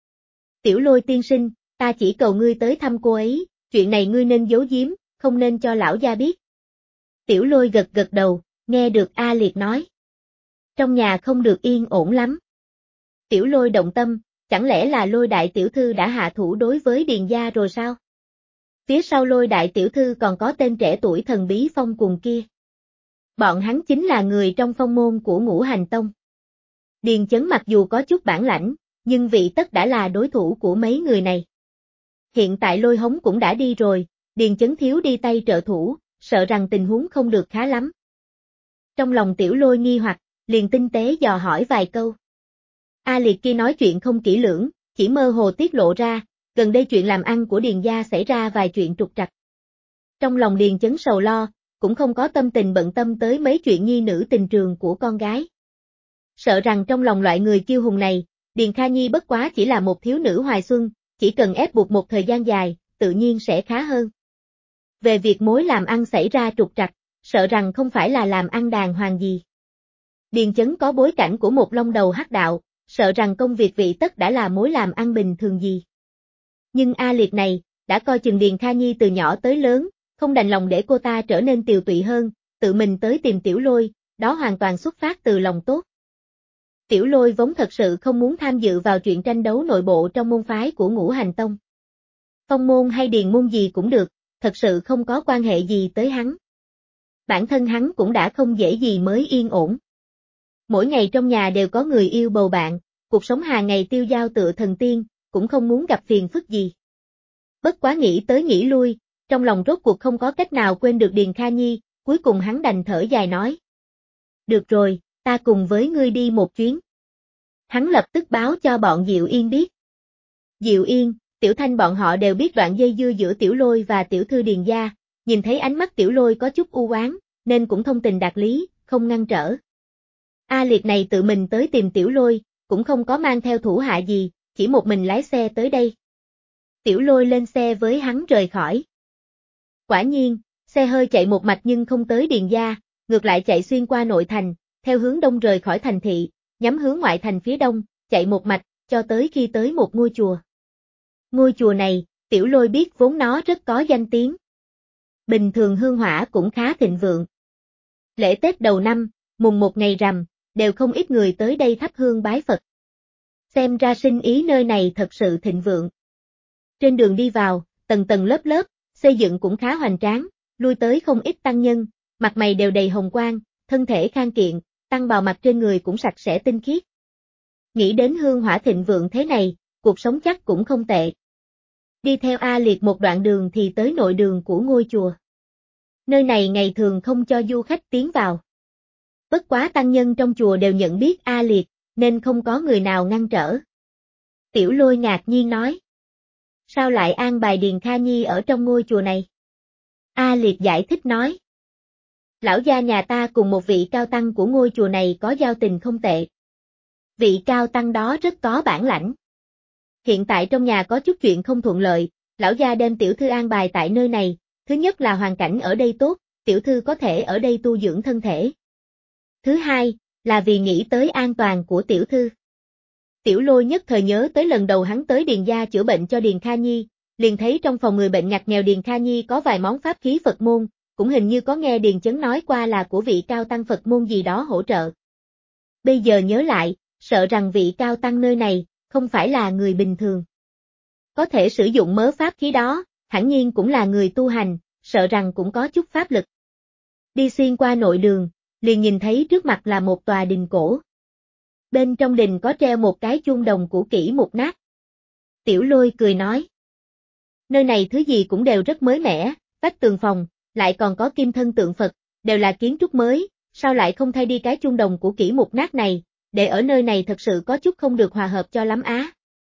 S1: Tiểu Lôi tiên sinh, ta chỉ cầu ngươi tới thăm cô ấy, chuyện này ngươi nên giấu giếm, không nên cho lão gia biết. Tiểu Lôi gật gật đầu, nghe được A Liệt nói. Trong nhà không được yên ổn lắm. Tiểu Lôi động tâm, chẳng lẽ là Lôi đại tiểu thư đã hạ thủ đối với Điền gia rồi sao? Phía sau Lôi đại tiểu thư còn có tên trẻ tuổi thần bí Phong Cuồng kia. Bọn hắn chính là người trong phong môn của Ngũ Hành Tông. Điền Chấn mặc dù có chút bản lãnh, nhưng vị tất đã là đối thủ của mấy người này. Hiện tại Lôi Hống cũng đã đi rồi, Điền Chấn thiếu đi tay trợ thủ, sợ rằng tình huống không được khá lắm. Trong lòng Tiểu Lôi nghi hoặc, liền tinh tế dò hỏi vài câu. A Liệt kia nói chuyện không kỹ lưỡng, chỉ mơ hồ tiết lộ ra, gần đây chuyện làm ăn của Điền gia xảy ra vài chuyện trục trặc. Trong lòng Điền Chấn sầu lo, cũng không có tâm tình bận tâm tới mấy chuyện nhi nữ tình trường của con gái. Sợ rằng trong lòng loại người kiêu hùng này, Điền Kha Nhi bất quá chỉ là một thiếu nữ hoài xuân, chỉ cần ép buộc một thời gian dài, tự nhiên sẽ khá hơn. Về việc mối làm ăn xảy ra trục trặc, sợ rằng không phải là làm ăn đàng hoàng gì. Điền Chấn có bối cảnh của một long đầu hắc đạo, sợ rằng công việc vị tất đã là mối làm ăn bình thường gì. Nhưng A Liệt này, đã coi chừng Điền Kha Nhi từ nhỏ tới lớn, không đành lòng để cô ta trở nên tiều tụy hơn, tự mình tới tìm Tiểu Lôi, đó hoàn toàn xuất phát từ lòng tốt. Tiểu Lôi vốn thật sự không muốn tham dự vào chuyện tranh đấu nội bộ trong môn phái của Ngũ Hành Tông. Phong môn hay điền môn gì cũng được, thật sự không có quan hệ gì tới hắn. Bản thân hắn cũng đã không dễ gì mới yên ổn. Mỗi ngày trong nhà đều có người yêu bầu bạn, cuộc sống hàng ngày tiêu dao tựa thần tiên, cũng không muốn gặp phiền phức gì. Bất quá nghĩ tới nghĩ lui, trong lòng rốt cuộc không có cách nào quên được Điền Kha Nhi, cuối cùng hắn đành thở dài nói. Được rồi, ta cùng với ngươi đi một chuyến. Hắn lập tức báo cho bọn Diệu Yên biết. Diệu Yên, Tiểu Thanh bọn họ đều biết đoạn dây dưa giữa Tiểu Lôi và Tiểu Thư Điền gia, nhìn thấy ánh mắt Tiểu Lôi có chút u oán, nên cũng thông tình đạt lý, không ngăn trở. A Liệt này tự mình tới tìm Tiểu Lôi, cũng không có mang theo thủ hạ gì, chỉ một mình lái xe tới đây. Tiểu Lôi lên xe với hắn rời khỏi. Quả nhiên, xe hơi chạy một mạch nhưng không tới Điền gia, ngược lại chạy xuyên qua nội thành, theo hướng đông rời khỏi thành thị, nhắm hướng ngoại thành phía đông, chạy một mạch, cho tới khi tới một ngôi chùa. Ngôi chùa này, Tiểu Lôi biết vốn nó rất có danh tiếng. Bình thường hương hỏa cũng khá thịnh vượng. Lễ Tết đầu năm, mùng một ngày rằm, đều không ít người tới đây thắp hương bái Phật. Xem ra sinh ý nơi này thật sự thịnh vượng. Trên đường đi vào, tầng tầng lớp lớp, xây dựng cũng khá hoành tráng, lui tới không ít tăng nhân, mặt mày đều đầy hồng quang, thân thể khang kiện, tăng bào mặt trên người cũng sạch sẽ tinh khiết. Nghĩ đến hương hỏa thịnh vượng thế này, cuộc sống chắc cũng không tệ. Đi theo A Liệt một đoạn đường thì tới nội đường của ngôi chùa. Nơi này ngày thường không cho du khách tiến vào. Bất quá tăng nhân trong chùa đều nhận biết A Liệt, nên không có người nào ngăn trở. Tiểu Lôi ngạc nhiên nói. Sao lại an bài Điền Kha Nhi ở trong ngôi chùa này? A Liệt giải thích nói. Lão gia nhà ta cùng một vị cao tăng của ngôi chùa này có giao tình không tệ. Vị cao tăng đó rất có bản lãnh. Hiện tại trong nhà có chút chuyện không thuận lợi, lão gia đem tiểu thư an bài tại nơi này, thứ nhất là hoàn cảnh ở đây tốt, tiểu thư có thể ở đây tu dưỡng thân thể. Thứ hai, là vì nghĩ tới an toàn của tiểu thư. Tiểu Lôi nhất thời nhớ tới lần đầu hắn tới Điền gia chữa bệnh cho Điền Kha Nhi, liền thấy trong phòng người bệnh ngặt nghèo Điền Kha Nhi có vài món pháp khí Phật môn, cũng hình như có nghe Điền Chấn nói qua là của vị cao tăng Phật môn gì đó hỗ trợ. Bây giờ nhớ lại, sợ rằng vị cao tăng nơi này, không phải là người bình thường. Có thể sử dụng mớ pháp khí đó, hẳn nhiên cũng là người tu hành, sợ rằng cũng có chút pháp lực. Đi xuyên qua nội đường, liền nhìn thấy trước mặt là một tòa đình cổ. Bên trong đình có treo một cái chuông đồng cũ kỹ mục nát. Tiểu Lôi cười nói. Nơi này thứ gì cũng đều rất mới mẻ, vách tường phòng, lại còn có kim thân tượng Phật, đều là kiến trúc mới, sao lại không thay đi cái chuông đồng cũ kỹ mục nát này, để ở nơi này thật sự có chút không được hòa hợp cho lắm á.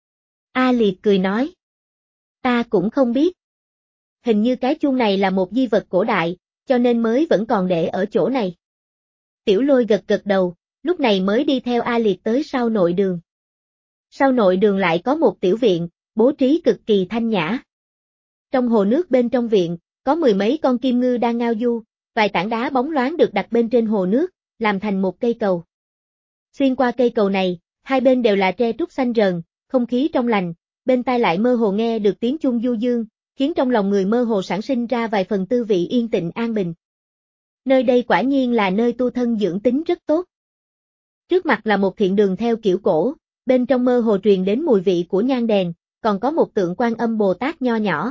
S1: A Liệt cười nói. Ta cũng không biết. Hình như cái chuông này là một di vật cổ đại, cho nên mới vẫn còn để ở chỗ này. Tiểu Lôi gật gật đầu, lúc này mới đi theo A Liệt tới sau nội đường. Sau nội đường lại có một tiểu viện, bố trí cực kỳ thanh nhã. Trong hồ nước bên trong viện, có mười mấy con kim ngư đang ngao du, vài tảng đá bóng loáng được đặt bên trên hồ nước, làm thành một cây cầu. Xuyên qua cây cầu này, hai bên đều là tre trúc xanh rờn, không khí trong lành, bên tai lại mơ hồ nghe được tiếng chuông du dương, khiến trong lòng người mơ hồ sản sinh ra vài phần tư vị yên tĩnh an bình. Nơi đây quả nhiên là nơi tu thân dưỡng tính rất tốt. Trước mặt là một thiện đường theo kiểu cổ, bên trong mơ hồ truyền đến mùi vị của nhang đèn, còn có một tượng Quan Âm Bồ Tát nho nhỏ.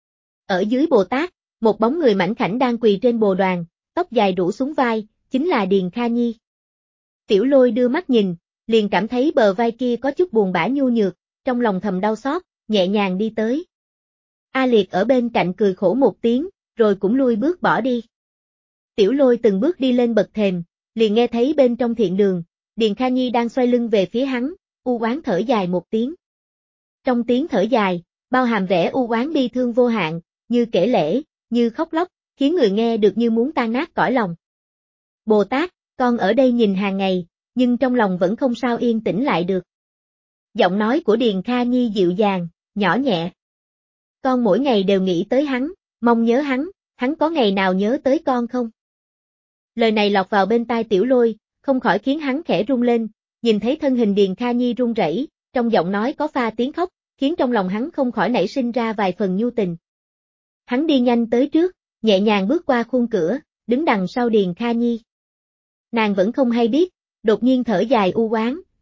S1: Ở dưới Bồ Tát, một bóng người mảnh khảnh đang quỳ trên bồ đoàn, tóc dài rủ xuống vai, chính là Điền Kha Nhi. Tiểu Lôi đưa mắt nhìn, liền cảm thấy bờ vai kia có chút buồn bã nhu nhược, trong lòng thầm đau xót, nhẹ nhàng đi tới. A Liệt ở bên cạnh cười khổ một tiếng, rồi cũng lui bước bỏ đi. Tiểu Lôi từng bước đi lên bậc thềm, liền nghe thấy bên trong thiện đường, Điền Kha Nhi đang xoay lưng về phía hắn, u oán thở dài một tiếng. Trong tiếng thở dài, bao hàm vẻ u oán bi thương vô hạn, như kể lể, như khóc lóc, khiến người nghe được như muốn tan nát cõi lòng. Bồ Tát, con ở đây nhìn hàng ngày, nhưng trong lòng vẫn không sao yên tĩnh lại được. Giọng nói của Điền Kha Nhi dịu dàng, nhỏ nhẹ. Con mỗi ngày đều nghĩ tới hắn, mong nhớ hắn, hắn có ngày nào nhớ tới con không? Lời này lọt vào bên tai Tiểu Lôi, không khỏi khiến hắn khẽ run lên, nhìn thấy thân hình Điền Kha Nhi run rẩy, trong giọng nói có pha tiếng khóc, khiến trong lòng hắn không khỏi nảy sinh ra vài phần nhu tình. Hắn đi nhanh tới trước, nhẹ nhàng bước qua khung cửa, đứng đằng sau Điền Kha Nhi. Nàng vẫn không hay biết, đột nhiên thở dài u oán,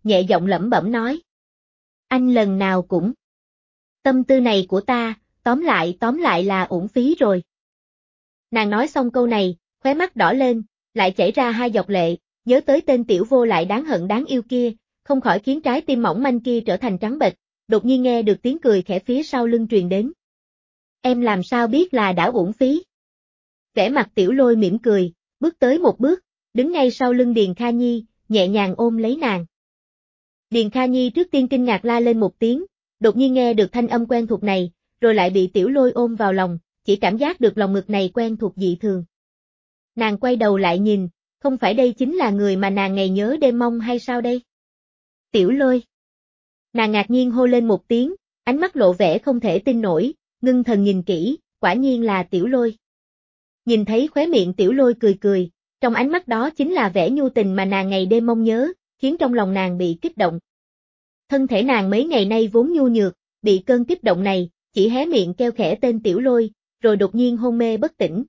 S1: nhẹ giọng lẩm bẩm nói. Anh lần nào cũng. Tâm tư này của ta, tóm lại tóm lại là uổng phí rồi. Nàng nói xong câu này, khóe mắt đỏ lên, lại chảy ra hai giọt lệ, nhớ tới tên tiểu vô lại đáng hận đáng yêu kia, không khỏi khiến trái tim mỏng manh kia trở thành trắng bệch, đột nhiên nghe được tiếng cười khẽ phía sau lưng truyền đến. Em làm sao biết là đã uổng phí? Vẻ mặt Tiểu Lôi mỉm cười, bước tới một bước, đứng ngay sau lưng Điền Kha Nhi, nhẹ nhàng ôm lấy nàng. Điền Kha Nhi trước tiên kinh ngạc la lên một tiếng, đột nhiên nghe được thanh âm quen thuộc này, rồi lại bị Tiểu Lôi ôm vào lòng, chỉ cảm giác được lòng ngực này quen thuộc dị thường. Nàng quay đầu lại nhìn, không phải đây chính là người mà nàng ngày nhớ đêm mong hay sao đây? Tiểu Lôi. Nàng ngạc nhiên hô lên một tiếng, ánh mắt lộ vẻ không thể tin nổi, ngưng thần nhìn kỹ, quả nhiên là Tiểu Lôi. Nhìn thấy khóe miệng Tiểu Lôi cười cười, trong ánh mắt đó chính là vẻ nhu tình mà nàng ngày đêm mong nhớ, khiến trong lòng nàng bị kích động. Thân thể nàng mấy ngày nay vốn nhu nhược, bị cơn kích động này, chỉ hé miệng kêu khẽ tên Tiểu Lôi, rồi đột nhiên hôn mê bất tỉnh.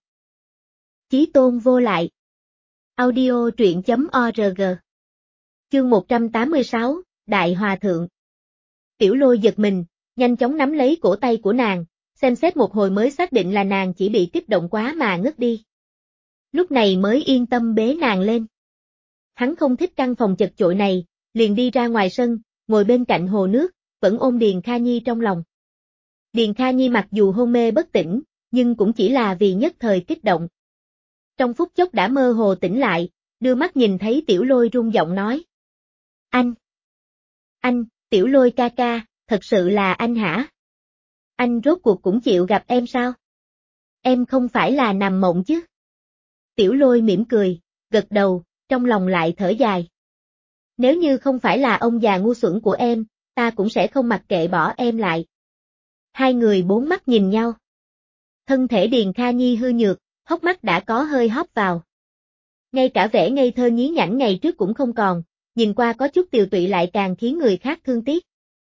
S1: Chí Tôn vô lại. Audio truyện chấm org. Chương một trăm tám mươi sáu, Đại Hòa Thượng. Tiểu Lôi giật mình, nhanh chóng nắm lấy cổ tay của nàng, xem xét một hồi mới xác định là nàng chỉ bị kích động quá mà ngất đi. Lúc này mới yên tâm bế nàng lên. Hắn không thích căn phòng chật chội này, liền đi ra ngoài sân, ngồi bên cạnh hồ nước, vẫn ôm Điền Kha Nhi trong lòng. Điền Kha Nhi mặc dù hôn mê bất tỉnh, nhưng cũng chỉ là vì nhất thời kích động. Trong phút chốc đã mơ hồ tỉnh lại, đưa mắt nhìn thấy Tiểu Lôi run giọng nói. Anh! Anh, Tiểu Lôi ca ca, thật sự là anh hả? Anh rốt cuộc cũng chịu gặp em sao? Em không phải là nằm mộng chứ? Tiểu Lôi mỉm cười, gật đầu, trong lòng lại thở dài. Nếu như không phải là ông già ngu xuẩn của em, ta cũng sẽ không mặc kệ bỏ em lại. Hai người bốn mắt nhìn nhau. Thân thể Điền Kha Nhi hư nhược, hốc mắt đã có hơi hóp vào. Ngay cả vẻ ngây thơ nhí nhảnh ngày trước cũng không còn, nhìn qua có chút tiều tụy lại càng khiến người khác thương tiếc.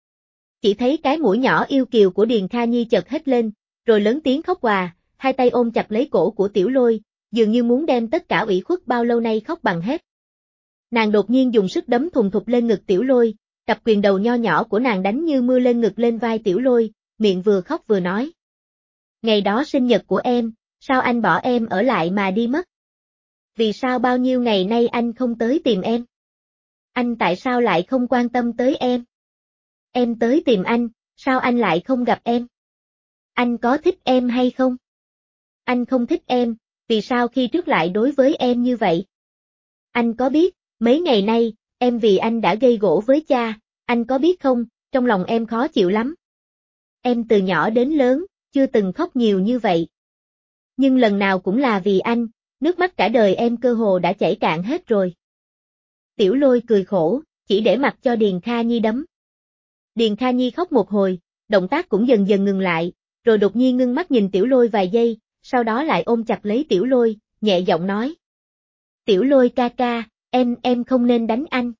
S1: Chỉ thấy cái mũi nhỏ yêu kiều của Điền Kha Nhi chợt hết lên, rồi lớn tiếng khóc òa, hai tay ôm chặt lấy cổ của Tiểu Lôi, dường như muốn đem tất cả ủy khuất bao lâu nay khóc bằng hết. Nàng đột nhiên dùng sức đấm thùng thục lên ngực Tiểu Lôi, cặp quyền đầu nho nhỏ của nàng đánh như mưa lên ngực lên vai Tiểu Lôi, miệng vừa khóc vừa nói. Ngày đó sinh nhật của em, sao anh bỏ em ở lại mà đi mất? Vì sao bao nhiêu ngày nay anh không tới tìm em? Anh tại sao lại không quan tâm tới em? Em tới tìm anh, sao anh lại không gặp em? Anh có thích em hay không? Anh không thích em, vì sao khi trước lại đối với em như vậy? Anh có biết, mấy ngày nay, em vì anh đã gây gổ với cha, anh có biết không, trong lòng em khó chịu lắm. Em từ nhỏ đến lớn, chưa từng khóc nhiều như vậy. Nhưng lần nào cũng là vì anh, nước mắt cả đời em cơ hồ đã chảy cạn hết rồi. Tiểu Lôi cười khổ, chỉ để mặc cho Điền Kha Nhi đấm. Điền Kha Nhi khóc một hồi, động tác cũng dần dần ngừng lại, rồi đột nhiên ngưng mắt nhìn Tiểu Lôi vài giây, sau đó lại ôm chặt lấy Tiểu Lôi, nhẹ giọng nói. Tiểu Lôi ca ca, em em không nên đánh anh.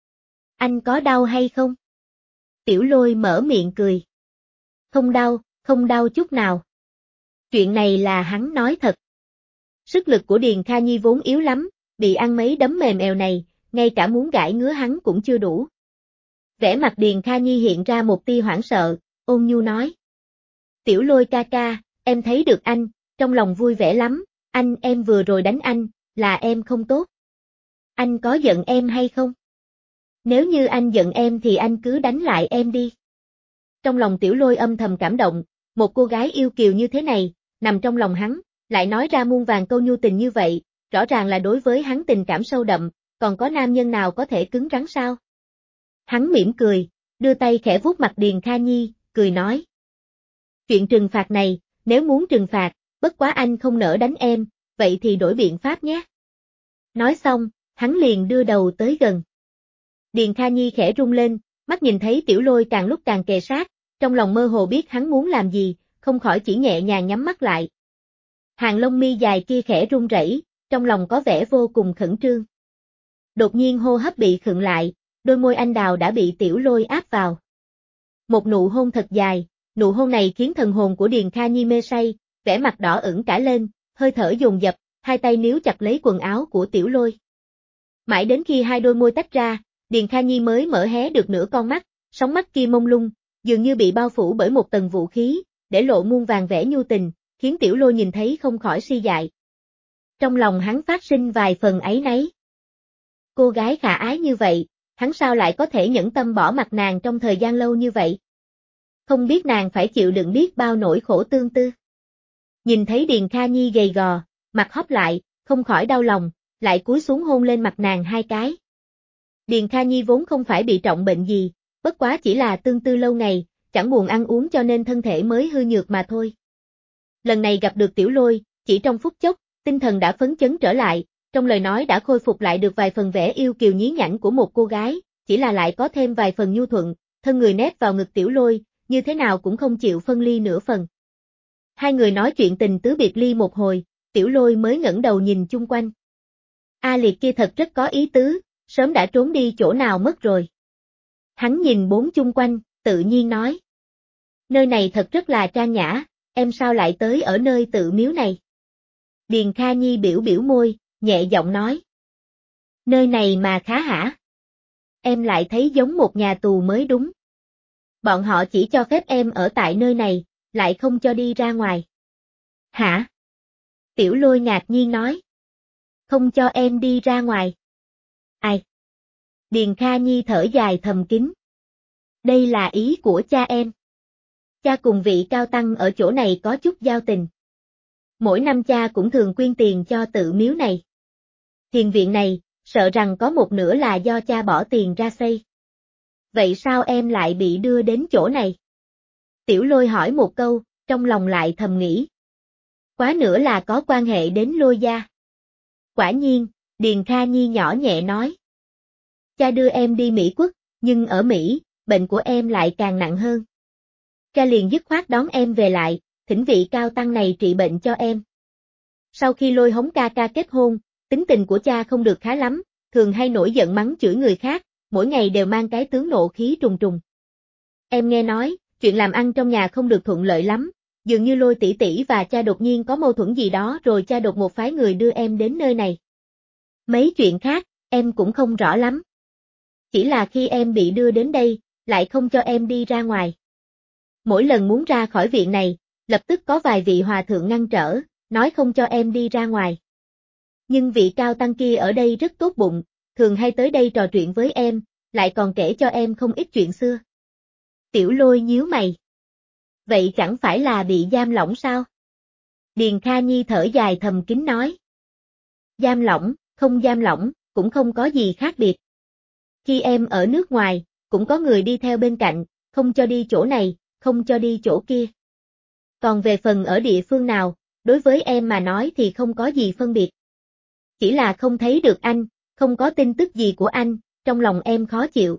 S1: Anh có đau hay không? Tiểu Lôi mở miệng cười. Không đau, không đau chút nào. Chuyện này là hắn nói thật. Sức lực của Điền Kha Nhi vốn yếu lắm, bị ăn mấy đấm mềm èo này, ngay cả muốn gãi ngứa hắn cũng chưa đủ. Vẻ mặt Điền Kha Nhi hiện ra một tia hoảng sợ, ôn nhu nói. Tiểu Lôi ca ca, em thấy được anh, trong lòng vui vẻ lắm, anh em vừa rồi đánh anh, là em không tốt. Anh có giận em hay không? Nếu như anh giận em thì anh cứ đánh lại em đi. Trong lòng Tiểu Lôi âm thầm cảm động, một cô gái yêu kiều như thế này, nằm trong lòng hắn, lại nói ra muôn vàng câu nhu tình như vậy, rõ ràng là đối với hắn tình cảm sâu đậm, còn có nam nhân nào có thể cứng rắn sao? Hắn mỉm cười, đưa tay khẽ vuốt mặt Điền Kha Nhi, cười nói. Chuyện trừng phạt này, nếu muốn trừng phạt, bất quá anh không nỡ đánh em, vậy thì đổi biện pháp nhé. Nói xong, hắn liền đưa đầu tới gần. Điền Kha Nhi khẽ rung lên, mắt nhìn thấy Tiểu Lôi càng lúc càng kề sát, trong lòng mơ hồ biết hắn muốn làm gì, không khỏi chỉ nhẹ nhàng nhắm mắt lại. Hàng lông mi dài kia khẽ run rẩy, trong lòng có vẻ vô cùng khẩn trương. Đột nhiên hô hấp bị khựng lại, đôi môi anh đào đã bị Tiểu Lôi áp vào. Một nụ hôn thật dài, nụ hôn này khiến thần hồn của Điền Kha Nhi mê say, vẻ mặt đỏ ửng cả lên, hơi thở dồn dập, hai tay níu chặt lấy quần áo của Tiểu Lôi. Mãi đến khi hai đôi môi tách ra, Điền Kha Nhi mới mở hé được nửa con mắt, sóng mắt kia mông lung, dường như bị bao phủ bởi một tầng vũ khí, để lộ muôn vàng vẻ nhu tình, khiến Tiểu Lôi nhìn thấy không khỏi si dại. Trong lòng hắn phát sinh vài phần áy náy. Cô gái khả ái như vậy, hắn sao lại có thể nhẫn tâm bỏ mặc nàng trong thời gian lâu như vậy? Không biết nàng phải chịu đựng biết bao nỗi khổ tương tư. Nhìn thấy Điền Kha Nhi gầy gò, mặt hốc lại, không khỏi đau lòng, lại cúi xuống hôn lên mặt nàng hai cái. Điền Kha Nhi vốn không phải bị trọng bệnh gì, bất quá chỉ là tương tư lâu ngày, chẳng buồn ăn uống cho nên thân thể mới hư nhược mà thôi. Lần này gặp được Tiểu Lôi, chỉ trong phút chốc, tinh thần đã phấn chấn trở lại, trong lời nói đã khôi phục lại được vài phần vẻ yêu kiều nhí nhảnh của một cô gái, chỉ là lại có thêm vài phần nhu thuận, thân người nép vào ngực Tiểu Lôi, như thế nào cũng không chịu phân ly nửa phần. Hai người nói chuyện tình tứ biệt ly một hồi, Tiểu Lôi mới ngẩng đầu nhìn chung quanh. A Liệt kia thật rất có ý tứ, sớm đã trốn đi chỗ nào mất rồi. Hắn nhìn bốn chung quanh, tự nhiên nói. Nơi này thật rất là trang nhã, em sao lại tới ở nơi tự miếu này? Điền Kha Nhi biểu biểu môi, nhẹ giọng nói. Nơi này mà khá hả? Em lại thấy giống một nhà tù mới đúng. Bọn họ chỉ cho phép em ở tại nơi này, lại không cho đi ra ngoài. Hả? Tiểu Lôi ngạc nhiên nói. Không cho em đi ra ngoài. Ai? Điền Kha Nhi thở dài thầm kín. Đây là ý của cha em. Cha cùng vị cao tăng ở chỗ này có chút giao tình. Mỗi năm cha cũng thường quyên tiền cho tự miếu này. Thiền viện này, sợ rằng có một nửa là do cha bỏ tiền ra xây. Vậy sao em lại bị đưa đến chỗ này? Tiểu Lôi hỏi một câu, trong lòng lại thầm nghĩ. Quá nữa là có quan hệ đến Lôi gia. Quả nhiên, Điền Kha Nhi nhỏ nhẹ nói. Cha đưa em đi Mỹ Quốc, nhưng ở Mỹ, bệnh của em lại càng nặng hơn. Cha liền dứt khoát đón em về lại, thỉnh vị cao tăng này trị bệnh cho em. Sau khi Lôi hống ca ca kết hôn, tính tình của cha không được khá lắm, thường hay nổi giận mắng chửi người khác, mỗi ngày đều mang cái tướng nộ khí trùng trùng. Em nghe nói, chuyện làm ăn trong nhà không được thuận lợi lắm, dường như Lôi tỷ tỷ và cha đột nhiên có mâu thuẫn gì đó rồi cha đột một phái người đưa em đến nơi này. Mấy chuyện khác, em cũng không rõ lắm. Chỉ là khi em bị đưa đến đây, lại không cho em đi ra ngoài. Mỗi lần muốn ra khỏi viện này, lập tức có vài vị hòa thượng ngăn trở, nói không cho em đi ra ngoài. Nhưng vị cao tăng kia ở đây rất tốt bụng, thường hay tới đây trò chuyện với em, lại còn kể cho em không ít chuyện xưa. Tiểu Lôi nhíu mày. Vậy chẳng phải là bị giam lỏng sao? Điền Kha Nhi thở dài thầm kín nói. Giam lỏng, không giam lỏng, cũng không có gì khác biệt. Khi em ở nước ngoài, cũng có người đi theo bên cạnh, không cho đi chỗ này, không cho đi chỗ kia. Còn về phần ở địa phương nào, đối với em mà nói thì không có gì phân biệt. Chỉ là không thấy được anh, không có tin tức gì của anh, trong lòng em khó chịu.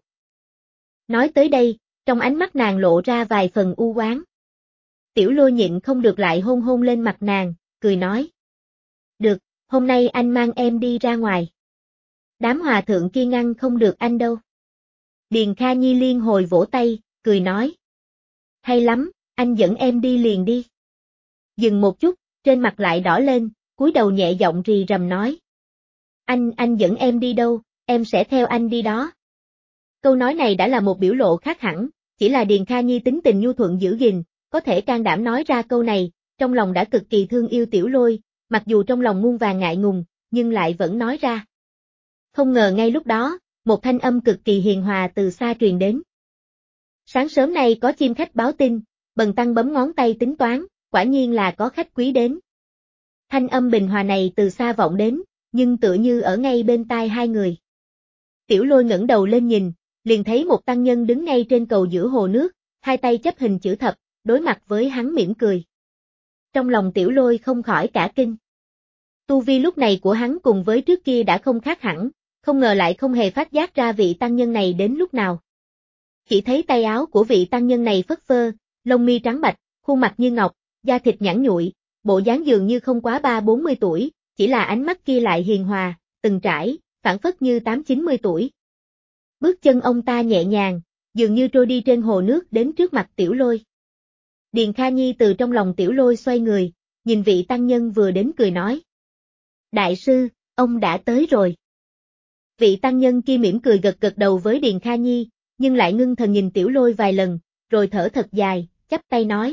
S1: Nói tới đây, trong ánh mắt nàng lộ ra vài phần u oán. Tiểu Lôi nhịn không được lại hôn hôn lên mặt nàng, cười nói. Được, hôm nay anh mang em đi ra ngoài. Đám hòa thượng kia ngăn không được anh đâu. Điền Kha Nhi liên hồi vỗ tay, cười nói. Hay lắm, anh dẫn em đi liền đi. Dừng một chút, trên mặt lại đỏ lên, cúi đầu nhẹ giọng rì rầm nói. Anh, anh dẫn em đi đâu, em sẽ theo anh đi đó. Câu nói này đã là một biểu lộ khác hẳn, chỉ là Điền Kha Nhi tính tình nhu thuận giữ gìn, có thể can đảm nói ra câu này, trong lòng đã cực kỳ thương yêu Tiểu Lôi, mặc dù trong lòng muôn vàn ngại ngùng, nhưng lại vẫn nói ra. Không ngờ ngay lúc đó, một thanh âm cực kỳ hiền hòa từ xa truyền đến. Sáng sớm nay có chim khách báo tin, Bần tăng bấm ngón tay tính toán, quả nhiên là có khách quý đến. Thanh âm bình hòa này từ xa vọng đến, nhưng tựa như ở ngay bên tai hai người. Tiểu Lôi ngẩng đầu lên nhìn, liền thấy một tăng nhân đứng ngay trên cầu giữa hồ nước, hai tay chấp hình chữ thập, đối mặt với hắn mỉm cười. Trong lòng Tiểu Lôi không khỏi cả kinh. Tu vi lúc này của hắn cùng với trước kia đã không khác hẳn, không ngờ lại không hề phát giác ra vị tăng nhân này đến lúc nào. Chỉ thấy tay áo của vị tăng nhân này phất phơ, lông mi trắng bạch, khuôn mặt như ngọc, da thịt nhẵn nhụi, bộ dáng dường như không quá ba bốn mươi tuổi, chỉ là ánh mắt kia lại hiền hòa, từng trải, phảng phất như tám chín mươi tuổi. Bước chân ông ta nhẹ nhàng, dường như trôi đi trên hồ nước đến trước mặt Tiểu Lôi. Điền Kha Nhi từ trong lòng Tiểu Lôi xoay người, nhìn vị tăng nhân vừa đến cười nói. Đại sư, ông đã tới rồi. Vị tăng nhân kia mỉm cười gật gật đầu với Điền Kha Nhi, nhưng lại ngưng thần nhìn Tiểu Lôi vài lần, rồi thở thật dài, chắp tay nói.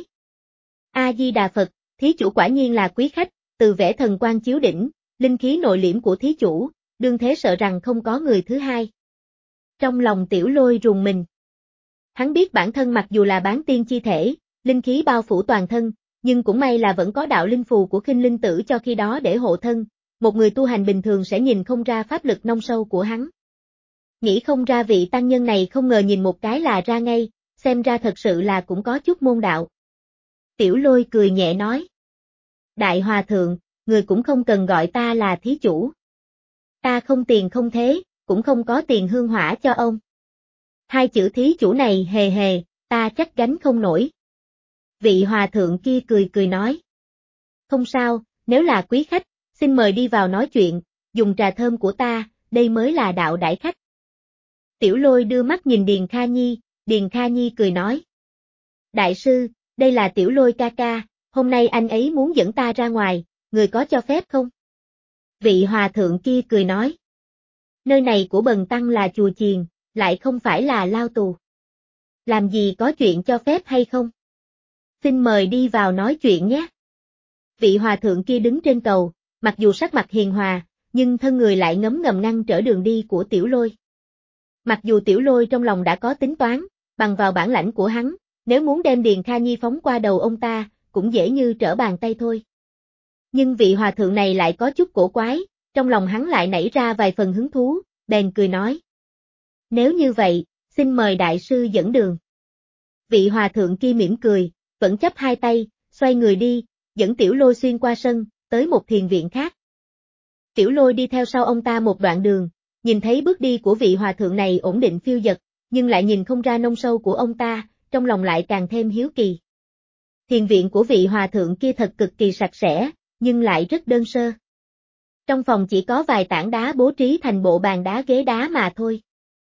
S1: A-di-đà Phật, thí chủ quả nhiên là quý khách, từ vẻ thần quang chiếu đỉnh, linh khí nội liễm của thí chủ, đương thế sợ rằng không có người thứ hai. Trong lòng Tiểu Lôi rùng mình. Hắn biết bản thân mặc dù là bán tiên chi thể, linh khí bao phủ toàn thân, nhưng cũng may là vẫn có đạo linh phù của Khinh Linh Tử cho khi đó để hộ thân, một người tu hành bình thường sẽ nhìn không ra pháp lực nông sâu của hắn. Nghĩ không ra vị tăng nhân này không ngờ nhìn một cái là ra ngay, xem ra thật sự là cũng có chút môn đạo. Tiểu Lôi cười nhẹ nói. Đại Hòa Thượng, người cũng không cần gọi ta là thí chủ. Ta không tiền không thế, cũng không có tiền hương hỏa cho ông. Hai chữ thí chủ này hề hề, ta chắc gánh không nổi. Vị Hòa Thượng kia cười cười nói. Không sao, nếu là quý khách, xin mời đi vào nói chuyện, dùng trà thơm của ta, đây mới là đạo đãi khách. Tiểu Lôi đưa mắt nhìn Điền Kha Nhi, Điền Kha Nhi cười nói. Đại sư, đây là Tiểu Lôi ca ca, hôm nay anh ấy muốn dẫn ta ra ngoài, người có cho phép không? Vị Hòa Thượng kia cười nói. Nơi này của bần tăng là chùa chiền, lại không phải là lao tù. Làm gì có chuyện cho phép hay không? Xin mời đi vào nói chuyện nhé. Vị Hòa Thượng kia đứng trên cầu, mặc dù sắc mặt hiền hòa, nhưng thân người lại ngấm ngầm ngăn trở đường đi của Tiểu Lôi. Mặc dù Tiểu Lôi trong lòng đã có tính toán, bằng vào bản lãnh của hắn, nếu muốn đem Điền Kha Nhi phóng qua đầu ông ta, cũng dễ như trở bàn tay thôi. Nhưng vị Hòa Thượng này lại có chút cổ quái, trong lòng hắn lại nảy ra vài phần hứng thú, bèn cười nói. Nếu như vậy, xin mời đại sư dẫn đường. Vị Hòa Thượng kia mỉm cười, vẫn chắp hai tay, xoay người đi, dẫn Tiểu Lôi xuyên qua sân, tới một thiền viện khác. Tiểu Lôi đi theo sau ông ta một đoạn đường, nhìn thấy bước đi của vị Hòa Thượng này ổn định phiêu dật, nhưng lại nhìn không ra nông sâu của ông ta, trong lòng lại càng thêm hiếu kỳ. Thiền viện của vị Hòa Thượng kia thật cực kỳ sạch sẽ, nhưng lại rất đơn sơ. Trong phòng chỉ có vài tảng đá bố trí thành bộ bàn đá ghế đá mà thôi.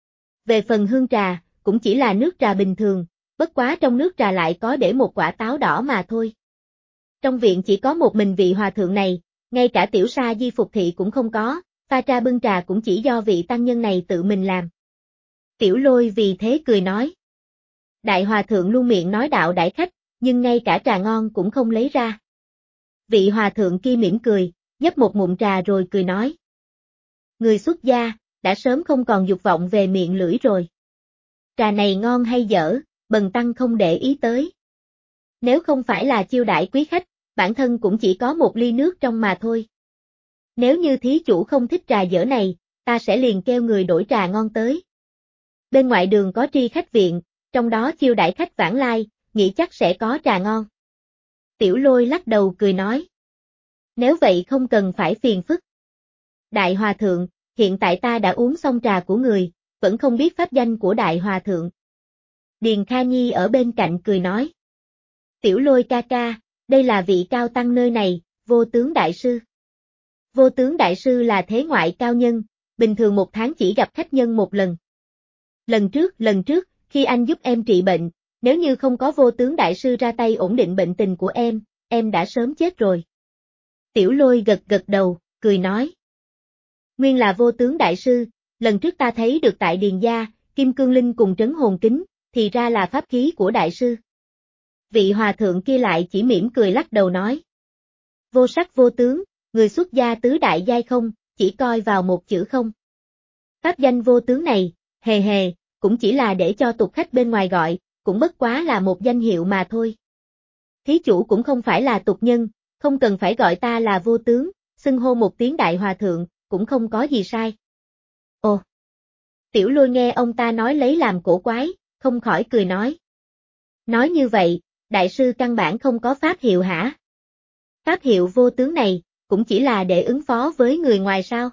S1: Về phần hương trà, cũng chỉ là nước trà bình thường, bất quá trong nước trà lại có để một quả táo đỏ mà thôi. Trong viện chỉ có một mình vị Hòa Thượng này, ngay cả tiểu sa di phục thị cũng không có, pha trà bưng trà cũng chỉ do vị tăng nhân này tự mình làm. Tiểu Lôi vì thế cười nói. Đại Hòa Thượng luôn miệng nói đạo đãi khách, nhưng ngay cả trà ngon cũng không lấy ra. Vị Hòa Thượng kia mỉm cười, nhấp một ngụm trà rồi cười nói. Người xuất gia, đã sớm không còn dục vọng về miệng lưỡi rồi. Trà này ngon hay dở, bần tăng không để ý tới. Nếu không phải là chiêu đãi quý khách, bản thân cũng chỉ có một ly nước trong mà thôi. Nếu như thí chủ không thích trà dở này, ta sẽ liền kêu người đổi trà ngon tới. Bên ngoại đường có tri khách viện, trong đó chiêu đãi khách vãng lai, nghĩ chắc sẽ có trà ngon. Tiểu Lôi lắc đầu cười nói. Nếu vậy không cần phải phiền phức. Đại Hòa Thượng, hiện tại ta đã uống xong trà của người, vẫn không biết pháp danh của Đại Hòa Thượng. Điền Kha Nhi ở bên cạnh cười nói. Tiểu Lôi ca ca, đây là vị cao tăng nơi này, Vô Tướng Đại Sư. Vô Tướng Đại Sư là thế ngoại cao nhân, bình thường một tháng chỉ gặp khách nhân một lần. Lần trước, lần trước, khi anh giúp em trị bệnh, nếu như không có Vô Tướng Đại Sư ra tay ổn định bệnh tình của em, em đã sớm chết rồi. Tiểu Lôi gật gật đầu, cười nói. Nguyên là Vô Tướng Đại Sư, lần trước ta thấy được tại Điền Gia, Kim Cương Linh cùng trấn hồn kính, thì ra là pháp khí của Đại Sư. Vị Hòa Thượng kia lại chỉ mỉm cười lắc đầu nói. Vô sắc vô tướng, người xuất gia tứ đại giai không, chỉ coi vào một chữ không. Pháp danh Vô Tướng này, hề hề, cũng chỉ là để cho tục khách bên ngoài gọi, cũng bất quá là một danh hiệu mà thôi. Thí chủ cũng không phải là tục nhân, không cần phải gọi ta là Vô Tướng, xưng hô một tiếng Đại Hòa Thượng, cũng không có gì sai. Ồ! Tiểu Lôi nghe ông ta nói lấy làm cổ quái, không khỏi cười nói. Nói như vậy, Đại sư căn bản không có pháp hiệu hả? Pháp hiệu Vô Tướng này, cũng chỉ là để ứng phó với người ngoài sao?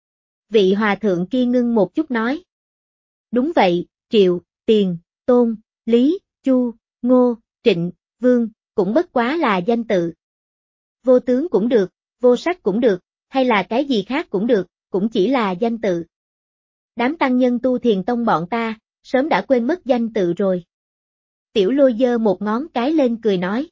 S1: Vị Hòa Thượng kia ngưng một chút nói. Đúng vậy, Triệu, Tiền, Tôn, Lý, Chu, Ngô, Trịnh, Vương, cũng bất quá là danh tự. Vô tướng cũng được, vô sắc cũng được, hay là cái gì khác cũng được, cũng chỉ là danh tự. Đám tăng nhân tu thiền tông bọn ta, sớm đã quên mất danh tự rồi. Tiểu Lôi giơ một ngón cái lên cười nói.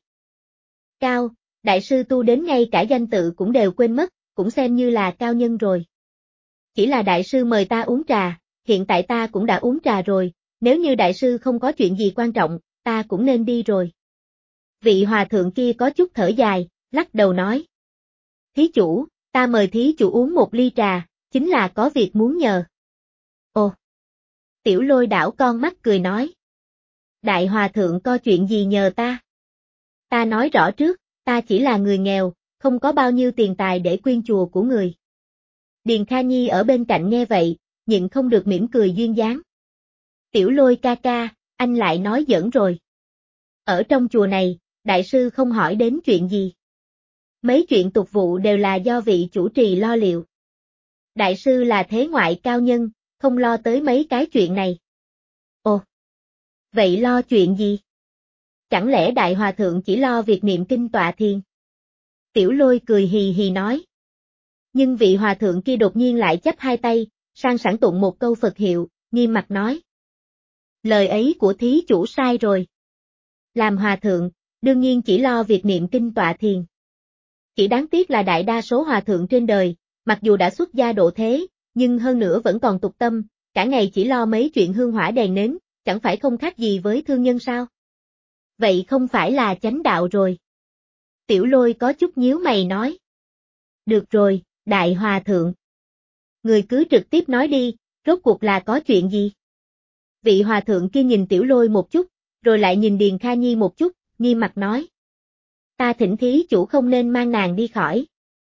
S1: Cao, đại sư tu đến ngay cả danh tự cũng đều quên mất, cũng xem như là cao nhân rồi. Chỉ là đại sư mời ta uống trà, hiện tại ta cũng đã uống trà rồi, nếu như đại sư không có chuyện gì quan trọng, ta cũng nên đi rồi. Vị hòa thượng kia có chút thở dài, lắc đầu nói. Thí chủ, ta mời thí chủ uống một ly trà, chính là có việc muốn nhờ. Ồ! Tiểu Lôi đảo con mắt cười nói. Đại hòa thượng có chuyện gì nhờ ta? Ta nói rõ trước, ta chỉ là người nghèo, không có bao nhiêu tiền tài để quyên chùa của người. Điền Kha Nhi ở bên cạnh nghe vậy, nhịn không được mỉm cười duyên dáng. Tiểu Lôi ca ca, anh lại nói giỡn rồi. Ở trong chùa này, đại sư không hỏi đến chuyện gì. Mấy chuyện tục vụ đều là do vị chủ trì lo liệu. Đại sư là thế ngoại cao nhân, không lo tới mấy cái chuyện này. Ồ! Vậy lo chuyện gì? Chẳng lẽ đại hòa thượng chỉ lo việc niệm kinh tọa thiền? Tiểu Lôi cười hì hì nói. Nhưng vị hòa thượng kia đột nhiên lại chắp hai tay, sang sảng tụng một câu Phật hiệu, nghiêm mặt nói. Lời ấy của thí chủ sai rồi. Làm hòa thượng, đương nhiên chỉ lo việc niệm kinh tọa thiền. Chỉ đáng tiếc là đại đa số hòa thượng trên đời, mặc dù đã xuất gia độ thế, nhưng hơn nữa vẫn còn tục tâm, cả ngày chỉ lo mấy chuyện hương hỏa đèn nến, chẳng phải không khác gì với thương nhân sao? Vậy không phải là chánh đạo rồi. Tiểu Lôi có chút nhíu mày nói. Được rồi, đại hòa thượng. Người cứ trực tiếp nói đi, rốt cuộc là có chuyện gì? Vị hòa thượng kia nhìn Tiểu Lôi một chút, rồi lại nhìn Điền Kha Nhi một chút, nghiêm mặt nói. Ta thỉnh thí chủ không nên mang nàng đi khỏi.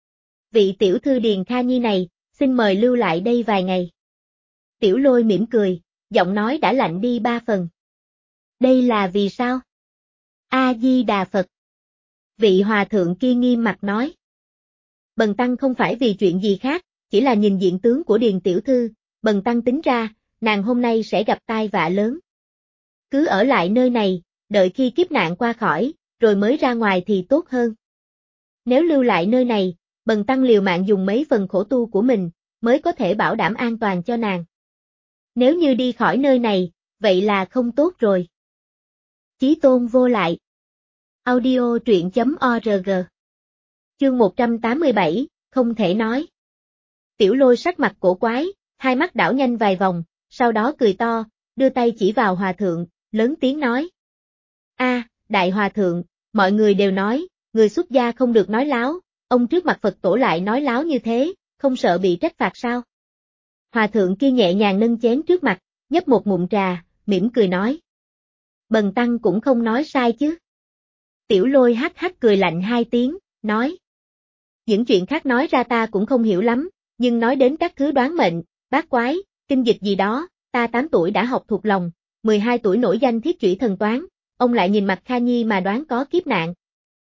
S1: Vị tiểu thư Điền Kha Nhi này, xin mời lưu lại đây vài ngày. Tiểu Lôi mỉm cười, giọng nói đã lạnh đi ba phần. Đây là vì sao? A-di-đà Phật. Vị hòa thượng kia nghiêm mặt nói. Bần tăng không phải vì chuyện gì khác, chỉ là nhìn diện tướng của Điền tiểu thư, bần tăng tính ra, nàng hôm nay sẽ gặp tai vạ lớn. Cứ ở lại nơi này, đợi khi kiếp nạn qua khỏi, rồi mới ra ngoài thì tốt hơn. Nếu lưu lại nơi này, bần tăng liều mạng dùng mấy phần khổ tu của mình, mới có thể bảo đảm an toàn cho nàng. Nếu như đi khỏi nơi này, vậy là không tốt rồi. Chí tôn vô lại. Audio truyện chấm org. Chương một trăm tám mươi bảy, không thể nói. Tiểu Lôi sắc mặt cổ quái, hai mắt đảo nhanh vài vòng, sau đó cười to, đưa tay chỉ vào hòa thượng, lớn tiếng nói. A, đại hòa thượng, mọi người đều nói, người xuất gia không được nói láo, ông trước mặt Phật tổ lại nói láo như thế, không sợ bị trách phạt sao? Hòa thượng kia nhẹ nhàng nâng chén trước mặt, nhấp một ngụm trà, mỉm cười nói. Bần tăng cũng không nói sai chứ. Tiểu Lôi hắc hắc cười lạnh hai tiếng, nói. Những chuyện khác nói ra ta cũng không hiểu lắm, nhưng nói đến các thứ đoán mệnh, bát quái, kinh dịch gì đó, ta tám tuổi đã học thuộc lòng, mười hai tuổi nổi danh thiết chủy thần toán, ông lại nhìn mặt Kha Nhi mà đoán có kiếp nạn.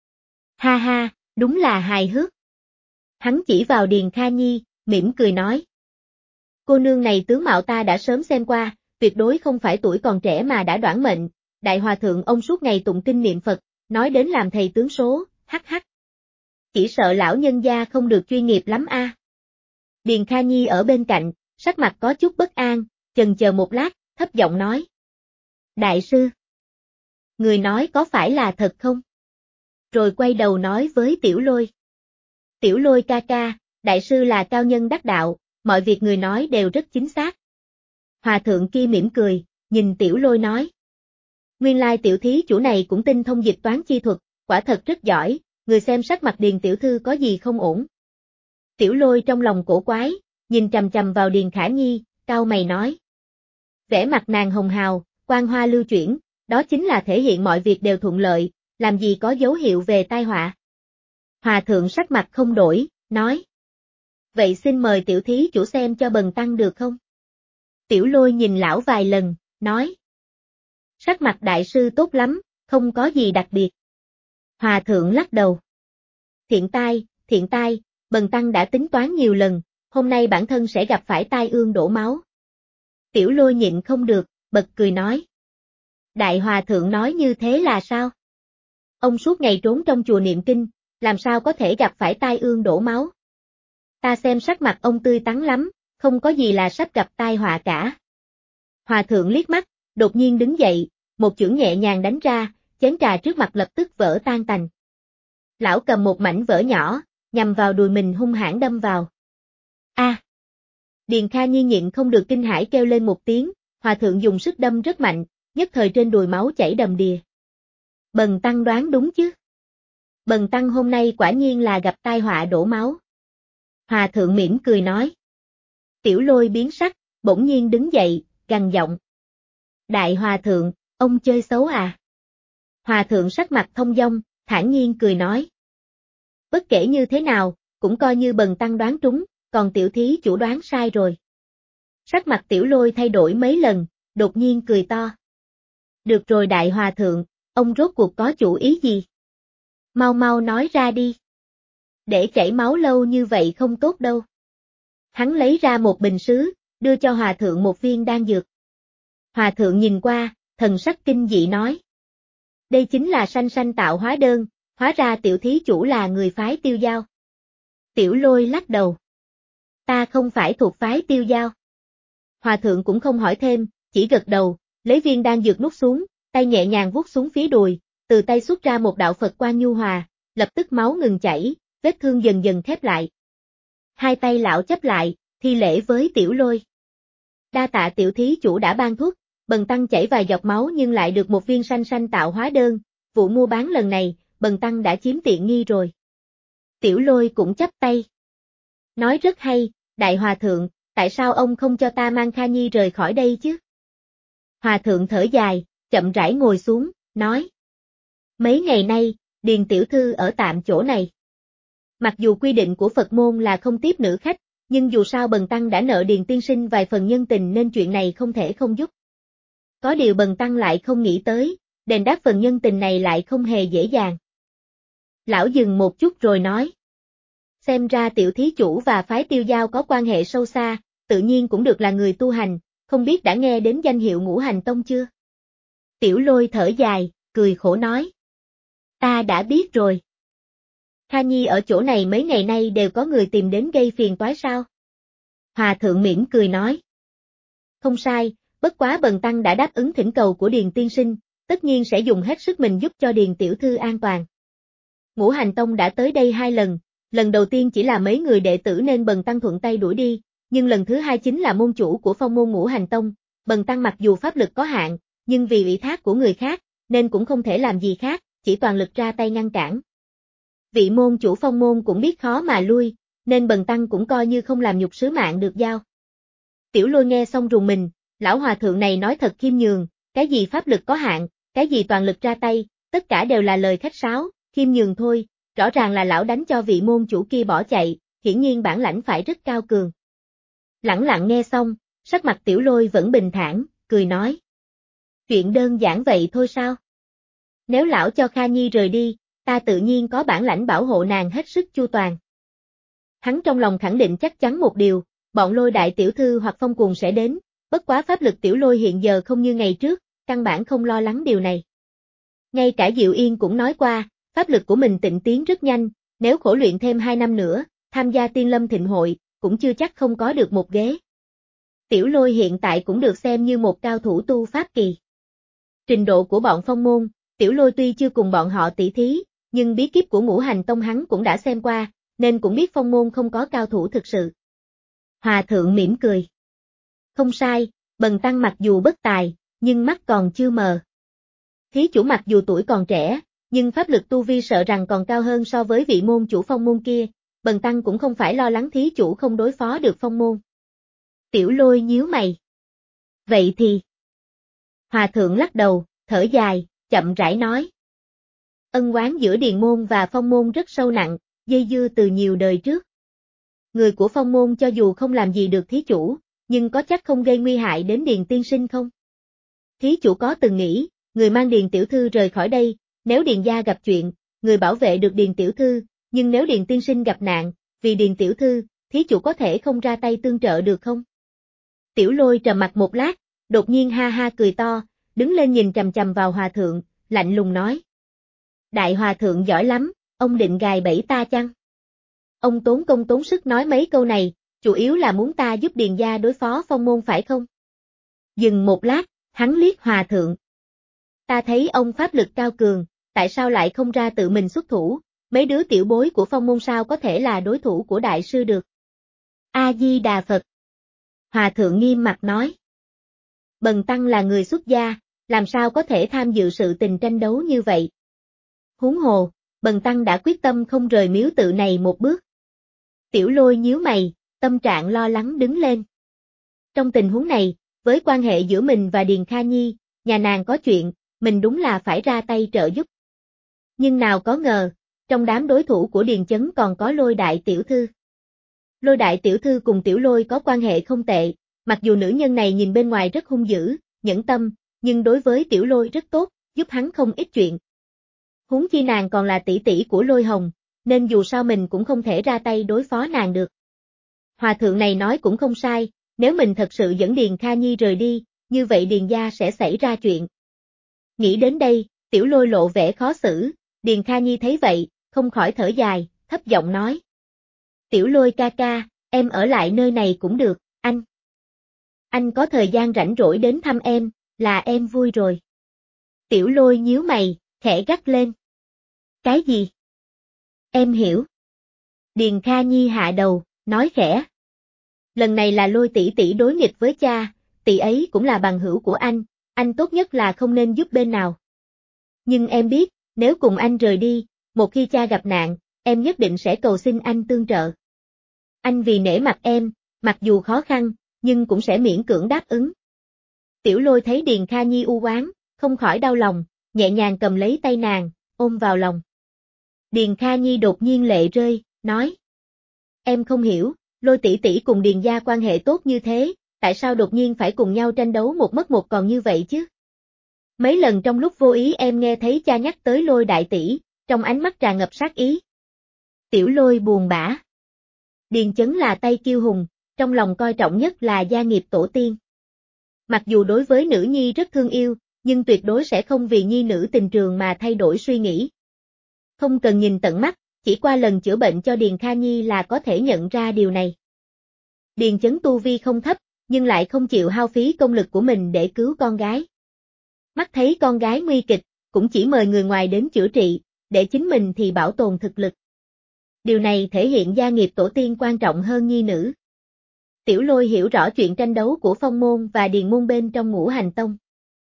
S1: Ha ha, đúng là hài hước. Hắn chỉ vào Điền Kha Nhi, mỉm cười nói. Cô nương này tướng mạo ta đã sớm xem qua, tuyệt đối không phải tuổi còn trẻ mà đã đoán mệnh, đại hòa thượng ông suốt ngày tụng kinh niệm Phật, nói đến làm thầy tướng số, hắc hắc. Chỉ sợ lão nhân gia không được chuyên nghiệp lắm a. À. Điền Kha Nhi ở bên cạnh, sắc mặt có chút bất an, chần chờ một lát, thấp giọng nói. Đại sư, người nói có phải là thật không? Rồi quay đầu nói với Tiểu Lôi. Tiểu Lôi ca ca, đại sư là cao nhân đắc đạo, mọi việc người nói đều rất chính xác. Hòa thượng kia mỉm cười, nhìn Tiểu Lôi nói. Nguyên lai tiểu thí chủ này cũng tinh thông dịch toán chi thuật, quả thật rất giỏi, người xem sắc mặt Điền tiểu thư có gì không ổn. Tiểu Lôi trong lòng cổ quái, nhìn chằm chằm vào Điền Khả Nhi, cau mày nói. Vẻ mặt nàng hồng hào, quang hoa lưu chuyển, đó chính là thể hiện mọi việc đều thuận lợi, làm gì có dấu hiệu về tai họa. Hòa thượng sắc mặt không đổi, nói. Vậy xin mời tiểu thí chủ xem cho bần tăng được không? Tiểu Lôi nhìn lão vài lần, nói. Sắc mặt đại sư tốt lắm, không có gì đặc biệt. Hòa thượng lắc đầu. Thiện tai, thiện tai, bần tăng đã tính toán nhiều lần, hôm nay bản thân sẽ gặp phải tai ương đổ máu. Tiểu Lôi nhịn không được, bật cười nói. Đại hòa thượng nói như thế là sao? Ông suốt ngày trốn trong chùa niệm kinh, làm sao có thể gặp phải tai ương đổ máu? Ta xem sắc mặt ông tươi tắn lắm, không có gì là sắp gặp tai họa cả. Hòa thượng liếc mắt, đột nhiên đứng dậy, một chưởng nhẹ nhàng đánh ra, chén trà trước mặt lập tức vỡ tan tành. Lão cầm một mảnh vỡ nhỏ, nhằm vào đùi mình hung hãn đâm vào. A! Điền Kha Nhi nhịn không được kinh hãi kêu lên một tiếng, hòa thượng dùng sức đâm rất mạnh, nhất thời trên đùi máu chảy đầm đìa. Bần tăng đoán đúng chứ? Bần tăng hôm nay quả nhiên là gặp tai họa đổ máu. Hòa thượng mỉm cười nói. Tiểu Lôi biến sắc, bỗng nhiên đứng dậy, gằn giọng. Đại hòa thượng, ông chơi xấu à? Hòa thượng sắc mặt thông dong, thản nhiên cười nói. Bất kể như thế nào, cũng coi như bần tăng đoán trúng, còn tiểu thí chủ đoán sai rồi. Sắc mặt Tiểu Lôi thay đổi mấy lần, đột nhiên cười to. Được rồi đại hòa thượng, ông rốt cuộc có chủ ý gì? Mau mau nói ra đi. Để chảy máu lâu như vậy không tốt đâu. Hắn lấy ra một bình sứ, đưa cho hòa thượng một viên đan dược. Hòa thượng nhìn qua, thần sắc kinh dị nói. Đây chính là sanh sanh tạo hóa đơn, hóa ra tiểu thí chủ là người phái Tiêu Dao. Tiểu Lôi lắc đầu. Ta không phải thuộc phái Tiêu Dao. Hòa thượng cũng không hỏi thêm, chỉ gật đầu, lấy viên đan dược nuốt xuống, tay nhẹ nhàng vuốt xuống phía đùi, từ tay xuất ra một đạo Phật quang nhu hòa, lập tức máu ngừng chảy, vết thương dần dần khép lại. Hai tay lão chắp lại, thi lễ với Tiểu Lôi. Đa tạ tiểu thí chủ đã ban thuốc, bần tăng chảy vài giọt máu nhưng lại được một viên sanh sanh tạo hóa đơn, vụ mua bán lần này, bần tăng đã chiếm tiện nghi rồi. Tiểu Lôi cũng chắp tay. Nói rất hay, đại hòa thượng, tại sao ông không cho ta mang Kha Nhi rời khỏi đây chứ? Hòa thượng thở dài, chậm rãi ngồi xuống, nói. Mấy ngày nay, Điền tiểu thư ở tạm chỗ này. Mặc dù quy định của Phật môn là không tiếp nữ khách, nhưng dù sao bần tăng đã nợ Điền tiên sinh vài phần nhân tình nên chuyện này không thể không giúp. Có điều bần tăng lại không nghĩ tới, đền đáp phần nhân tình này lại không hề dễ dàng. Lão dừng một chút rồi nói. Xem ra tiểu thí chủ và phái Tiêu Dao có quan hệ sâu xa, tự nhiên cũng được là người tu hành, không biết đã nghe đến danh hiệu Ngũ Hành Tông chưa? Tiểu Lôi thở dài, cười khổ nói. Ta đã biết rồi. Kha Nhi ở chỗ này mấy ngày nay đều có người tìm đến gây phiền toái sao? Hòa thượng mỉm cười nói. Không sai, bất quá bần tăng đã đáp ứng thỉnh cầu của Điền tiên sinh, tất nhiên sẽ dùng hết sức mình giúp cho Điền tiểu thư an toàn. Ngũ Hành Tông đã tới đây hai lần, lần đầu tiên chỉ là mấy người đệ tử nên bần tăng thuận tay đuổi đi, nhưng lần thứ hai chính là môn chủ của phong môn Ngũ Hành Tông, bần tăng mặc dù pháp lực có hạn, nhưng vì ủy thác của người khác, nên cũng không thể làm gì khác, chỉ toàn lực ra tay ngăn cản. Vị môn chủ phong môn cũng biết khó mà lui, nên bần tăng cũng coi như không làm nhục sứ mạng được giao. Tiểu Lôi nghe xong rùng mình, lão hòa thượng này nói thật khiêm nhường, cái gì pháp lực có hạn, cái gì toàn lực ra tay, tất cả đều là lời khách sáo, khiêm nhường thôi, rõ ràng là lão đánh cho vị môn chủ kia bỏ chạy, hiển nhiên bản lãnh phải rất cao cường. Lẳng lặng nghe xong, sắc mặt Tiểu Lôi vẫn bình thản, cười nói. Chuyện đơn giản vậy thôi sao? Nếu lão cho Kha Nhi rời đi, ta tự nhiên có bản lãnh bảo hộ nàng hết sức chu toàn. Hắn trong lòng khẳng định chắc chắn một điều, bọn Lôi đại tiểu thư hoặc Phong Cuồng sẽ đến, bất quá pháp lực Tiểu Lôi hiện giờ không như ngày trước, căn bản không lo lắng điều này. Ngay cả Diệu Yên cũng nói qua, pháp lực của mình tịnh tiến rất nhanh, nếu khổ luyện thêm hai năm nữa, tham gia Tiên Lâm Thịnh Hội, cũng chưa chắc không có được một ghế. Tiểu Lôi hiện tại cũng được xem như một cao thủ tu pháp kỳ. Trình độ của bọn Phong môn, Tiểu Lôi tuy chưa cùng bọn họ tỷ thí, nhưng bí kíp của Ngũ Hành Tông hắn cũng đã xem qua, nên cũng biết Phong môn không có cao thủ thực sự. Hòa thượng mỉm cười. Không sai, bần tăng mặc dù bất tài, nhưng mắt còn chưa mờ. Thí chủ mặc dù tuổi còn trẻ, nhưng pháp lực tu vi sợ rằng còn cao hơn so với vị môn chủ Phong môn kia, bần tăng cũng không phải lo lắng thí chủ không đối phó được Phong môn. Tiểu Lôi nhíu mày. Vậy thì... Hòa thượng lắc đầu, thở dài, chậm rãi nói. Ân oán giữa Điền môn và Phong môn rất sâu nặng, dây dưa từ nhiều đời trước. Người của Phong môn cho dù không làm gì được thí chủ, nhưng có chắc không gây nguy hại đến Điền tiên sinh không? Thí chủ có từng nghĩ, người mang Điền tiểu thư rời khỏi đây, nếu Điền gia gặp chuyện, người bảo vệ được Điền tiểu thư, nhưng nếu Điền tiên sinh gặp nạn, vì Điền tiểu thư, thí chủ có thể không ra tay tương trợ được không? Tiểu Lôi trầm mặt một lát, đột nhiên ha ha cười to, đứng lên nhìn chằm chằm vào hòa thượng, lạnh lùng nói. Đại hòa thượng giỏi lắm, ông định gài bẫy ta chăng? Ông tốn công tốn sức nói mấy câu này, chủ yếu là muốn ta giúp Điền gia đối phó Phong môn phải không? Dừng một lát, hắn liếc hòa thượng. Ta thấy ông pháp lực cao cường, tại sao lại không ra tự mình xuất thủ, mấy đứa tiểu bối của Phong môn sao có thể là đối thủ của đại sư được? A Di Đà Phật. Hòa thượng nghiêm mặt nói. Bần tăng là người xuất gia, làm sao có thể tham dự sự tình tranh đấu như vậy? Huống hồ, bần tăng đã quyết tâm không rời miếu tự này một bước. Tiểu Lôi nhíu mày, tâm trạng lo lắng đứng lên. Trong tình huống này, với quan hệ giữa mình và Điền Kha Nhi, nhà nàng có chuyện, mình đúng là phải ra tay trợ giúp. Nhưng nào có ngờ, trong đám đối thủ của Điền Chấn còn có Lôi đại tiểu thư. Lôi đại tiểu thư cùng Tiểu Lôi có quan hệ không tệ, mặc dù nữ nhân này nhìn bên ngoài rất hung dữ, nhẫn tâm, nhưng đối với Tiểu Lôi rất tốt, giúp hắn không ít chuyện. Huống chi nàng còn là tỷ tỷ của Lôi Hồng, nên dù sao mình cũng không thể ra tay đối phó nàng được. Hòa thượng này nói cũng không sai, nếu mình thật sự dẫn Điền Kha Nhi rời đi, như vậy Điền gia sẽ xảy ra chuyện. Nghĩ đến đây, Tiểu Lôi lộ vẻ khó xử, Điền Kha Nhi thấy vậy, không khỏi thở dài, thấp giọng nói. Tiểu Lôi ca ca, em ở lại nơi này cũng được, anh. Anh có thời gian rảnh rỗi đến thăm em, là em vui rồi. Tiểu Lôi nhíu mày, khẽ gắt lên. Cái gì? Em hiểu. Điền Kha Nhi hạ đầu, nói khẽ. Lần này là Lôi tỷ tỷ đối nghịch với cha, tỷ ấy cũng là bằng hữu của anh, anh tốt nhất là không nên giúp bên nào. Nhưng em biết, nếu cùng anh rời đi, một khi cha gặp nạn, em nhất định sẽ cầu xin anh tương trợ. Anh vì nể mặt em, mặc dù khó khăn, nhưng cũng sẽ miễn cưỡng đáp ứng. Tiểu Lôi thấy Điền Kha Nhi u oán, không khỏi đau lòng, nhẹ nhàng cầm lấy tay nàng, ôm vào lòng. Điền Kha Nhi đột nhiên lệ rơi, nói. Em không hiểu, Lôi tỷ tỷ cùng Điền gia quan hệ tốt như thế, tại sao đột nhiên phải cùng nhau tranh đấu một mất một còn như vậy chứ? Mấy lần trong lúc vô ý em nghe thấy cha nhắc tới Lôi đại tỷ, trong ánh mắt tràn ngập sát ý. Tiểu Lôi buồn bã. Điền Chấn là tay kiêu hùng, trong lòng coi trọng nhất là gia nghiệp tổ tiên. Mặc dù đối với nữ nhi rất thương yêu, nhưng tuyệt đối sẽ không vì nhi nữ tình trường mà thay đổi suy nghĩ. Không cần nhìn tận mắt, chỉ qua lần chữa bệnh cho Điền Kha Nhi là có thể nhận ra điều này. Điền Chấn tu vi không thấp, nhưng lại không chịu hao phí công lực của mình để cứu con gái. Mắt thấy con gái nguy kịch, cũng chỉ mời người ngoài đến chữa trị, để chính mình thì bảo tồn thực lực. Điều này thể hiện gia nghiệp tổ tiên quan trọng hơn nhi nữ. Tiểu Lôi hiểu rõ chuyện tranh đấu của Phong môn và Điền môn bên trong Ngũ Hành Tông.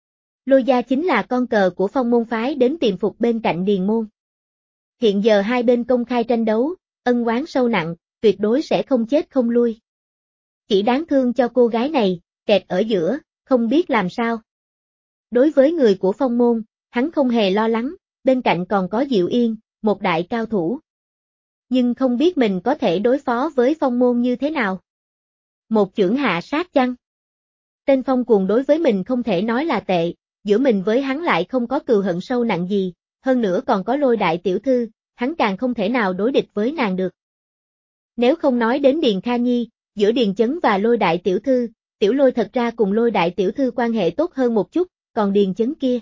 S1: Lôi gia chính là con cờ của Phong môn phái đến tiềm phục bên cạnh Điền môn. Hiện giờ hai bên công khai tranh đấu, ân oán sâu nặng, tuyệt đối sẽ không chết không lui. Chỉ đáng thương cho cô gái này, kẹt ở giữa, không biết làm sao. Đối với người của Phong môn, hắn không hề lo lắng, bên cạnh còn có Diệu Yên, một đại cao thủ. Nhưng không biết mình có thể đối phó với Phong môn như thế nào. Một chưởng hạ sát chăng? Tên Phong cuồng đối với mình không thể nói là tệ, giữa mình với hắn lại không có cừu hận sâu nặng gì, hơn nữa còn có Lôi đại tiểu thư, hắn càng không thể nào đối địch với nàng được. Nếu không nói đến Điền Kha Nhi, giữa Điền Chấn và Lôi đại tiểu thư, Tiểu Lôi thật ra cùng Lôi đại tiểu thư quan hệ tốt hơn một chút, còn Điền Chấn kia.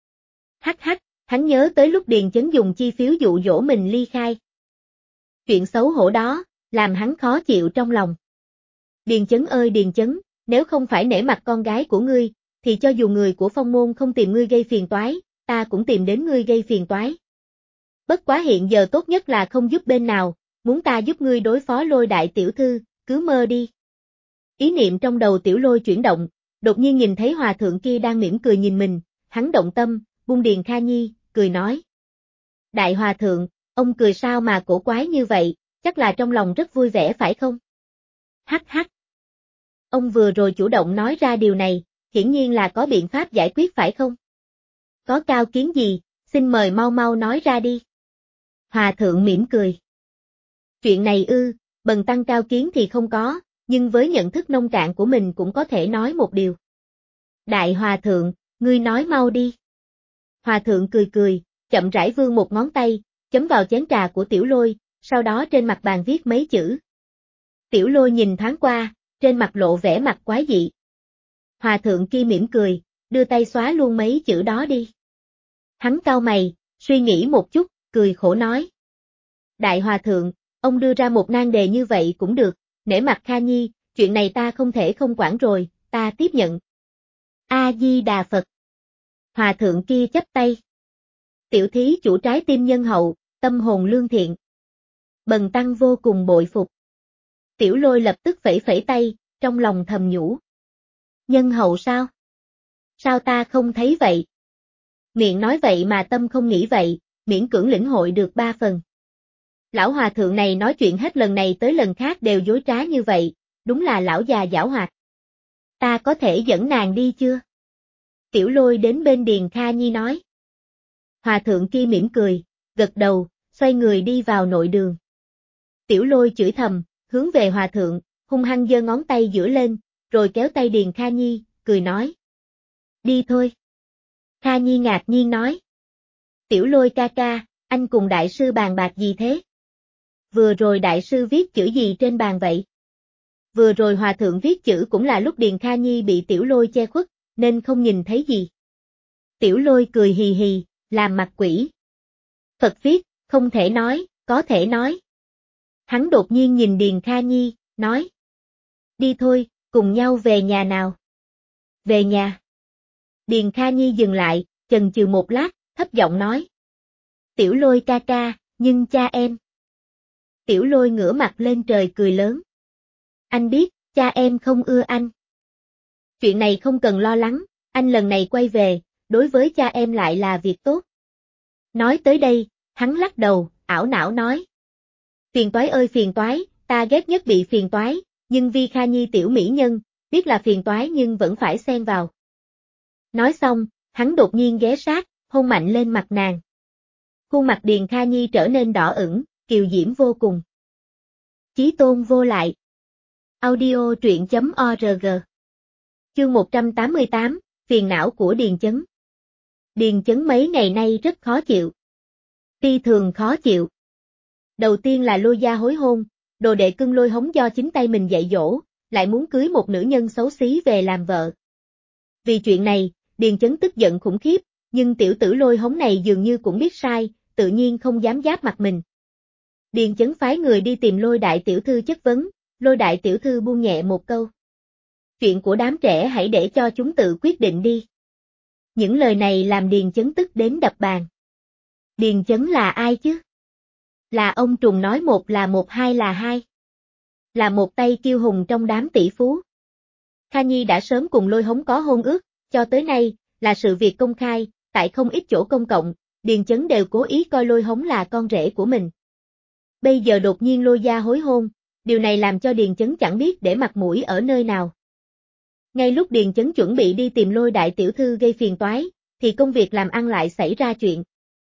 S1: Hắc hắc, hắn nhớ tới lúc Điền Chấn dùng chi phiếu dụ dỗ mình ly khai. Chuyện xấu hổ đó, làm hắn khó chịu trong lòng. Điền Chấn ơi Điền Chấn, nếu không phải nể mặt con gái của ngươi, thì cho dù người của Phong môn không tìm ngươi gây phiền toái, ta cũng tìm đến ngươi gây phiền toái. Bất quá hiện giờ tốt nhất là không giúp bên nào, muốn ta giúp ngươi đối phó Lôi đại tiểu thư, cứ mơ đi. Ý niệm trong đầu Tiểu Lôi chuyển động, đột nhiên nhìn thấy hòa thượng kia đang mỉm cười nhìn mình, hắn động tâm, buông Điền Kha Nhi, cười nói. Đại hòa thượng, ông cười sao mà cổ quái như vậy, chắc là trong lòng rất vui vẻ phải không? Hắc hắc. Ông vừa rồi chủ động nói ra điều này, hiển nhiên là có biện pháp giải quyết phải không? Có cao kiến gì, xin mời mau mau nói ra đi. Hòa thượng mỉm cười. Chuyện này ư, bần tăng cao kiến thì không có, nhưng với nhận thức nông cạn của mình cũng có thể nói một điều. Đại hòa thượng, ngươi nói mau đi. Hòa thượng cười cười, chậm rãi vươn một ngón tay, chấm vào chén trà của Tiểu Lôi, sau đó trên mặt bàn viết mấy chữ. Tiểu Lôi nhìn thoáng qua, trên mặt lộ vẻ mặt quái dị. Hòa thượng kia mỉm cười, đưa tay xóa luôn mấy chữ đó đi. Hắn cau mày, suy nghĩ một chút, cười khổ nói. Đại hòa thượng, ông đưa ra một nan đề như vậy cũng được, nể mặt Kha Nhi, chuyện này ta không thể không quản rồi, ta tiếp nhận. A-di-đà Phật. Hòa thượng kia chắp tay. Tiểu thí chủ trái tim nhân hậu, tâm hồn lương thiện. Bần tăng vô cùng bội phục. Tiểu Lôi lập tức phẩy phẩy tay, trong lòng thầm nhủ. Nhân hậu sao? Sao ta không thấy vậy? Miệng nói vậy mà tâm không nghĩ vậy, miễn cưỡng lĩnh hội được ba phần. Lão hòa thượng này nói chuyện hết lần này tới lần khác đều dối trá như vậy, đúng là lão già giảo hoạt. Ta có thể dẫn nàng đi chưa? Tiểu Lôi đến bên Điền Kha Nhi nói. Hòa thượng kia mỉm cười, gật đầu, xoay người đi vào nội đường. Tiểu Lôi chửi thầm, hướng về hòa thượng, hung hăng giơ ngón tay giữa lên, rồi kéo tay Điền Kha Nhi, cười nói. Đi thôi. Kha Nhi ngạc nhiên nói. Tiểu Lôi ca ca, anh cùng đại sư bàn bạc gì thế? Vừa rồi đại sư viết chữ gì trên bàn vậy? Vừa rồi hòa thượng viết chữ cũng là lúc Điền Kha Nhi bị Tiểu Lôi che khuất, nên không nhìn thấy gì. Tiểu Lôi cười hì hì, làm mặt quỷ. Phật viết, không thể nói, có thể nói. Hắn đột nhiên nhìn Điền Kha Nhi, nói. Đi thôi, cùng nhau về nhà nào. Về nhà. Điền Kha Nhi dừng lại, chần chừ một lát, thấp giọng nói. Tiểu Lôi ca ca, nhưng cha em. Tiểu Lôi ngửa mặt lên trời cười lớn. Anh biết, cha em không ưa anh. Chuyện này không cần lo lắng, anh lần này quay về, đối với cha em lại là việc tốt. Nói tới đây, hắn lắc đầu, ảo não nói. Phiền toái ơi phiền toái, ta ghét nhất bị phiền toái, nhưng vì Kha Nhi tiểu mỹ nhân, biết là phiền toái nhưng vẫn phải xen vào. Nói xong, hắn đột nhiên ghé sát, hôn mạnh lên mặt nàng. Khuôn mặt Điền Kha Nhi trở nên đỏ ửng, kiều diễm vô cùng. Chí tôn vô lại. Audio truyện chấm org. Chương một trăm tám mươi tám, phiền não của Điền Chấn. Điền Chấn mấy ngày nay rất khó chịu. Phi thường khó chịu. Đầu tiên là Lôi gia hối hôn, đồ đệ cưng Lôi Hống do chính tay mình dạy dỗ, lại muốn cưới một nữ nhân xấu xí về làm vợ. Vì chuyện này, Điền Chấn tức giận khủng khiếp, nhưng tiểu tử Lôi Hống này dường như cũng biết sai, tự nhiên không dám giáp mặt mình. Điền Chấn phái người đi tìm Lôi đại tiểu thư chất vấn, Lôi đại tiểu thư buông nhẹ một câu. Chuyện của đám trẻ hãy để cho chúng tự quyết định đi. Những lời này làm Điền Chấn tức đến đập bàn. Điền Chấn là ai chứ? Là ông trùng nói một là một hai là hai. Là một tay kiêu hùng trong đám tỷ phú. Kha Nhi đã sớm cùng Lôi Hống có hôn ước, cho tới nay, là sự việc công khai, tại không ít chỗ công cộng, Điền Chấn đều cố ý coi Lôi Hống là con rể của mình. Bây giờ đột nhiên Lôi gia hối hôn, điều này làm cho Điền Chấn chẳng biết để mặt mũi ở nơi nào. Ngay lúc Điền Chấn chuẩn bị đi tìm Lôi đại tiểu thư gây phiền toái, thì công việc làm ăn lại xảy ra chuyện.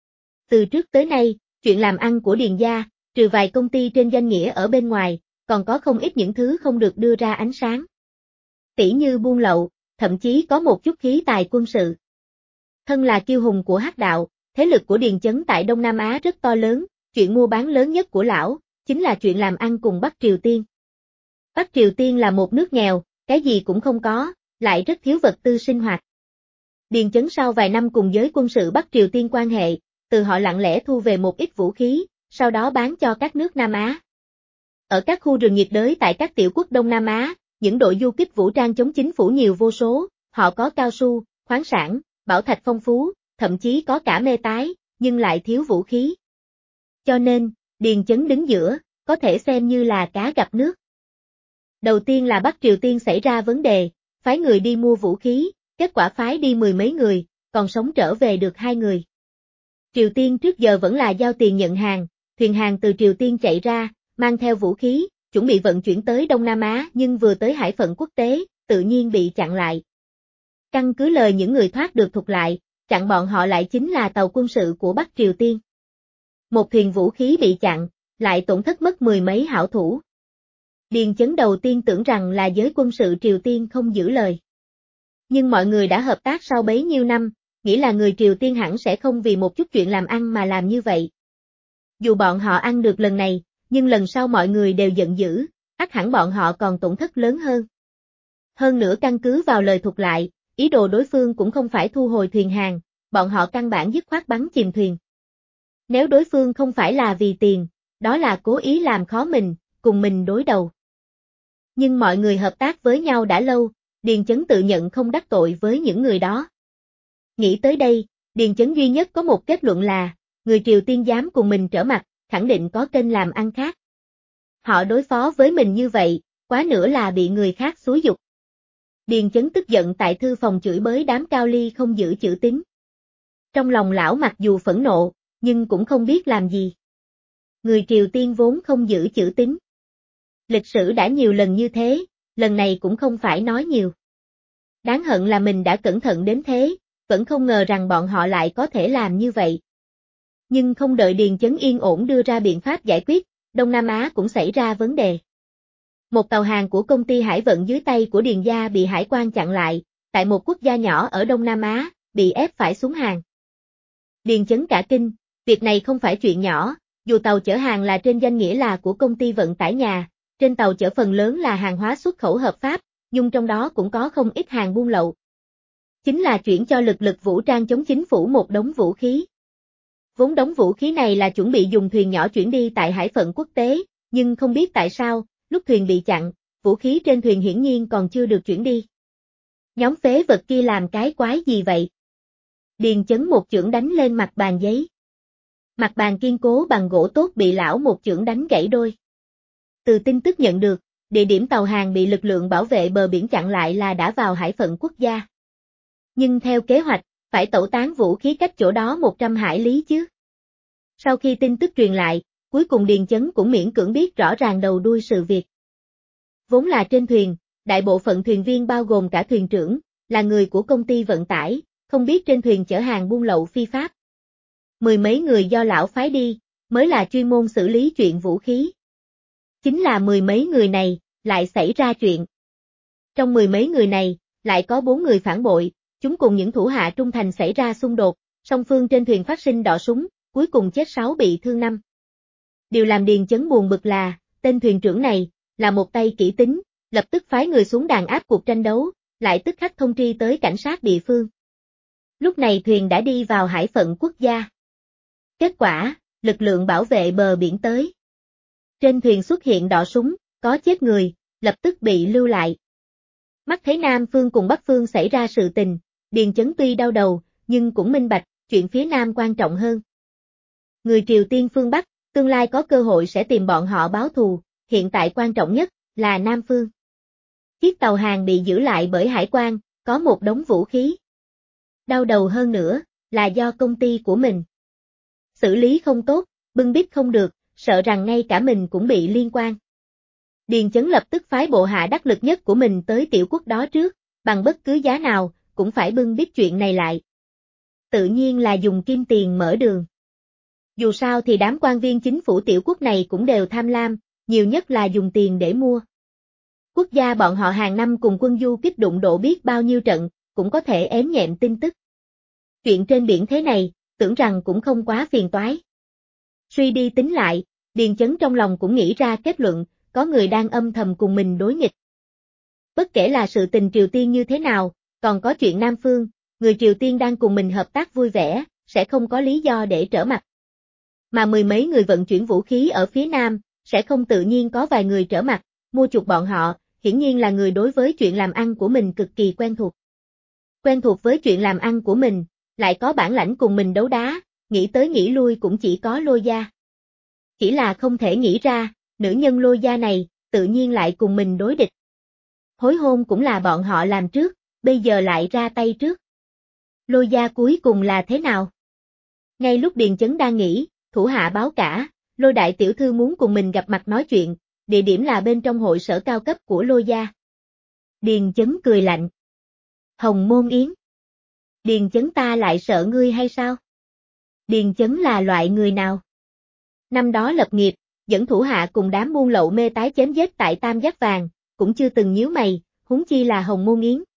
S1: Từ trước tới nay, chuyện làm ăn của Điền gia, trừ vài công ty trên danh nghĩa ở bên ngoài, còn có không ít những thứ không được đưa ra ánh sáng. Tỉ như buôn lậu, thậm chí có một chút khí tài quân sự. Thân là kiêu hùng của Hắc đạo, thế lực của Điền Chấn tại Đông Nam Á rất to lớn, chuyện mua bán lớn nhất của lão, chính là chuyện làm ăn cùng Bắc Triều Tiên. Bắc Triều Tiên là một nước nghèo, cái gì cũng không có, lại rất thiếu vật tư sinh hoạt. Điền Chấn sau vài năm cùng giới quân sự Bắc Triều Tiên quan hệ, từ họ lặng lẽ thu về một ít vũ khí, sau đó bán cho các nước Nam Á. Ở các khu rừng nhiệt đới tại các tiểu quốc Đông Nam Á, những đội du kích vũ trang chống chính phủ nhiều vô số, họ có cao su, khoáng sản, bảo thạch phong phú, thậm chí có cả mê tái, nhưng lại thiếu vũ khí. Cho nên, Điền Chấn đứng giữa, có thể xem như là cá gặp nước. Đầu tiên là Bắc Triều Tiên xảy ra vấn đề, phái người đi mua vũ khí, kết quả phái đi mười mấy người, còn sống trở về được hai người. Triều Tiên trước giờ vẫn là giao tiền nhận hàng, thuyền hàng từ Triều Tiên chạy ra, mang theo vũ khí, chuẩn bị vận chuyển tới Đông Nam Á nhưng vừa tới hải phận quốc tế, tự nhiên bị chặn lại. Căn cứ lời những người thoát được thuật lại, chặn bọn họ lại chính là tàu quân sự của Bắc Triều Tiên. Một thuyền vũ khí bị chặn, lại tổn thất mất mười mấy hảo thủ. Điền Chấn đầu tiên tưởng rằng là giới quân sự Triều Tiên không giữ lời. Nhưng mọi người đã hợp tác sau bấy nhiêu năm, nghĩ là người Triều Tiên hẳn sẽ không vì một chút chuyện làm ăn mà làm như vậy. Dù bọn họ ăn được lần này, nhưng lần sau mọi người đều giận dữ, ắt hẳn bọn họ còn tổn thất lớn hơn. Hơn nữa căn cứ vào lời thuật lại, ý đồ đối phương cũng không phải thu hồi thuyền hàng, bọn họ căn bản dứt khoát bắn chìm thuyền. Nếu đối phương không phải là vì tiền, đó là cố ý làm khó mình, cùng mình đối đầu. Nhưng mọi người hợp tác với nhau đã lâu, Điền Chấn tự nhận không đắc tội với những người đó. Nghĩ tới đây, Điền Chấn duy nhất có một kết luận là, người Triều Tiên dám cùng mình trở mặt, khẳng định có kênh làm ăn khác. Họ đối phó với mình như vậy, quá nữa là bị người khác xúi giục. Điền Chấn tức giận tại thư phòng chửi bới đám Cao Ly không giữ chữ tín. Trong lòng lão mặc dù phẫn nộ, nhưng cũng không biết làm gì. Người Triều Tiên vốn không giữ chữ tín. Lịch sử đã nhiều lần như thế, lần này cũng không phải nói nhiều. Đáng hận là mình đã cẩn thận đến thế, vẫn không ngờ rằng bọn họ lại có thể làm như vậy. Nhưng không đợi Điền Chấn yên ổn đưa ra biện pháp giải quyết, Đông Nam Á cũng xảy ra vấn đề. Một tàu hàng của công ty hải vận dưới tay của Điền gia bị hải quan chặn lại, tại một quốc gia nhỏ ở Đông Nam Á, bị ép phải xuống hàng. Điền Chấn cả kinh, việc này không phải chuyện nhỏ, dù tàu chở hàng là trên danh nghĩa là của công ty vận tải nhà, trên tàu chở phần lớn là hàng hóa xuất khẩu hợp pháp, nhưng trong đó cũng có không ít hàng buôn lậu. Chính là chuyển cho lực lực vũ trang chống chính phủ một đống vũ khí. Vốn đống vũ khí này là chuẩn bị dùng thuyền nhỏ chuyển đi tại hải phận quốc tế, nhưng không biết tại sao, lúc thuyền bị chặn, vũ khí trên thuyền hiển nhiên còn chưa được chuyển đi. Nhóm phế vật kia làm cái quái gì vậy? Điền Chấn một chưởng đánh lên mặt bàn giấy. Mặt bàn kiên cố bằng gỗ tốt bị lão một chưởng đánh gãy đôi. Từ tin tức nhận được, địa điểm tàu hàng bị lực lượng bảo vệ bờ biển chặn lại là đã vào hải phận quốc gia. Nhưng theo kế hoạch, phải tẩu tán vũ khí cách chỗ đó một trăm hải lý chứ. Sau khi tin tức truyền lại, cuối cùng Điền Chấn cũng miễn cưỡng biết rõ ràng đầu đuôi sự việc. Vốn là trên thuyền, đại bộ phận thuyền viên bao gồm cả thuyền trưởng, là người của công ty vận tải, không biết trên thuyền chở hàng buôn lậu phi pháp. Mười mấy người do lão phái đi, mới là chuyên môn xử lý chuyện vũ khí. Chính là mười mấy người này, lại xảy ra chuyện. Trong mười mấy người này, lại có bốn người phản bội, chúng cùng những thủ hạ trung thành xảy ra xung đột, song phương trên thuyền phát sinh đọ súng, cuối cùng chết sáu bị thương năm. Điều làm Điền Chấn buồn bực là, tên thuyền trưởng này, là một tay kỹ tính, lập tức phái người xuống đàn áp cuộc tranh đấu, lại tức khắc thông tri tới cảnh sát địa phương. Lúc này thuyền đã đi vào hải phận quốc gia. Kết quả, lực lượng bảo vệ bờ biển tới. Trên thuyền xuất hiện đọ súng, có chết người, lập tức bị lưu lại. Mắt thấy Nam phương cùng Bắc phương xảy ra sự tình, Điền Chấn tuy đau đầu, nhưng cũng minh bạch, chuyện phía Nam quan trọng hơn. Người Triều Tiên phương Bắc, tương lai có cơ hội sẽ tìm bọn họ báo thù, hiện tại quan trọng nhất, là Nam phương. Chiếc tàu hàng bị giữ lại bởi hải quan, có một đống vũ khí. Đau đầu hơn nữa, là do công ty của mình. Xử lý không tốt, bưng bít không được, sợ rằng ngay cả mình cũng bị liên quan. Điền Chấn lập tức phái bộ hạ đắc lực nhất của mình tới tiểu quốc đó trước, bằng bất cứ giá nào, cũng phải bưng bít chuyện này lại. Tự nhiên là dùng kim tiền mở đường. Dù sao thì đám quan viên chính phủ tiểu quốc này cũng đều tham lam, nhiều nhất là dùng tiền để mua. Quốc gia bọn họ hàng năm cùng quân du kích đụng độ biết bao nhiêu trận, cũng có thể ém nhẹm tin tức. Chuyện trên biển thế này, tưởng rằng cũng không quá phiền toái. Suy đi tính lại, Điền Chấn trong lòng cũng nghĩ ra kết luận, có người đang âm thầm cùng mình đối nghịch. Bất kể là sự tình Triều Tiên như thế nào, còn có chuyện Nam phương, người Triều Tiên đang cùng mình hợp tác vui vẻ, sẽ không có lý do để trở mặt. Mà mười mấy người vận chuyển vũ khí ở phía Nam, sẽ không tự nhiên có vài người trở mặt, mua chuộc bọn họ, hiển nhiên là người đối với chuyện làm ăn của mình cực kỳ quen thuộc. Quen thuộc với chuyện làm ăn của mình, lại có bản lãnh cùng mình đấu đá, nghĩ tới nghĩ lui cũng chỉ có Lôi gia. Chỉ là không thể nghĩ ra, nữ nhân Lôi gia này, tự nhiên lại cùng mình đối địch. Hối hôn cũng là bọn họ làm trước, bây giờ lại ra tay trước. Lôi gia cuối cùng là thế nào? Ngay lúc Điền Chấn đang nghĩ, thủ hạ báo cả, Lôi đại tiểu thư muốn cùng mình gặp mặt nói chuyện, địa điểm là bên trong hội sở cao cấp của Lôi gia. Điền Chấn cười lạnh. Hồng Môn Yến. Điền Chấn ta lại sợ ngươi hay sao? Điền Chấn là loại người nào? Năm đó lập nghiệp, dẫn thủ hạ cùng đám buôn lậu mê tái chém giết tại Tam Giác Vàng, cũng chưa từng nhíu mày, huống chi là Hồng Môn Yến.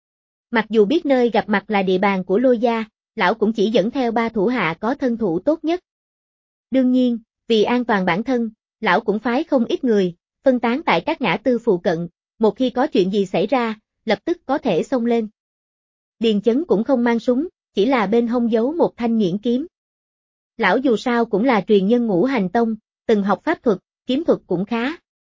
S1: Mặc dù biết nơi gặp mặt là địa bàn của Lôi gia, lão cũng chỉ dẫn theo ba thủ hạ có thân thủ tốt nhất. Đương nhiên, vì an toàn bản thân, lão cũng phái không ít người, phân tán tại các ngã tư phụ cận, một khi có chuyện gì xảy ra, lập tức có thể xông lên. Điền Chấn cũng không mang súng, chỉ là bên hông giấu một thanh nhuyễn kiếm. Lão dù sao cũng là truyền nhân Ngũ Hành Tông, từng học pháp thuật, kiếm thuật cũng khá.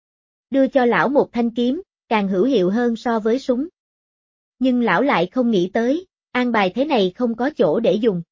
S1: Đưa cho lão một thanh kiếm, càng hữu hiệu hơn so với súng. Nhưng lão lại không nghĩ tới, an bài thế này không có chỗ để dùng.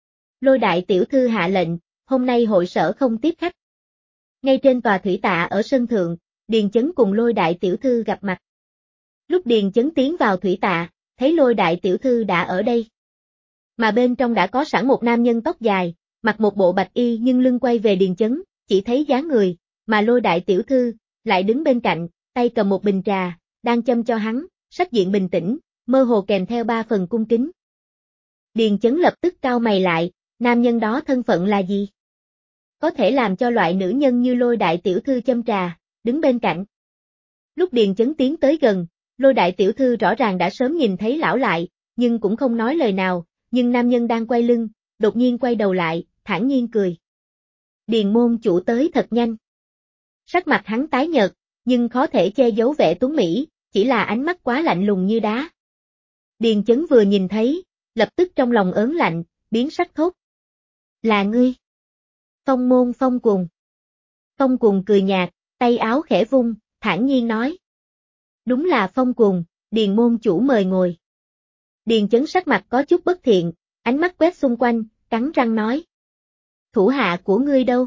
S1: Lôi đại tiểu thư hạ lệnh, hôm nay hội sở không tiếp khách. Ngay trên tòa thủy tạ ở sân thượng, Điền Chấn cùng Lôi đại tiểu thư gặp mặt. Lúc Điền Chấn tiến vào thủy tạ, thấy Lôi đại tiểu thư đã ở đây. Mà bên trong đã có sẵn một nam nhân tóc dài, mặc một bộ bạch y nhưng lưng quay về Điền Chấn, chỉ thấy dáng người, mà Lôi đại tiểu thư lại đứng bên cạnh, tay cầm một bình trà, đang châm cho hắn, sắc diện bình tĩnh, mơ hồ kèm theo ba phần cung kính. Điền Chấn lập tức cau mày lại, nam nhân đó thân phận là gì? Có thể làm cho loại nữ nhân như Lôi đại tiểu thư châm trà, đứng bên cạnh. Lúc Điền Chấn tiến tới gần, Lôi đại tiểu thư rõ ràng đã sớm nhìn thấy lão lại, nhưng cũng không nói lời nào, nhưng nam nhân đang quay lưng, đột nhiên quay đầu lại, thản nhiên cười. Điền môn chủ tới thật nhanh. Sắc mặt hắn tái nhợt, nhưng khó thể che giấu vẻ tuấn mỹ, chỉ là ánh mắt quá lạnh lùng như đá. Điền Chấn vừa nhìn thấy, lập tức trong lòng ớn lạnh, biến sắc thốt. Là ngươi. Phong môn Phong Cùng. Phong Cùng cười nhạt, tay áo khẽ vung, thản nhiên nói. Đúng là Phong Cùng, Điền môn chủ mời ngồi. Điền Chấn sắc mặt có chút bất thiện, ánh mắt quét xung quanh, cắn răng nói. Thủ hạ của ngươi đâu?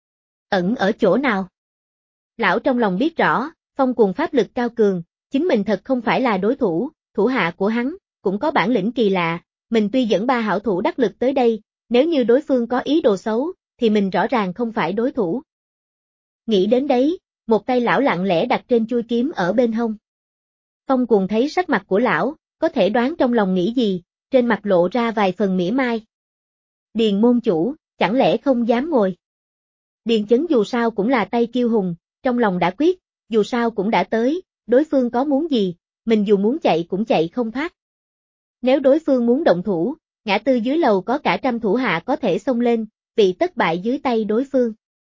S1: Ẩn ở chỗ nào? Lão trong lòng biết rõ, Phong Cùng pháp lực cao cường, chính mình thật không phải là đối thủ, thủ hạ của hắn, cũng có bản lĩnh kỳ lạ, mình tuy dẫn ba hảo thủ đắc lực tới đây, nếu như đối phương có ý đồ xấu, thì mình rõ ràng không phải đối thủ. Nghĩ đến đấy, một tay lão lặng lẽ đặt trên chuôi kiếm ở bên hông. Phong Cùng thấy sắc mặt của lão, có thể đoán trong lòng nghĩ gì, trên mặt lộ ra vài phần mỉa mai. Điền môn chủ, chẳng lẽ không dám ngồi? Điền Chấn dù sao cũng là tay kiêu hùng, trong lòng đã quyết, dù sao cũng đã tới, đối phương có muốn gì, mình dù muốn chạy cũng chạy không thoát. Nếu đối phương muốn động thủ, ngã tư dưới lầu có cả trăm thủ hạ có thể xông lên, bị tất bại dưới tay đối phương.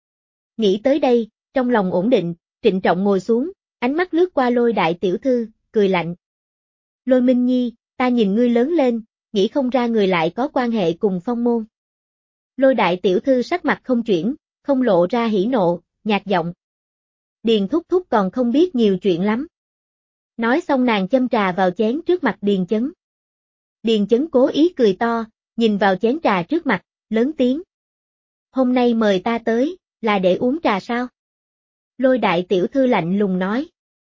S1: Nghĩ tới đây, trong lòng ổn định, trịnh trọng ngồi xuống, ánh mắt lướt qua Lôi đại tiểu thư, cười lạnh. Lôi Minh Nhi, ta nhìn ngươi lớn lên, nghĩ không ra người lại có quan hệ cùng Phong môn. Lôi đại tiểu thư sắc mặt không chuyển, không lộ ra hỉ nộ, nhạt giọng. Điền thúc thúc còn không biết nhiều chuyện lắm. Nói xong nàng châm trà vào chén trước mặt Điền Chấn. Điền Chấn cố ý cười to, nhìn vào chén trà trước mặt, lớn tiếng. Hôm nay mời ta tới, là để uống trà sao? Lôi đại tiểu thư lạnh lùng nói.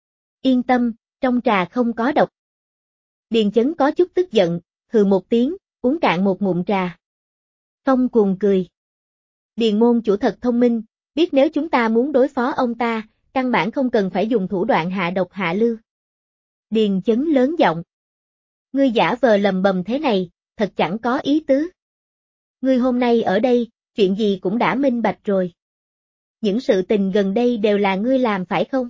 S1: Yên tâm, trong trà không có độc. Điền Chấn có chút tức giận, hừ một tiếng, uống cạn một ngụm trà. Phong Cùng cười. Điền môn chủ thật thông minh, biết nếu chúng ta muốn đối phó ông ta, căn bản không cần phải dùng thủ đoạn hạ độc hạ lưu. Điền Chấn lớn giọng. Ngươi giả vờ lầm bầm thế này, thật chẳng có ý tứ. Ngươi hôm nay ở đây, chuyện gì cũng đã minh bạch rồi. Những sự tình gần đây đều là ngươi làm phải không?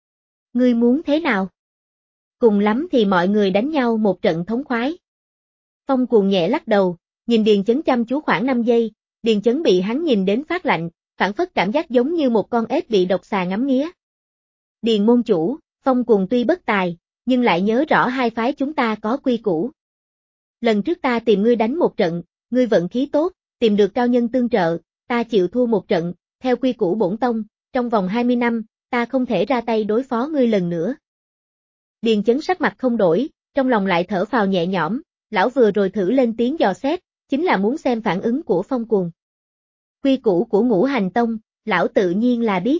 S1: Ngươi muốn thế nào? Cùng lắm thì mọi người đánh nhau một trận thống khoái. Phong Cuồng nhẹ lắc đầu, nhìn Điền Chấn chăm chú khoảng năm giây, Điền Chấn bị hắn nhìn đến phát lạnh, phản phất cảm giác giống như một con ếch bị độc xà ngắm nghía. Điền môn chủ, Phong Cuồng tuy bất tài, nhưng lại nhớ rõ hai phái chúng ta có quy củ. Lần trước ta tìm ngươi đánh một trận, ngươi vận khí tốt, tìm được cao nhân tương trợ, ta chịu thua một trận, theo quy củ bổn tông, trong vòng hai mươi năm, ta không thể ra tay đối phó ngươi lần nữa. Điền Chấn sắc mặt không đổi, trong lòng lại thở phào nhẹ nhõm, lão vừa rồi thử lên tiếng dò xét, chính là muốn xem phản ứng của Phong Cuồng. Quy củ của Ngũ Hành Tông, lão tự nhiên là biết.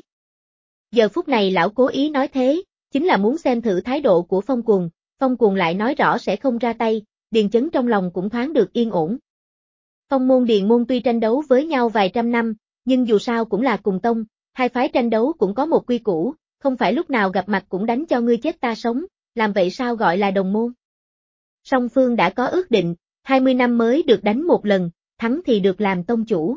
S1: Giờ phút này lão cố ý nói thế, chính là muốn xem thử thái độ của Phong Cuồng, Phong Cuồng lại nói rõ sẽ không ra tay, Điền Chấn trong lòng cũng thoáng được yên ổn. Phong môn Điền môn tuy tranh đấu với nhau vài trăm năm, nhưng dù sao cũng là cùng tông, hai phái tranh đấu cũng có một quy củ, không phải lúc nào gặp mặt cũng đánh cho ngươi chết ta sống, làm vậy sao gọi là đồng môn. Song phương đã có ước định, hai mươi năm mới được đánh một lần, thắng thì được làm tông chủ.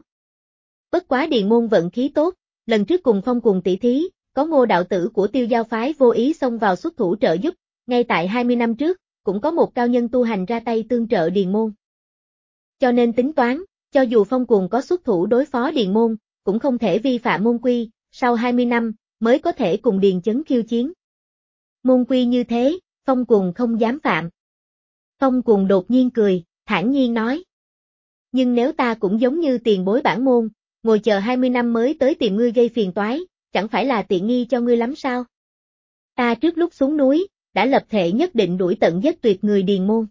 S1: Bất quá Điền môn vận khí tốt, lần trước cùng Phong Cuồng tỷ thí, có Ngô đạo tử của Tiêu Giao phái vô ý xông vào xuất thủ trợ giúp, ngay tại hai mươi năm trước, cũng có một cao nhân tu hành ra tay tương trợ Điền môn. Cho nên tính toán, cho dù Phong Cuồng có xuất thủ đối phó Điền môn, cũng không thể vi phạm môn quy, sau hai mươi năm, mới có thể cùng Điền Chấn khiêu chiến. Môn quy như thế, Phong Cuồng không dám phạm. Phong Cuồng đột nhiên cười, thản nhiên nói. Nhưng nếu ta cũng giống như tiền bối bản môn, ngồi chờ hai mươi năm mới tới tìm ngươi gây phiền toái, chẳng phải là tiện nghi cho ngươi lắm sao? Ta trước lúc xuống núi, đã lập thể nhất định đuổi tận giết tuyệt người Điền môn.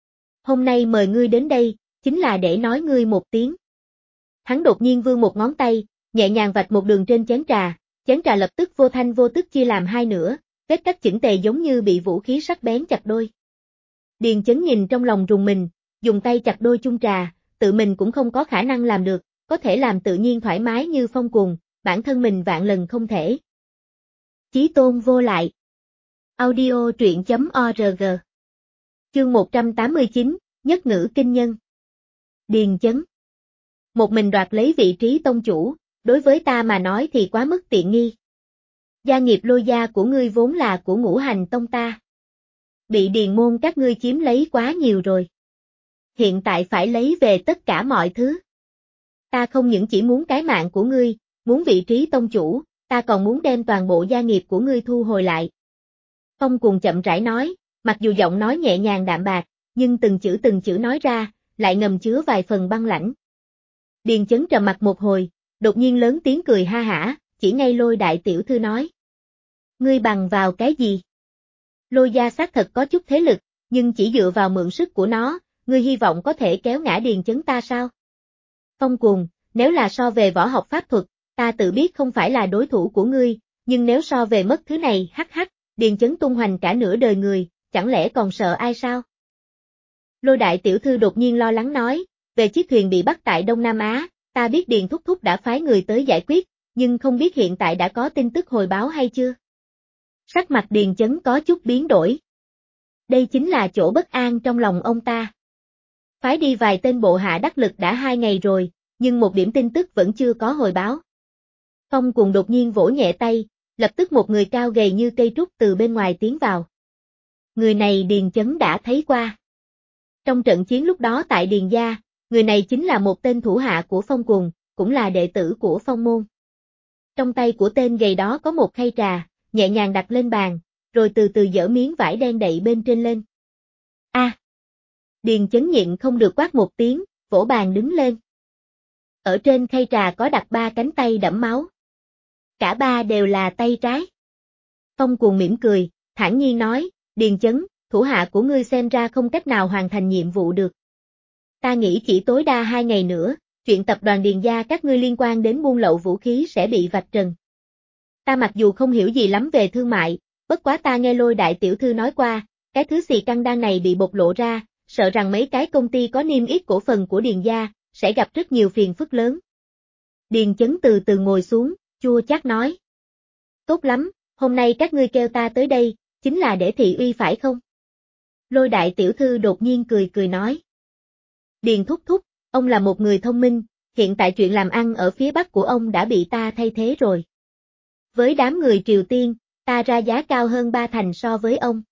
S1: Hôm nay mời ngươi đến đây, chính là để nói ngươi một tiếng. Hắn đột nhiên vươn một ngón tay, nhẹ nhàng vạch một đường trên chén trà, Chén trà lập tức vô thanh vô tức chia làm hai nửa, vết cắt chỉnh tề giống như bị vũ khí sắc bén chặt đôi. Điền Chấn nhìn trong lòng rùng mình, dùng tay chặt đôi chung trà, tự mình cũng không có khả năng làm được, có thể làm tự nhiên thoải mái như Phong Cuồng, bản thân mình vạn lần không thể. Chí tôn vô lại. Audio truyện chấm org. Chương một trăm tám mươi chín, Nhất ngữ kinh nhân. Điền Chấn. Một mình đoạt lấy vị trí tông chủ, đối với ta mà nói thì quá mức tiện nghi. Gia nghiệp Lôi gia của ngươi vốn là của Ngũ Hành tông ta. Bị điền môn các ngươi chiếm lấy quá nhiều rồi. Hiện tại phải lấy về tất cả mọi thứ. Ta không những chỉ muốn cái mạng của ngươi, muốn vị trí tông chủ, ta còn muốn đem toàn bộ gia nghiệp của ngươi thu hồi lại. Phong Cuồng chậm rãi nói, mặc dù giọng nói nhẹ nhàng đạm bạc, nhưng từng chữ từng chữ nói ra, lại ngầm chứa vài phần băng lãnh. Điền Chấn trầm mặt một hồi, đột nhiên lớn tiếng cười ha hả, chỉ ngay Lôi đại tiểu thư nói. Ngươi bằng vào cái gì? Lôi gia xác thật có chút thế lực, nhưng chỉ dựa vào mượn sức của nó, ngươi hy vọng có thể kéo ngã Điền Chấn ta sao? Phong Cuồng, nếu là so về võ học pháp thuật, ta tự biết không phải là đối thủ của ngươi, nhưng nếu so về mất thứ này hắc hắc, Điền Chấn tung hoành cả nửa đời người, chẳng lẽ còn sợ ai sao? Lôi đại tiểu thư đột nhiên lo lắng nói, về chiếc thuyền bị bắt tại Đông Nam Á, ta biết Điền Thúc Thúc đã phái người tới giải quyết, nhưng không biết hiện tại đã có tin tức hồi báo hay chưa? Sắc mặt Điền Chấn có chút biến đổi. Đây chính là chỗ bất an trong lòng ông ta. Phái đi vài tên bộ hạ đắc lực đã hai ngày rồi, nhưng một điểm tin tức vẫn chưa có hồi báo. Phong Cuồng đột nhiên vỗ nhẹ tay, lập tức một người cao gầy như cây trúc từ bên ngoài tiến vào. Người này Điền Chấn đã thấy qua. Trong trận chiến lúc đó tại Điền gia, người này chính là một tên thủ hạ của Phong Cuồng, cũng là đệ tử của Phong môn. Trong tay của tên gầy đó có một khay trà, nhẹ nhàng đặt lên bàn, rồi từ từ dỡ miếng vải đen đậy bên trên lên. A! À, Điền Chấn nhịn không được quát một tiếng, vỗ bàn đứng lên. Ở trên khay trà có đặt ba cánh tay đẫm máu. Cả ba đều là tay trái. Phong Cuồng mỉm cười, thản nhiên nói, Điền Chấn, thủ hạ của ngươi xem ra không cách nào hoàn thành nhiệm vụ được. Ta nghĩ chỉ tối đa hai ngày nữa, chuyện tập đoàn Điền gia các ngươi liên quan đến buôn lậu vũ khí sẽ bị vạch trần. Ta mặc dù không hiểu gì lắm về thương mại, bất quá ta nghe Lôi đại tiểu thư nói qua, cái thứ xì căng đan này bị bộc lộ ra, sợ rằng mấy cái công ty có niêm yết cổ phần của Điền gia, sẽ gặp rất nhiều phiền phức lớn. Điền Chấn từ từ ngồi xuống, chua chát nói. Tốt lắm, hôm nay các ngươi kêu ta tới đây, chính là để thị uy phải không? Lôi đại tiểu thư đột nhiên cười cười nói. Điền Thúc Thúc, ông là một người thông minh, hiện tại chuyện làm ăn ở phía Bắc của ông đã bị ta thay thế rồi. Với đám người Triều Tiên, ta ra giá cao hơn ba thành so với ông.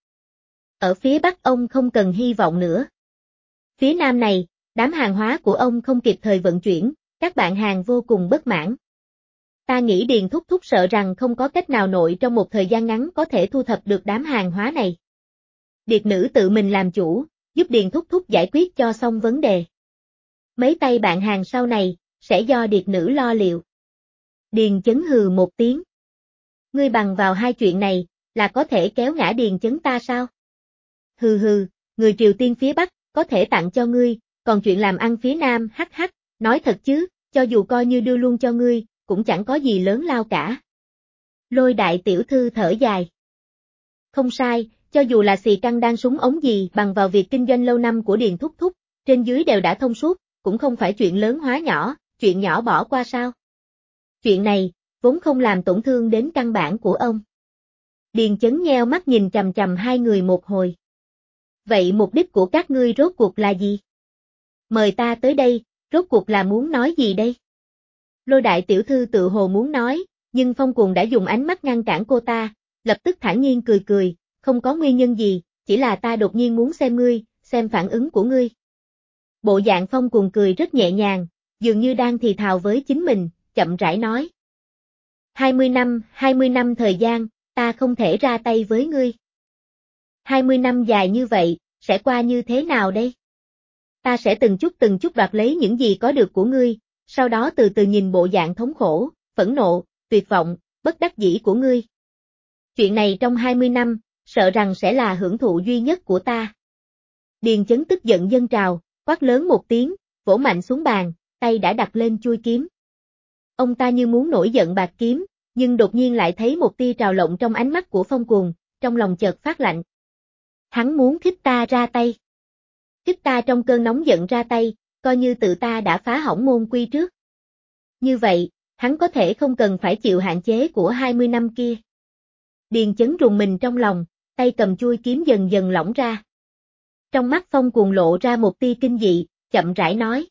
S1: Ở phía Bắc ông không cần hy vọng nữa. Phía Nam này, đám hàng hóa của ông không kịp thời vận chuyển, các bạn hàng vô cùng bất mãn. Ta nghĩ Điền Thúc Thúc sợ rằng không có cách nào nội trong một thời gian ngắn có thể thu thập được đám hàng hóa này. Điệt nữ tự mình làm chủ, giúp Điền Thúc Thúc giải quyết cho xong vấn đề. Mấy tay bạn hàng sau này, sẽ do điệt nữ lo liệu. Điền Chấn hừ một tiếng. Ngươi bằng vào hai chuyện này, là có thể kéo ngã Điền Chấn ta sao? Hừ hừ, người Triều Tiên phía Bắc, có thể tặng cho ngươi, còn chuyện làm ăn phía Nam hắc hắc, nói thật chứ, cho dù coi như đưa luôn cho ngươi, cũng chẳng có gì lớn lao cả. Lôi đại tiểu thư thở dài. Không sai, cho dù là xì căng đan súng ống gì bằng vào việc kinh doanh lâu năm của Điền Thúc Thúc, trên dưới đều đã thông suốt, cũng không phải chuyện lớn hóa nhỏ, chuyện nhỏ bỏ qua sao. Chuyện này, vốn không làm tổn thương đến căn bản của ông. Điền Chấn nheo mắt nhìn chằm chằm hai người một hồi. Vậy mục đích của các ngươi rốt cuộc là gì? Mời ta tới đây, rốt cuộc là muốn nói gì đây? Lôi đại tiểu thư tự hồ muốn nói, nhưng Phong Cuồng đã dùng ánh mắt ngăn cản cô ta, lập tức thản nhiên cười cười, không có nguyên nhân gì, chỉ là ta đột nhiên muốn xem ngươi, xem phản ứng của ngươi. Bộ dạng Phong Cuồng cười rất nhẹ nhàng, dường như đang thì thào với chính mình, chậm rãi nói. hai mươi năm, hai mươi năm thời gian, ta không thể ra tay với ngươi. hai mươi năm dài như vậy, sẽ qua như thế nào đây? Ta sẽ từng chút từng chút đoạt lấy những gì có được của ngươi, sau đó từ từ nhìn bộ dạng thống khổ, phẫn nộ, tuyệt vọng, bất đắc dĩ của ngươi. Chuyện này trong hai mươi năm, sợ rằng sẽ là hưởng thụ duy nhất của ta. Điền Chấn tức giận dâng trào, quát lớn một tiếng, vỗ mạnh xuống bàn, tay đã đặt lên chuôi kiếm. Ông ta như muốn nổi giận bạt kiếm, nhưng đột nhiên lại thấy một tia trào lộng trong ánh mắt của Phong Cuồng, trong lòng chợt phát lạnh. Hắn muốn khích ta ra tay. Khích ta trong cơn nóng giận ra tay, coi như tự ta đã phá hỏng môn quy trước. Như vậy, hắn có thể không cần phải chịu hạn chế của hai mươi năm kia. Điền Chấn rùng mình trong lòng, tay cầm chuôi kiếm dần dần lỏng ra. Trong mắt Phong Cuồng lộ ra một tia kinh dị, chậm rãi nói.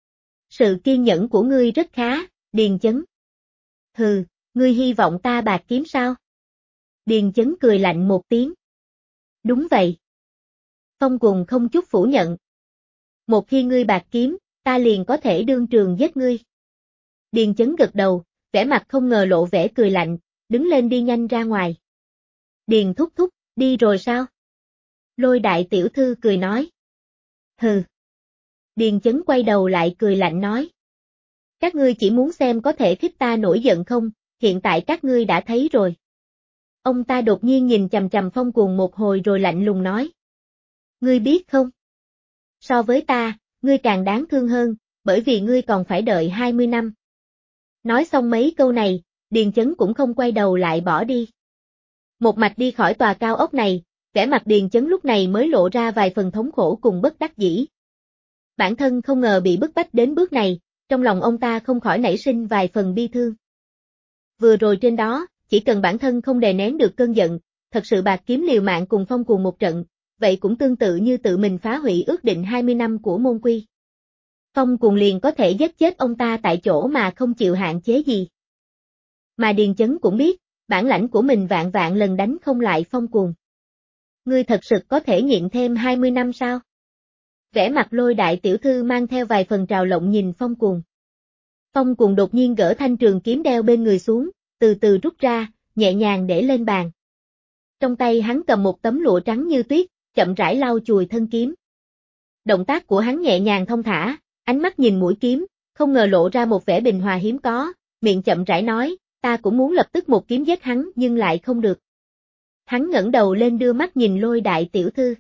S1: Sự kiên nhẫn của ngươi rất khá, Điền Chấn. Hừ, ngươi hy vọng ta bạc kiếm sao? Điền Chấn cười lạnh một tiếng. Đúng vậy. Phong Cuồng không chút phủ nhận. Một khi ngươi bạc kiếm, ta liền có thể đương trường giết ngươi. Điền Chấn gật đầu, vẻ mặt không ngờ lộ vẻ cười lạnh, đứng lên đi nhanh ra ngoài. Điền thúc thúc, đi rồi sao? Lôi đại tiểu thư cười nói. Hừ. Điền Chấn quay đầu lại cười lạnh nói. Các ngươi chỉ muốn xem có thể khích ta nổi giận không, hiện tại các ngươi đã thấy rồi. Ông ta đột nhiên nhìn chằm chằm Phong Cuồng một hồi rồi lạnh lùng nói. Ngươi biết không? So với ta, ngươi càng đáng thương hơn, bởi vì ngươi còn phải đợi hai mươi năm. Nói xong mấy câu này, Điền Chấn cũng không quay đầu lại bỏ đi. Một mạch đi khỏi tòa cao ốc này, vẻ mặt Điền Chấn lúc này mới lộ ra vài phần thống khổ cùng bất đắc dĩ. Bản thân không ngờ bị bức bách đến bước này, trong lòng ông ta không khỏi nảy sinh vài phần bi thương. Vừa rồi trên đó, chỉ cần bản thân không đè nén được cơn giận, thật sự bạc kiếm liều mạng cùng Phong Cuồng một trận, vậy cũng tương tự như tự mình phá hủy ước định hai mươi năm của môn quy. Phong Cuồng liền có thể giết chết ông ta tại chỗ mà không chịu hạn chế gì. Mà Điền Chấn cũng biết, bản lãnh của mình vạn vạn lần đánh không lại Phong Cuồng. Ngươi thật sự có thể nhịn thêm hai mươi năm sao? Vẻ mặt Lôi đại tiểu thư mang theo vài phần trào lộng nhìn Phong Cuồng. Phong Cuồng đột nhiên gỡ thanh trường kiếm đeo bên người xuống, từ từ rút ra, nhẹ nhàng để lên bàn. Trong tay hắn cầm một tấm lụa trắng như tuyết, chậm rãi lau chùi thân kiếm. Động tác của hắn nhẹ nhàng thông thả, ánh mắt nhìn mũi kiếm, không ngờ lộ ra một vẻ bình hòa hiếm có, miệng chậm rãi nói, ta cũng muốn lập tức một kiếm giết hắn nhưng lại không được. Hắn ngẩng đầu lên đưa mắt nhìn Lôi đại tiểu thư.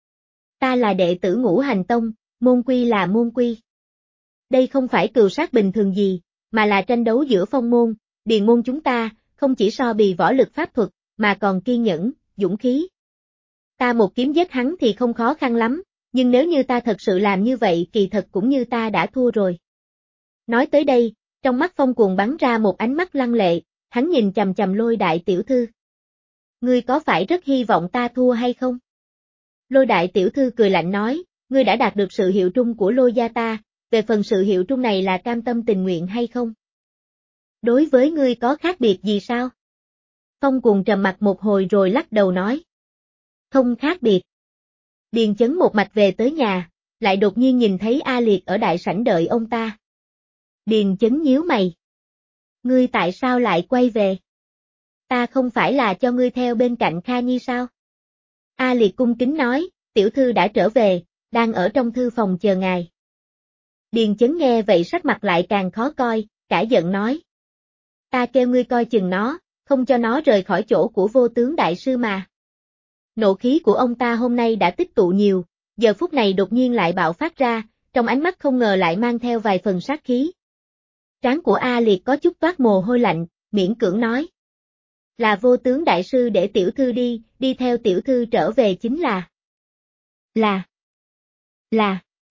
S1: Ta là đệ tử Ngũ Hành Tông, môn quy là môn quy. Đây không phải cừu sát bình thường gì, mà là tranh đấu giữa phong môn, điền môn chúng ta, không chỉ so bì võ lực pháp thuật, mà còn kiên nhẫn, dũng khí. Ta một kiếm giết hắn thì không khó khăn lắm, nhưng nếu như ta thật sự làm như vậy kỳ thật cũng như ta đã thua rồi. Nói tới đây, trong mắt Phong Cuồng bắn ra một ánh mắt lăng lệ, hắn nhìn chằm chằm Lôi đại tiểu thư. Ngươi có phải rất hy vọng ta thua hay không? Lôi đại tiểu thư cười lạnh nói, ngươi đã đạt được sự hiệu trung của Lôi gia ta, về phần sự hiệu trung này là cam tâm tình nguyện hay không? Đối với ngươi có khác biệt gì sao? Phong Cuồng trầm mặt một hồi rồi lắc đầu nói. Không khác biệt. Điền Chấn một mạch về tới nhà, lại đột nhiên nhìn thấy A Liệt ở đại sảnh đợi ông ta. Điền Chấn nhíu mày. Ngươi tại sao lại quay về? Ta không phải là cho ngươi theo bên cạnh Kha Nhi sao? A Liệt cung kính nói, tiểu thư đã trở về, đang ở trong thư phòng chờ ngài. Điền Chấn nghe vậy sắc mặt lại càng khó coi, cả giận nói. Ta kêu ngươi coi chừng nó, không cho nó rời khỏi chỗ của Vô Tướng đại sư mà. Nộ khí của ông ta hôm nay đã tích tụ nhiều, giờ phút này đột nhiên lại bạo phát ra, trong ánh mắt không ngờ lại mang theo vài phần sát khí. Trán của A Liệt có chút toát mồ hôi lạnh, miễn cưỡng nói. Là Vô Tướng đại sư để tiểu thư đi, đi theo tiểu thư trở về chính là. Là. Là.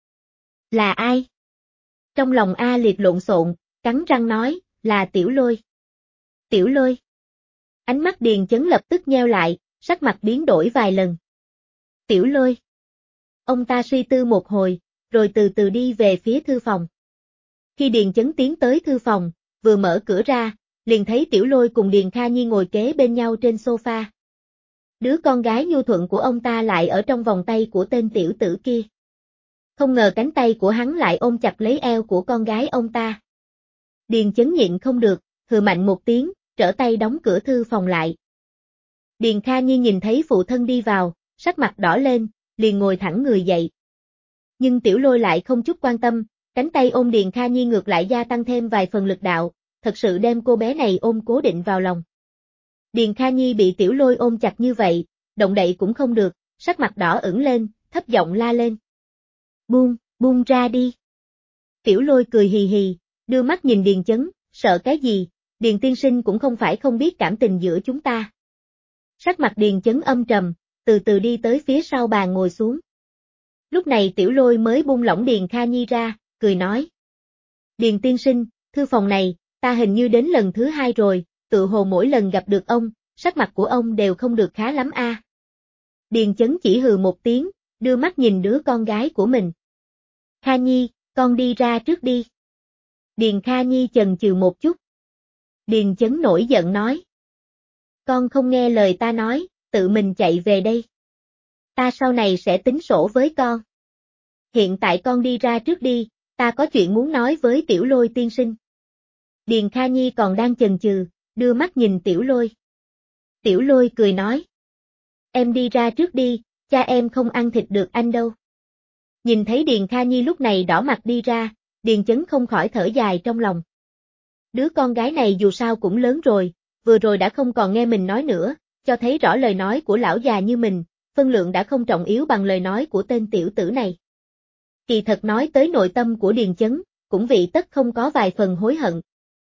S1: Là ai? Trong lòng A Liệt lộn xộn, cắn răng nói, là Tiểu Lôi. Tiểu Lôi. Ánh mắt Điền Chấn lập tức nheo lại, sắc mặt biến đổi vài lần. Tiểu Lôi. Ông ta suy tư một hồi, rồi từ từ đi về phía thư phòng. Khi Điền Chấn tiến tới thư phòng, vừa mở cửa ra, liền thấy Tiểu Lôi cùng Điền Kha Nhi ngồi kế bên nhau trên sofa. Đứa con gái nhu thuận của ông ta lại ở trong vòng tay của tên tiểu tử kia. Không ngờ cánh tay của hắn lại ôm chặt lấy eo của con gái ông ta. Điền Chấn nhịn không được, hừ mạnh một tiếng, trở tay đóng cửa thư phòng lại. Điền Kha Nhi nhìn thấy phụ thân đi vào, sắc mặt đỏ lên, liền ngồi thẳng người dậy. Nhưng Tiểu Lôi lại không chút quan tâm, cánh tay ôm Điền Kha Nhi ngược lại gia tăng thêm vài phần lực đạo, thật sự đem cô bé này ôm cố định vào lòng. Điền Kha Nhi bị Tiểu Lôi ôm chặt như vậy, động đậy cũng không được, sắc mặt đỏ ửng lên, thấp giọng la lên. Buông, buông ra đi. Tiểu Lôi cười hì hì, đưa mắt nhìn Điền Chấn, sợ cái gì, Điền tiên sinh cũng không phải không biết cảm tình giữa chúng ta. Sắc mặt Điền Chấn âm trầm, từ từ đi tới phía sau bàn ngồi xuống. Lúc này Tiểu Lôi mới buông lỏng Điền Kha Nhi ra, cười nói. Điền tiên sinh, thư phòng này, ta hình như đến lần thứ hai rồi, tự hồ mỗi lần gặp được ông, sắc mặt của ông đều không được khá lắm a. À. Điền Chấn chỉ hừ một tiếng, đưa mắt nhìn đứa con gái của mình. Kha Nhi, con đi ra trước đi. Điền Kha Nhi chần chừ một chút. Điền Chấn nổi giận nói. Con không nghe lời ta nói, tự mình chạy về đây. Ta sau này sẽ tính sổ với con. Hiện tại con đi ra trước đi, ta có chuyện muốn nói với Tiểu Lôi tiên sinh. Điền Kha Nhi còn đang chần chừ, đưa mắt nhìn Tiểu Lôi. Tiểu Lôi cười nói. Em đi ra trước đi, cha em không ăn thịt được anh đâu. Nhìn thấy Điền Kha Nhi lúc này đỏ mặt đi ra, Điền Chấn không khỏi thở dài trong lòng. Đứa con gái này dù sao cũng lớn rồi, vừa rồi đã không còn nghe mình nói nữa, cho thấy rõ lời nói của lão già như mình, phân lượng đã không trọng yếu bằng lời nói của tên tiểu tử này. Kỳ thật nói tới nội tâm của Điền Chấn, cũng vị tất không có vài phần hối hận.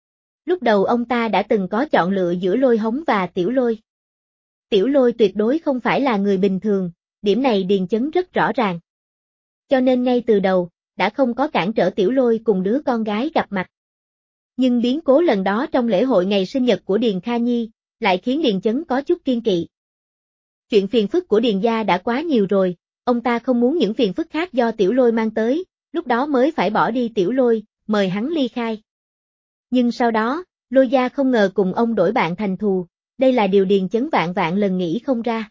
S1: Lúc đầu ông ta đã từng có chọn lựa giữa Lôi Hống và Tiểu Lôi. Tiểu Lôi tuyệt đối không phải là người bình thường, điểm này Điền Chấn rất rõ ràng. Cho nên ngay từ đầu, đã không có cản trở Tiểu Lôi cùng đứa con gái gặp mặt. Nhưng biến cố lần đó trong lễ hội ngày sinh nhật của Điền Kha Nhi, lại khiến Điền Chấn có chút kiên kỵ. Chuyện phiền phức của Điền gia đã quá nhiều rồi, ông ta không muốn những phiền phức khác do Tiểu Lôi mang tới, lúc đó mới phải bỏ đi Tiểu Lôi, mời hắn ly khai. Nhưng sau đó, Lôi gia không ngờ cùng ông đổi bạn thành thù, đây là điều Điền Chấn vạn vạn lần nghĩ không ra.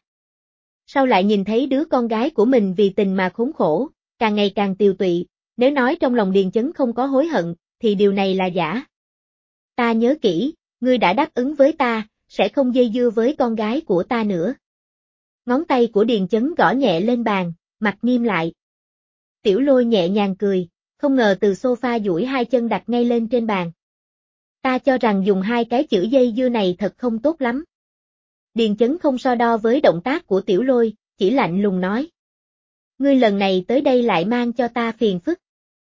S1: Sau lại nhìn thấy đứa con gái của mình vì tình mà khốn khổ, càng ngày càng tiều tụy, nếu nói trong lòng Điền Chấn không có hối hận, thì điều này là giả. Ta nhớ kỹ, ngươi đã đáp ứng với ta, sẽ không dây dưa với con gái của ta nữa. Ngón tay của Điền Chấn gõ nhẹ lên bàn, mặt nghiêm lại. Tiểu Lôi nhẹ nhàng cười, không ngờ từ sofa duỗi hai chân đặt ngay lên trên bàn. Ta cho rằng dùng hai cái chữ dây dưa này thật không tốt lắm. Điền Chấn không so đo với động tác của Tiểu Lôi, chỉ lạnh lùng nói. Ngươi lần này tới đây lại mang cho ta phiền phức.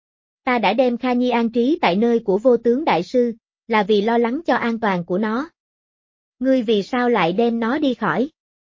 S1: Ta đã đem Kha Nhi an trí tại nơi của Vô Tướng Đại Sư, là vì lo lắng cho an toàn của nó. Ngươi vì sao lại đem nó đi khỏi?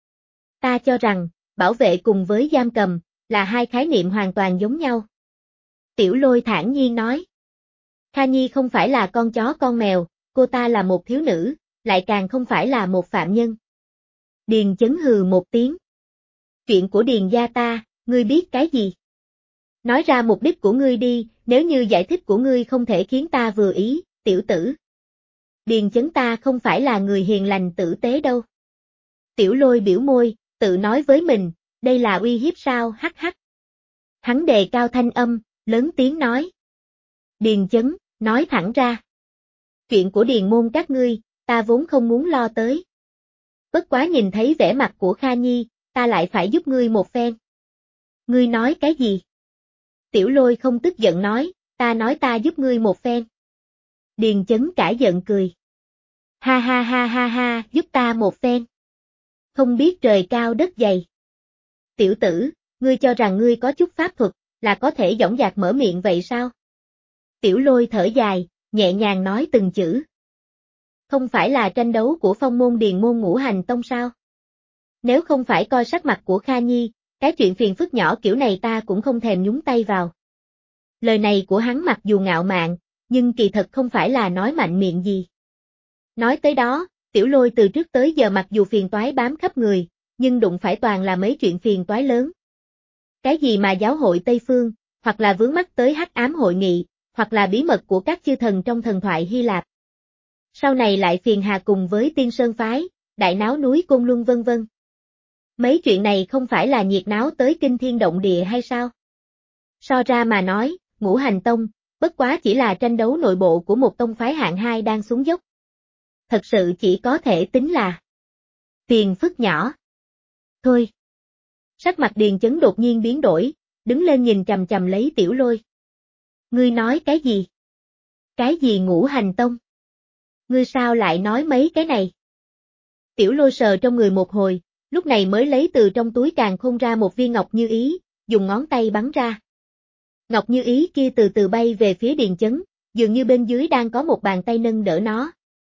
S1: Ta cho rằng, bảo vệ cùng với giam cầm, là hai khái niệm hoàn toàn giống nhau. Tiểu Lôi thản nhiên nói. Kha Nhi không phải là con chó con mèo, cô ta là một thiếu nữ, lại càng không phải là một phạm nhân. Điền Chấn hừ một tiếng. Chuyện của Điền gia ta, ngươi biết cái gì? Nói ra mục đích của ngươi đi, nếu như giải thích của ngươi không thể khiến ta vừa ý, tiểu tử. Điền Chấn ta không phải là người hiền lành tử tế đâu. Tiểu Lôi biểu môi, tự nói với mình, đây là uy hiếp sao hắc hắc. Hắn đề cao thanh âm, lớn tiếng nói. Điền Chấn, nói thẳng ra. Chuyện của Điền môn các ngươi, ta vốn không muốn lo tới. Bất quá nhìn thấy vẻ mặt của Kha Nhi, ta lại phải giúp ngươi một phen. Ngươi nói cái gì? Tiểu Lôi không tức giận nói, ta nói ta giúp ngươi một phen. Điền Chấn cả giận cười. Ha ha ha ha ha, giúp ta một phen. Không biết trời cao đất dày. Tiểu tử, ngươi cho rằng ngươi có chút pháp thuật, là có thể dõng dạc mở miệng vậy sao? Tiểu Lôi thở dài, nhẹ nhàng nói từng chữ. Không phải là tranh đấu của phong môn Điền môn Ngũ Hành Tông sao? Nếu không phải coi sắc mặt của Kha Nhi, cái chuyện phiền phức nhỏ kiểu này ta cũng không thèm nhúng tay vào. Lời này của hắn mặc dù ngạo mạn, nhưng kỳ thật không phải là nói mạnh miệng gì. Nói tới đó, Tiểu Lôi từ trước tới giờ mặc dù phiền toái bám khắp người, nhưng đụng phải toàn là mấy chuyện phiền toái lớn. Cái gì mà giáo hội Tây Phương, hoặc là vướng mắc tới hắc ám hội nghị, hoặc là bí mật của các chư thần trong thần thoại Hy Lạp. Sau này lại phiền hà cùng với Tiên Sơn Phái, đại náo núi Côn Luân vân vân. Mấy chuyện này không phải là nhiệt náo tới kinh thiên động địa hay sao? So ra mà nói, Ngũ Hành Tông, bất quá chỉ là tranh đấu nội bộ của một tông phái hạng hai đang xuống dốc. Thật sự chỉ có thể tính là phiền phức nhỏ. Thôi. Sắc mặt Điền Chấn đột nhiên biến đổi, đứng lên nhìn chằm chằm lấy Tiểu Lôi. Ngươi nói cái gì? Cái gì Ngũ Hành Tông? Ngươi sao lại nói mấy cái này? Tiểu Lôi sờ trong người một hồi, lúc này mới lấy từ trong túi càn khôn ra một viên ngọc như ý, dùng ngón tay bắn ra. Ngọc như ý kia từ từ bay về phía Điền Chấn, dường như bên dưới đang có một bàn tay nâng đỡ nó.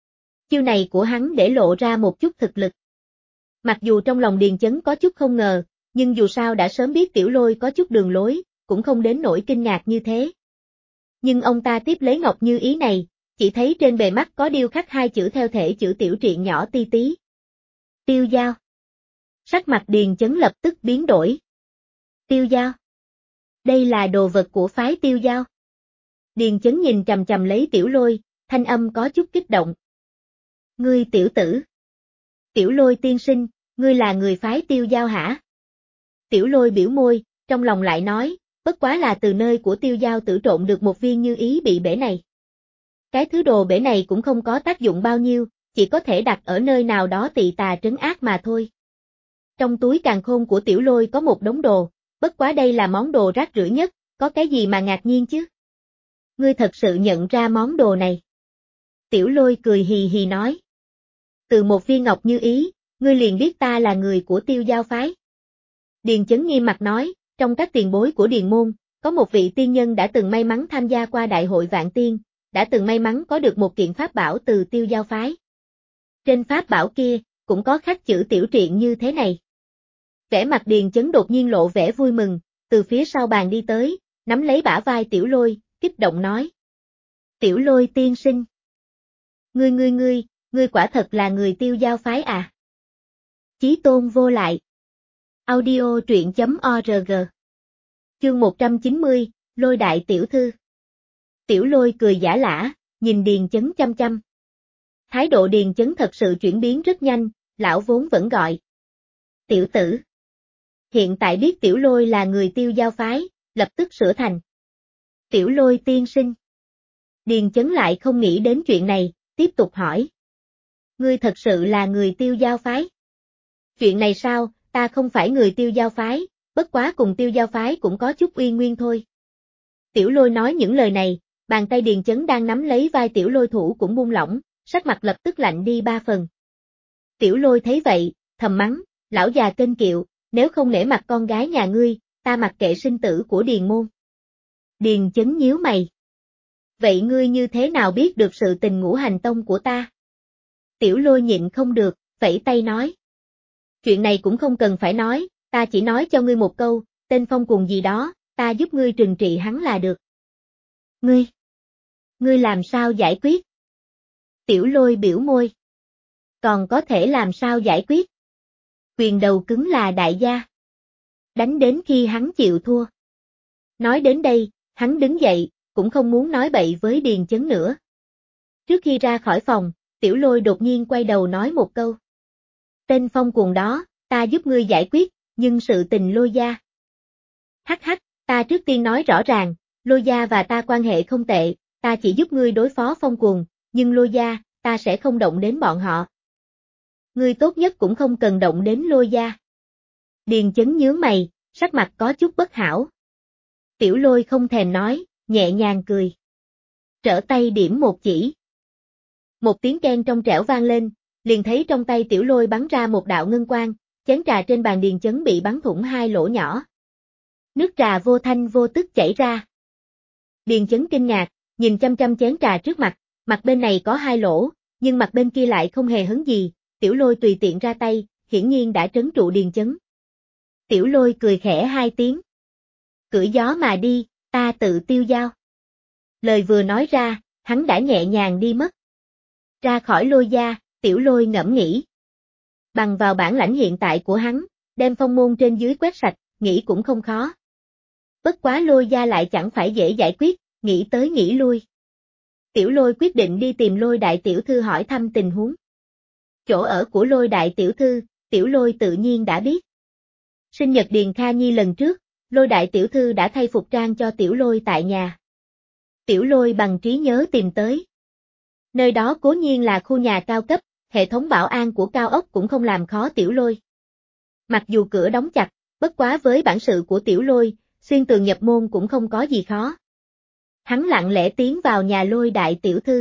S1: Chiêu này của hắn để lộ ra một chút thực lực. Mặc dù trong lòng Điền Chấn có chút không ngờ, nhưng dù sao đã sớm biết Tiểu Lôi có chút đường lối, cũng không đến nỗi kinh ngạc như thế. Nhưng ông ta tiếp lấy Ngọc Như Ý này, chỉ thấy trên bề mắt có điêu khắc hai chữ theo thể chữ tiểu truyện nhỏ ti tí. Tiêu Dao. Sắc mặt Điền Chấn lập tức biến đổi. Tiêu Dao. Đây là đồ vật của phái Tiêu Dao. Điền Chấn nhìn chằm chằm lấy Tiểu Lôi, thanh âm có chút kích động. Ngươi tiểu tử. Tiểu Lôi tiên sinh, ngươi là người phái Tiêu Dao hả? Tiểu Lôi biểu môi, trong lòng lại nói, bất quá là từ nơi của Tiêu Dao tử trộn được một viên Như Ý bị bể này. Cái thứ đồ bể này cũng không có tác dụng bao nhiêu, chỉ có thể đặt ở nơi nào đó tị tà trấn ác mà thôi. Trong túi càn khôn của Tiểu Lôi có một đống đồ, bất quá đây là món đồ rác rưởi nhất, có cái gì mà ngạc nhiên chứ? Ngươi thật sự nhận ra món đồ này. Tiểu Lôi cười hì hì nói. Từ một viên ngọc như ý, ngươi liền biết ta là người của Tiêu Dao phái. Điền Chấn nghiêm mặt nói, trong các tiền bối của Điền môn, có một vị tiên nhân đã từng may mắn tham gia qua đại hội vạn tiên, đã từng may mắn có được một kiện pháp bảo từ Tiêu Dao phái. Trên pháp bảo kia, cũng có khắc chữ tiểu truyện như thế này. Vẻ mặt Điền Chấn đột nhiên lộ vẻ vui mừng, từ phía sau bàn đi tới, nắm lấy bả vai Tiểu Lôi, kích động nói. Tiểu Lôi tiên sinh. Ngươi ngươi ngươi, ngươi quả thật là người Tiêu Dao phái à? Chí tôn vô lại. Audio truyện chấm org. Chương một trăm chín mươi, Lôi đại tiểu thư. Tiểu Lôi cười giả lả, nhìn Điền Chấn chăm chăm. Thái độ Điền Chấn thật sự chuyển biến rất nhanh, lão vốn vẫn gọi. Tiểu tử. Hiện tại biết Tiểu Lôi là người Tiêu Dao phái, lập tức sửa thành. Tiểu Lôi tiên sinh. Điền Chấn lại không nghĩ đến chuyện này, tiếp tục hỏi. Ngươi thật sự là người Tiêu Dao phái? Chuyện này sao, ta không phải người Tiêu Dao phái, bất quá cùng Tiêu Dao phái cũng có chút uy nguyên thôi. Tiểu Lôi nói những lời này, bàn tay Điền Chấn đang nắm lấy vai Tiểu Lôi thủ cũng buông lỏng, sắc mặt lập tức lạnh đi ba phần. Tiểu Lôi thấy vậy, thầm mắng, lão già kênh kiệu, nếu không nể mặt con gái nhà ngươi, ta mặc kệ sinh tử của Điền môn. Điền Chấn nhíu mày. Vậy ngươi như thế nào biết được sự tình ngũ hành tông của ta? Tiểu Lôi nhịn không được, vẫy tay nói. Chuyện này cũng không cần phải nói, ta chỉ nói cho ngươi một câu, tên Phong Cùng gì đó, ta giúp ngươi trừng trị hắn là được. Ngươi? Ngươi làm sao giải quyết? Tiểu Lôi biểu môi. Còn có thể làm sao giải quyết? Quyền đầu cứng là đại gia. Đánh đến khi hắn chịu thua. Nói đến đây, hắn đứng dậy, cũng không muốn nói bậy với Điền Chấn nữa. Trước khi ra khỏi phòng, Tiểu Lôi đột nhiên quay đầu nói một câu. Tên Phong Cuồng đó, ta giúp ngươi giải quyết, nhưng sự tình Lôi gia. Hắc hắc, ta trước tiên nói rõ ràng, Lôi gia và ta quan hệ không tệ, ta chỉ giúp ngươi đối phó Phong Cuồng, nhưng Lôi gia, ta sẽ không động đến bọn họ. Ngươi tốt nhất cũng không cần động đến Lôi gia. Điền Chấn nhướng mày, sắc mặt có chút bất hảo. Tiểu Lôi không thèm nói, nhẹ nhàng cười. Trở tay điểm một chỉ. Một tiếng keng trong trẻo vang lên, liền thấy trong tay Tiểu Lôi bắn ra một đạo ngân quang, chén trà trên bàn Điền Chấn bị bắn thủng hai lỗ nhỏ. Nước trà vô thanh vô tức chảy ra. Điền Chấn kinh ngạc, nhìn chăm chăm chén trà trước mặt, mặt bên này có hai lỗ, nhưng mặt bên kia lại không hề hấn gì, Tiểu Lôi tùy tiện ra tay, hiển nhiên đã trấn trụ Điền Chấn. Tiểu Lôi cười khẽ hai tiếng. Cưỡi gió mà đi, ta tự tiêu dao. Lời vừa nói ra, hắn đã nhẹ nhàng đi mất. Ra khỏi Lôi gia, Tiểu Lôi ngẫm nghĩ. Bằng vào bản lãnh hiện tại của hắn, đem phong môn trên dưới quét sạch, nghĩ cũng không khó. Bất quá Lôi gia lại chẳng phải dễ giải quyết, nghĩ tới nghĩ lui. Tiểu Lôi quyết định đi tìm Lôi đại tiểu thư hỏi thăm tình huống. Chỗ ở của Lôi đại tiểu thư, Tiểu Lôi tự nhiên đã biết. Sinh nhật Điền Kha Nhi lần trước, Lôi đại tiểu thư đã thay phục trang cho Tiểu Lôi tại nhà. Tiểu Lôi bằng trí nhớ tìm tới. Nơi đó cố nhiên là khu nhà cao cấp, hệ thống bảo an của cao ốc cũng không làm khó Tiểu Lôi. Mặc dù cửa đóng chặt, bất quá với bản sự của Tiểu Lôi, xuyên tường nhập môn cũng không có gì khó. Hắn lặng lẽ tiến vào nhà Lôi đại tiểu thư.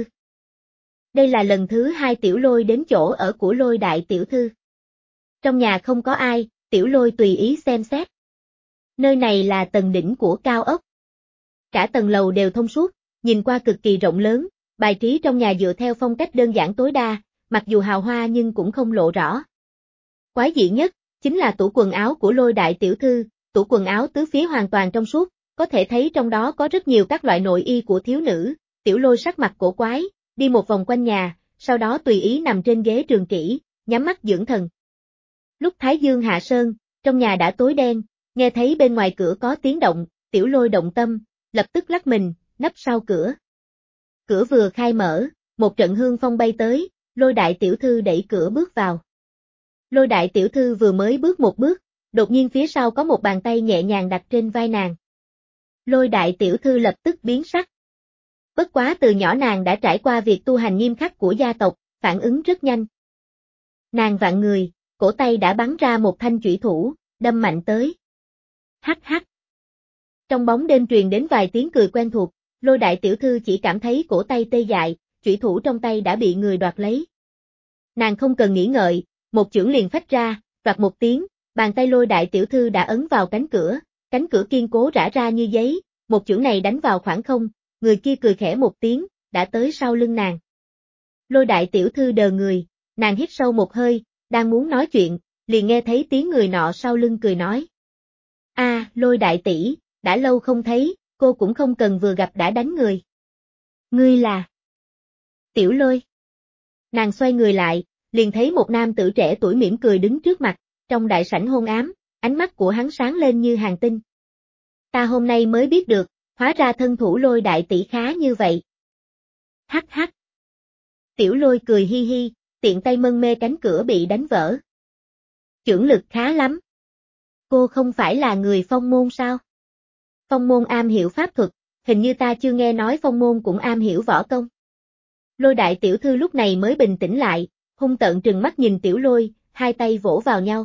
S1: Đây là lần thứ hai Tiểu Lôi đến chỗ ở của Lôi đại tiểu thư. Trong nhà không có ai, Tiểu Lôi tùy ý xem xét. Nơi này là tầng đỉnh của cao ốc. Cả tầng lầu đều thông suốt, nhìn qua cực kỳ rộng lớn, bài trí trong nhà dựa theo phong cách đơn giản tối đa, mặc dù hào hoa nhưng cũng không lộ rõ. Quái dị nhất, chính là tủ quần áo của Lôi đại tiểu thư, tủ quần áo tứ phía hoàn toàn trong suốt, có thể thấy trong đó có rất nhiều các loại nội y của thiếu nữ. Tiểu Lôi sắc mặt cổ quái, đi một vòng quanh nhà, sau đó tùy ý nằm trên ghế trường kỷ, nhắm mắt dưỡng thần. Lúc Thái Dương hạ sơn, trong nhà đã tối đen, nghe thấy bên ngoài cửa có tiếng động, Tiểu Lôi động tâm, lập tức lắc mình, nấp sau cửa. Cửa vừa khai mở, một trận hương phong bay tới, Lôi đại tiểu thư đẩy cửa bước vào. Lôi đại tiểu thư vừa mới bước một bước, đột nhiên phía sau có một bàn tay nhẹ nhàng đặt trên vai nàng. Lôi đại tiểu thư lập tức biến sắc. Bất quá từ nhỏ nàng đã trải qua việc tu hành nghiêm khắc của gia tộc, phản ứng rất nhanh. Nàng vặn người, cổ tay đã bắn ra một thanh chủy thủ, đâm mạnh tới. Hắc hắc. Trong bóng đêm truyền đến vài tiếng cười quen thuộc, Lôi đại tiểu thư chỉ cảm thấy cổ tay tê dại, chủy thủ trong tay đã bị người đoạt lấy. Nàng không cần nghĩ ngợi, một chưởng liền phách ra, đoạt một tiếng, bàn tay Lôi đại tiểu thư đã ấn vào cánh cửa, cánh cửa kiên cố rã ra như giấy, một chưởng này đánh vào khoảng không, người kia cười khẽ một tiếng, đã tới sau lưng nàng. Lôi đại tiểu thư đờ người, nàng hít sâu một hơi, đang muốn nói chuyện, liền nghe thấy tiếng người nọ sau lưng cười nói. A, à, Lôi đại tỷ, đã lâu không thấy, cô cũng không cần vừa gặp đã đánh người. Ngươi là Tiểu Lôi. Nàng xoay người lại, liền thấy một nam tử trẻ tuổi mỉm cười đứng trước mặt, trong đại sảnh hôn ám, ánh mắt của hắn sáng lên như hàng tinh. Ta hôm nay mới biết được, hóa ra thân thủ Lôi đại tỷ khá như vậy. Hắc hắc. Tiểu Lôi cười hi hi, tiện tay mân mê cánh cửa bị đánh vỡ. Chưởng lực khá lắm. Cô không phải là người Phong môn sao? Phong môn am hiểu pháp thuật, hình như ta chưa nghe nói Phong môn cũng am hiểu võ công. Lôi đại tiểu thư lúc này mới bình tĩnh lại, hung tợn trừng mắt nhìn Tiểu Lôi, hai tay vỗ vào nhau.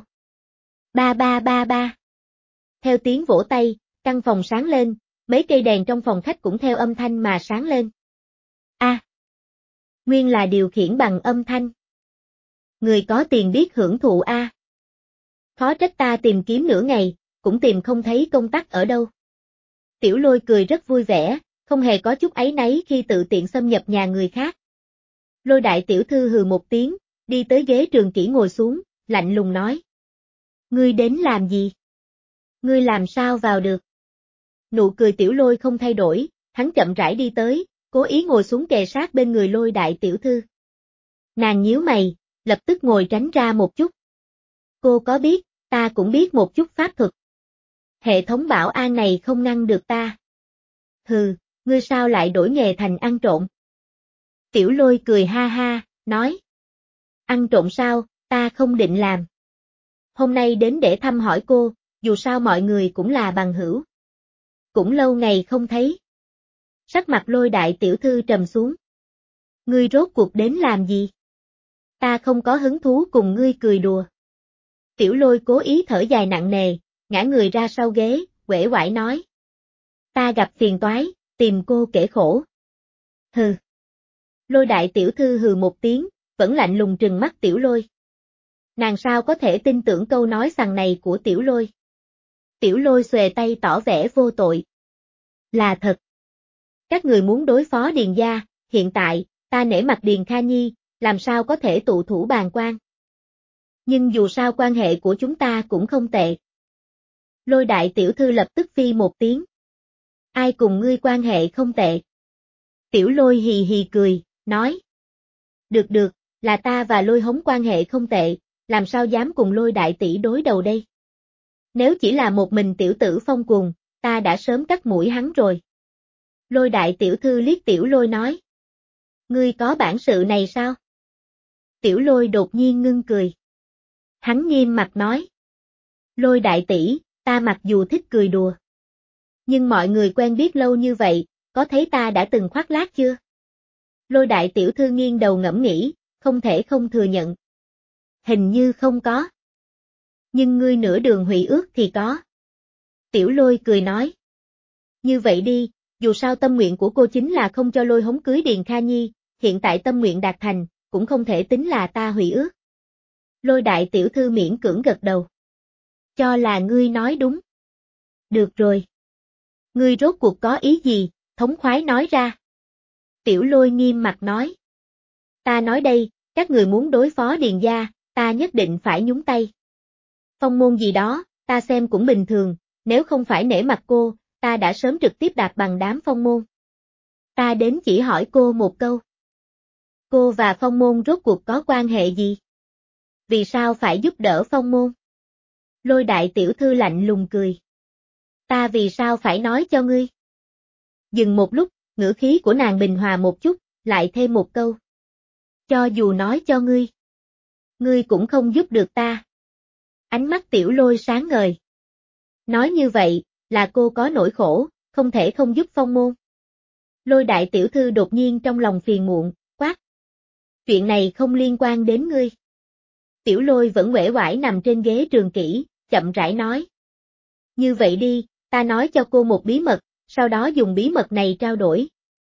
S1: Ba ba ba ba. Theo tiếng vỗ tay, căn phòng sáng lên, mấy cây đèn trong phòng khách cũng theo âm thanh mà sáng lên. A, à, nguyên là điều khiển bằng âm thanh. Người có tiền biết hưởng thụ a. À. Khó trách ta tìm kiếm nửa ngày, cũng tìm không thấy công tắc ở đâu. Tiểu Lôi cười rất vui vẻ, không hề có chút áy náy khi tự tiện xâm nhập nhà người khác. Lôi đại tiểu thư hừ một tiếng, đi tới ghế trường kỷ ngồi xuống, lạnh lùng nói. Ngươi đến làm gì? Ngươi làm sao vào được? Nụ cười Tiểu Lôi không thay đổi, hắn chậm rãi đi tới, cố ý ngồi xuống kề sát bên người Lôi đại tiểu thư. Nàng nhíu mày, lập tức ngồi tránh ra một chút. Cô có biết, ta cũng biết một chút pháp thuật. Hệ thống bảo an này không ngăn được ta. Hừ, ngươi sao lại đổi nghề thành ăn trộm? Tiểu Lôi cười ha ha, nói. Ăn trộm sao, ta không định làm. Hôm nay đến để thăm hỏi cô, dù sao mọi người cũng là bằng hữu. Cũng lâu ngày không thấy. Sắc mặt Lôi đại tiểu thư trầm xuống. Ngươi rốt cuộc đến làm gì? Ta không có hứng thú cùng ngươi cười đùa. Tiểu Lôi cố ý thở dài nặng nề, ngã người ra sau ghế, uể oải nói. Ta gặp phiền toái, tìm cô kể khổ. Hừ. Lôi đại tiểu thư hừ một tiếng, vẫn lạnh lùng trừng mắt Tiểu Lôi. Nàng sao có thể tin tưởng câu nói sằng này của Tiểu Lôi. Tiểu Lôi xuề tay tỏ vẻ vô tội. Là thật. Các người muốn đối phó Điền gia, hiện tại, ta nể mặt Điền Kha Nhi, làm sao có thể tụ thủ bàn quan. Nhưng dù sao quan hệ của chúng ta cũng không tệ. Lôi đại tiểu thư lập tức phi một tiếng. Ai cùng ngươi quan hệ không tệ? Tiểu Lôi hì hì cười, nói. Được được, là ta và Lôi Hống quan hệ không tệ, làm sao dám cùng Lôi đại tỷ đối đầu đây? Nếu chỉ là một mình tiểu tử Phong cuồng, ta đã sớm cắt mũi hắn rồi. Lôi đại tiểu thư liếc Tiểu Lôi nói. Ngươi có bản sự này sao? Tiểu Lôi đột nhiên ngưng cười. Hắn nghiêm mặt nói. Lôi đại tỷ, ta mặc dù thích cười đùa. Nhưng mọi người quen biết lâu như vậy, có thấy ta đã từng khoác lác chưa? Lôi đại tiểu thư nghiêng đầu ngẫm nghĩ, không thể không thừa nhận. Hình như không có. Nhưng ngươi nửa đường hủy ước thì có. Tiểu Lôi cười nói. Như vậy đi, dù sao tâm nguyện của cô chính là không cho Lôi Hống cưới Điền Kha Nhi, hiện tại tâm nguyện đạt thành, cũng không thể tính là ta hủy ước. Lôi đại tiểu thư miễn cưỡng gật đầu. Cho là ngươi nói đúng. Được rồi. Ngươi rốt cuộc có ý gì, thống khoái nói ra. Tiểu Lôi nghiêm mặt nói. Ta nói đây, Các người muốn đối phó Điền gia, ta nhất định phải nhúng tay. Phong môn gì đó, ta xem cũng bình thường, nếu không phải nể mặt cô, ta đã sớm trực tiếp đạp bằng đám phong môn. Ta đến chỉ hỏi cô một câu. Cô và phong môn rốt cuộc có quan hệ gì? Vì sao phải giúp đỡ phong môn? Lôi đại tiểu thư lạnh lùng cười. Ta vì sao phải nói cho ngươi? Dừng một lúc, ngữ khí của nàng bình hòa một chút, lại thêm một câu. Cho dù nói cho ngươi, ngươi cũng không giúp được ta. Ánh mắt tiểu lôi sáng ngời. Nói như vậy, là cô có nỗi khổ, không thể không giúp phong môn. Lôi đại tiểu thư đột nhiên trong lòng phiền muộn, quát. Chuyện này không liên quan đến ngươi. Tiểu lôi vẫn uể oải nằm trên ghế trường kỷ, chậm rãi nói. Như vậy đi, ta nói cho cô một bí mật, sau đó dùng bí mật này trao đổi.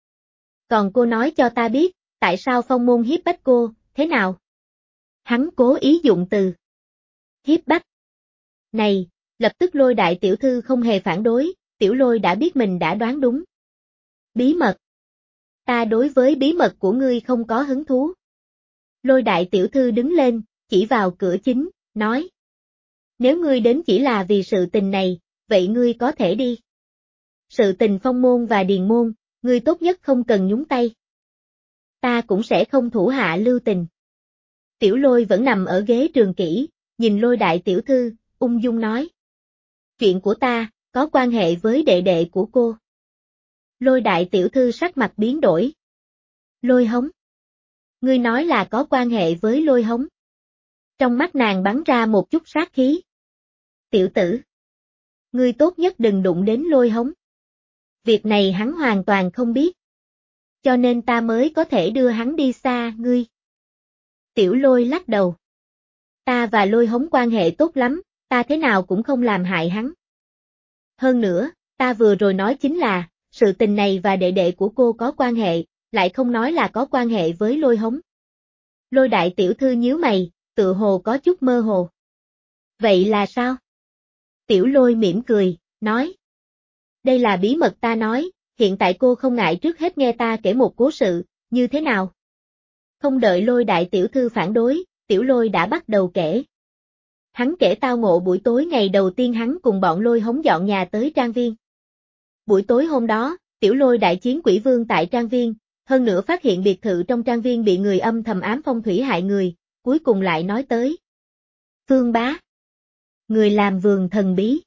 S1: Còn cô nói cho ta biết, tại sao phong môn hiếp bách cô, thế nào? Hắn cố ý dụng từ. Hiếp bách. Này, lập tức lôi đại tiểu thư không hề phản đối, tiểu lôi đã biết mình đã đoán đúng. Bí mật. Ta đối với bí mật của ngươi không có hứng thú. Lôi đại tiểu thư đứng lên, chỉ vào cửa chính, nói. Nếu ngươi đến chỉ là vì sự tình này, vậy ngươi có thể đi. Sự tình phong môn và điền môn, ngươi tốt nhất không cần nhúng tay. Ta cũng sẽ không thủ hạ lưu tình. Tiểu lôi vẫn nằm ở ghế trường kỷ, nhìn lôi đại tiểu thư, ung dung nói. Chuyện của ta, có quan hệ với đệ đệ của cô. Lôi đại tiểu thư sắc mặt biến đổi. Lôi hống. Ngươi nói là có quan hệ với lôi hống. Trong mắt nàng bắn ra một chút sát khí. Tiểu tử. Ngươi tốt nhất đừng đụng đến lôi hống. Việc này hắn hoàn toàn không biết. Cho nên ta mới có thể đưa hắn đi xa, ngươi. Tiểu lôi lắc đầu. Ta và lôi hống quan hệ tốt lắm, ta thế nào cũng không làm hại hắn. Hơn nữa, ta vừa rồi nói chính là, sự tình này và đệ đệ của cô có quan hệ, lại không nói là có quan hệ với lôi hống. Lôi đại tiểu thư nhíu mày, tự hồ có chút mơ hồ. Vậy là sao? Tiểu lôi mỉm cười, nói. Đây là bí mật ta nói, hiện tại cô không ngại trước hết nghe ta kể một cố sự, như thế nào? Không đợi lôi đại tiểu thư phản đối, tiểu lôi đã bắt đầu kể. Hắn kể tao ngộ buổi tối ngày đầu tiên hắn cùng bọn lôi hống dọn nhà tới trang viên. Buổi tối hôm đó, tiểu lôi đại chiến quỷ vương tại trang viên, hơn nữa phát hiện biệt thự trong trang viên bị người âm thầm ám phong thủy hại người, cuối cùng lại nói tới. Phương Bá. Người làm vườn thần bí.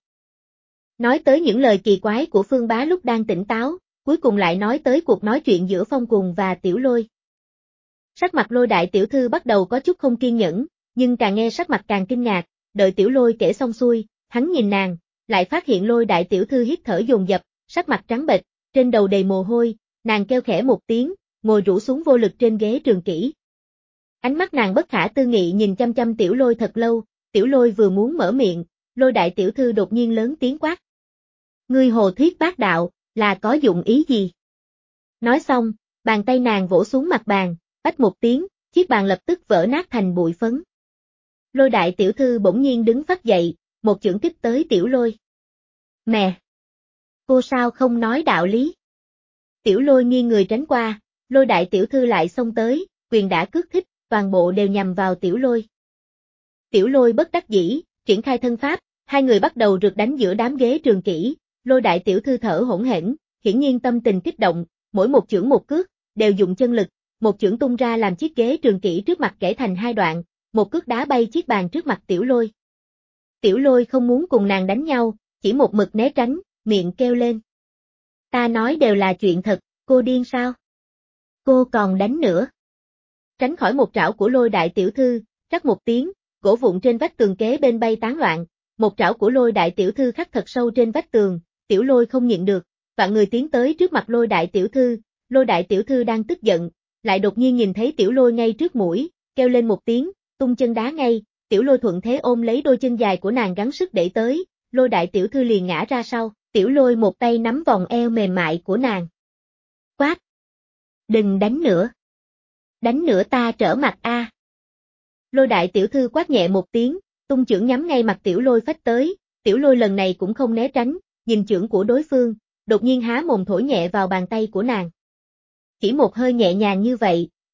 S1: Nói tới những lời kỳ quái của Phương Bá lúc đang tỉnh táo, cuối cùng lại nói tới cuộc nói chuyện giữa Phong Cùng và Tiểu Lôi. Sắc mặt lôi đại tiểu thư bắt đầu có chút không kiên nhẫn, nhưng càng nghe sắc mặt càng kinh ngạc, đợi Tiểu Lôi kể xong xuôi, hắn nhìn nàng, lại phát hiện lôi đại tiểu thư hít thở dồn dập, sắc mặt trắng bệch, trên đầu đầy mồ hôi, nàng kêu khẽ một tiếng, ngồi rũ xuống vô lực trên ghế trường kỷ. Ánh mắt nàng bất khả tư nghị nhìn chăm chăm Tiểu Lôi thật lâu, Tiểu Lôi vừa muốn mở miệng, lôi đại tiểu thư đột nhiên lớn tiếng quát. Ngươi hồ thuyết bác đạo, là có dụng ý gì? Nói xong, bàn tay nàng vỗ xuống mặt bàn, bách một tiếng, chiếc bàn lập tức vỡ nát thành bụi phấn. Lôi đại tiểu thư bỗng nhiên đứng phát dậy, một chưởng kích tới Tiểu Lôi. Mẹ! Cô sao không nói đạo lý? Tiểu Lôi nghiêng người tránh qua, lôi đại tiểu thư lại xông tới, quyền đả cước thích, toàn bộ đều nhằm vào Tiểu Lôi. Tiểu Lôi bất đắc dĩ, triển khai thân pháp, hai người bắt đầu rượt đánh giữa đám ghế trường kỷ, lôi đại tiểu thư thở hỗn hển, hiển nhiên tâm tình kích động, mỗi một chưởng một cước, đều dùng chân lực, một chưởng tung ra làm chiếc ghế trường kỷ trước mặt kẻ thành hai đoạn, một cước đá bay chiếc bàn trước mặt Tiểu Lôi. Tiểu Lôi không muốn cùng nàng đánh nhau, chỉ một mực né tránh, miệng kêu lên. Ta nói đều là chuyện thật, cô điên sao? Cô còn đánh nữa. Tránh khỏi một trảo của lôi đại tiểu thư, rắc một tiếng, gỗ vụn trên vách tường kế bên bay tán loạn, một trảo của lôi đại tiểu thư khắc thật sâu trên vách tường, Tiểu Lôi không nhịn được, vạn người tiến tới trước mặt lôi đại tiểu thư, lôi đại tiểu thư đang tức giận, lại đột nhiên nhìn thấy Tiểu Lôi ngay trước mũi, kêu lên một tiếng, tung chân đá ngay, Tiểu Lôi thuận thế ôm lấy đôi chân dài của nàng gắng sức đẩy tới, lôi đại tiểu thư liền ngã ra sau, Tiểu Lôi một tay nắm vòng eo mềm mại của nàng. Quát! Đừng đánh nữa! Đánh nữa ta trở mặt a! À. Lôi đại tiểu thư quát nhẹ một tiếng, tung chưởng nhắm ngay mặt Tiểu Lôi phách tới, Tiểu Lôi lần này cũng không né tránh, nhìn chưởng của đối phương, đột nhiên há mồm thổi nhẹ vào bàn tay của nàng. Chỉ một hơi nhẹ nhàng như vậy,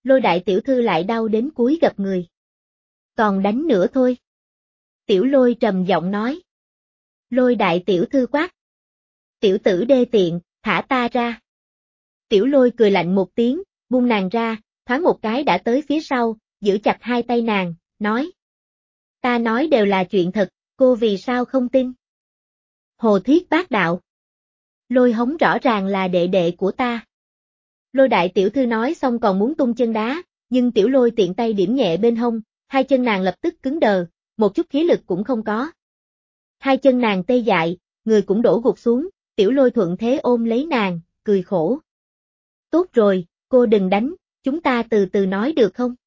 S1: Lôi đại tiểu thư lại đau đến cúi gập người. Còn đánh nữa thôi. Tiểu lôi trầm giọng nói. Lôi đại tiểu thư quát. Tiểu tử đê tiện, thả ta ra. Tiểu lôi cười lạnh một tiếng, buông nàng ra, thoáng một cái đã tới phía sau, giữ chặt hai tay nàng, nói. Ta nói đều là chuyện thật, cô vì sao không tin? Hồ thiết bác đạo. Lôi hống rõ ràng là đệ đệ của ta. Lôi đại tiểu thư nói xong còn muốn tung chân đá, nhưng tiểu lôi tiện tay điểm nhẹ bên hông, hai chân nàng lập tức cứng đờ, một chút khí lực cũng không có. Hai chân nàng tê dại, người cũng đổ gục xuống, tiểu lôi thuận thế ôm lấy nàng, cười khổ. Tốt rồi, cô đừng đánh, chúng ta từ từ nói được không?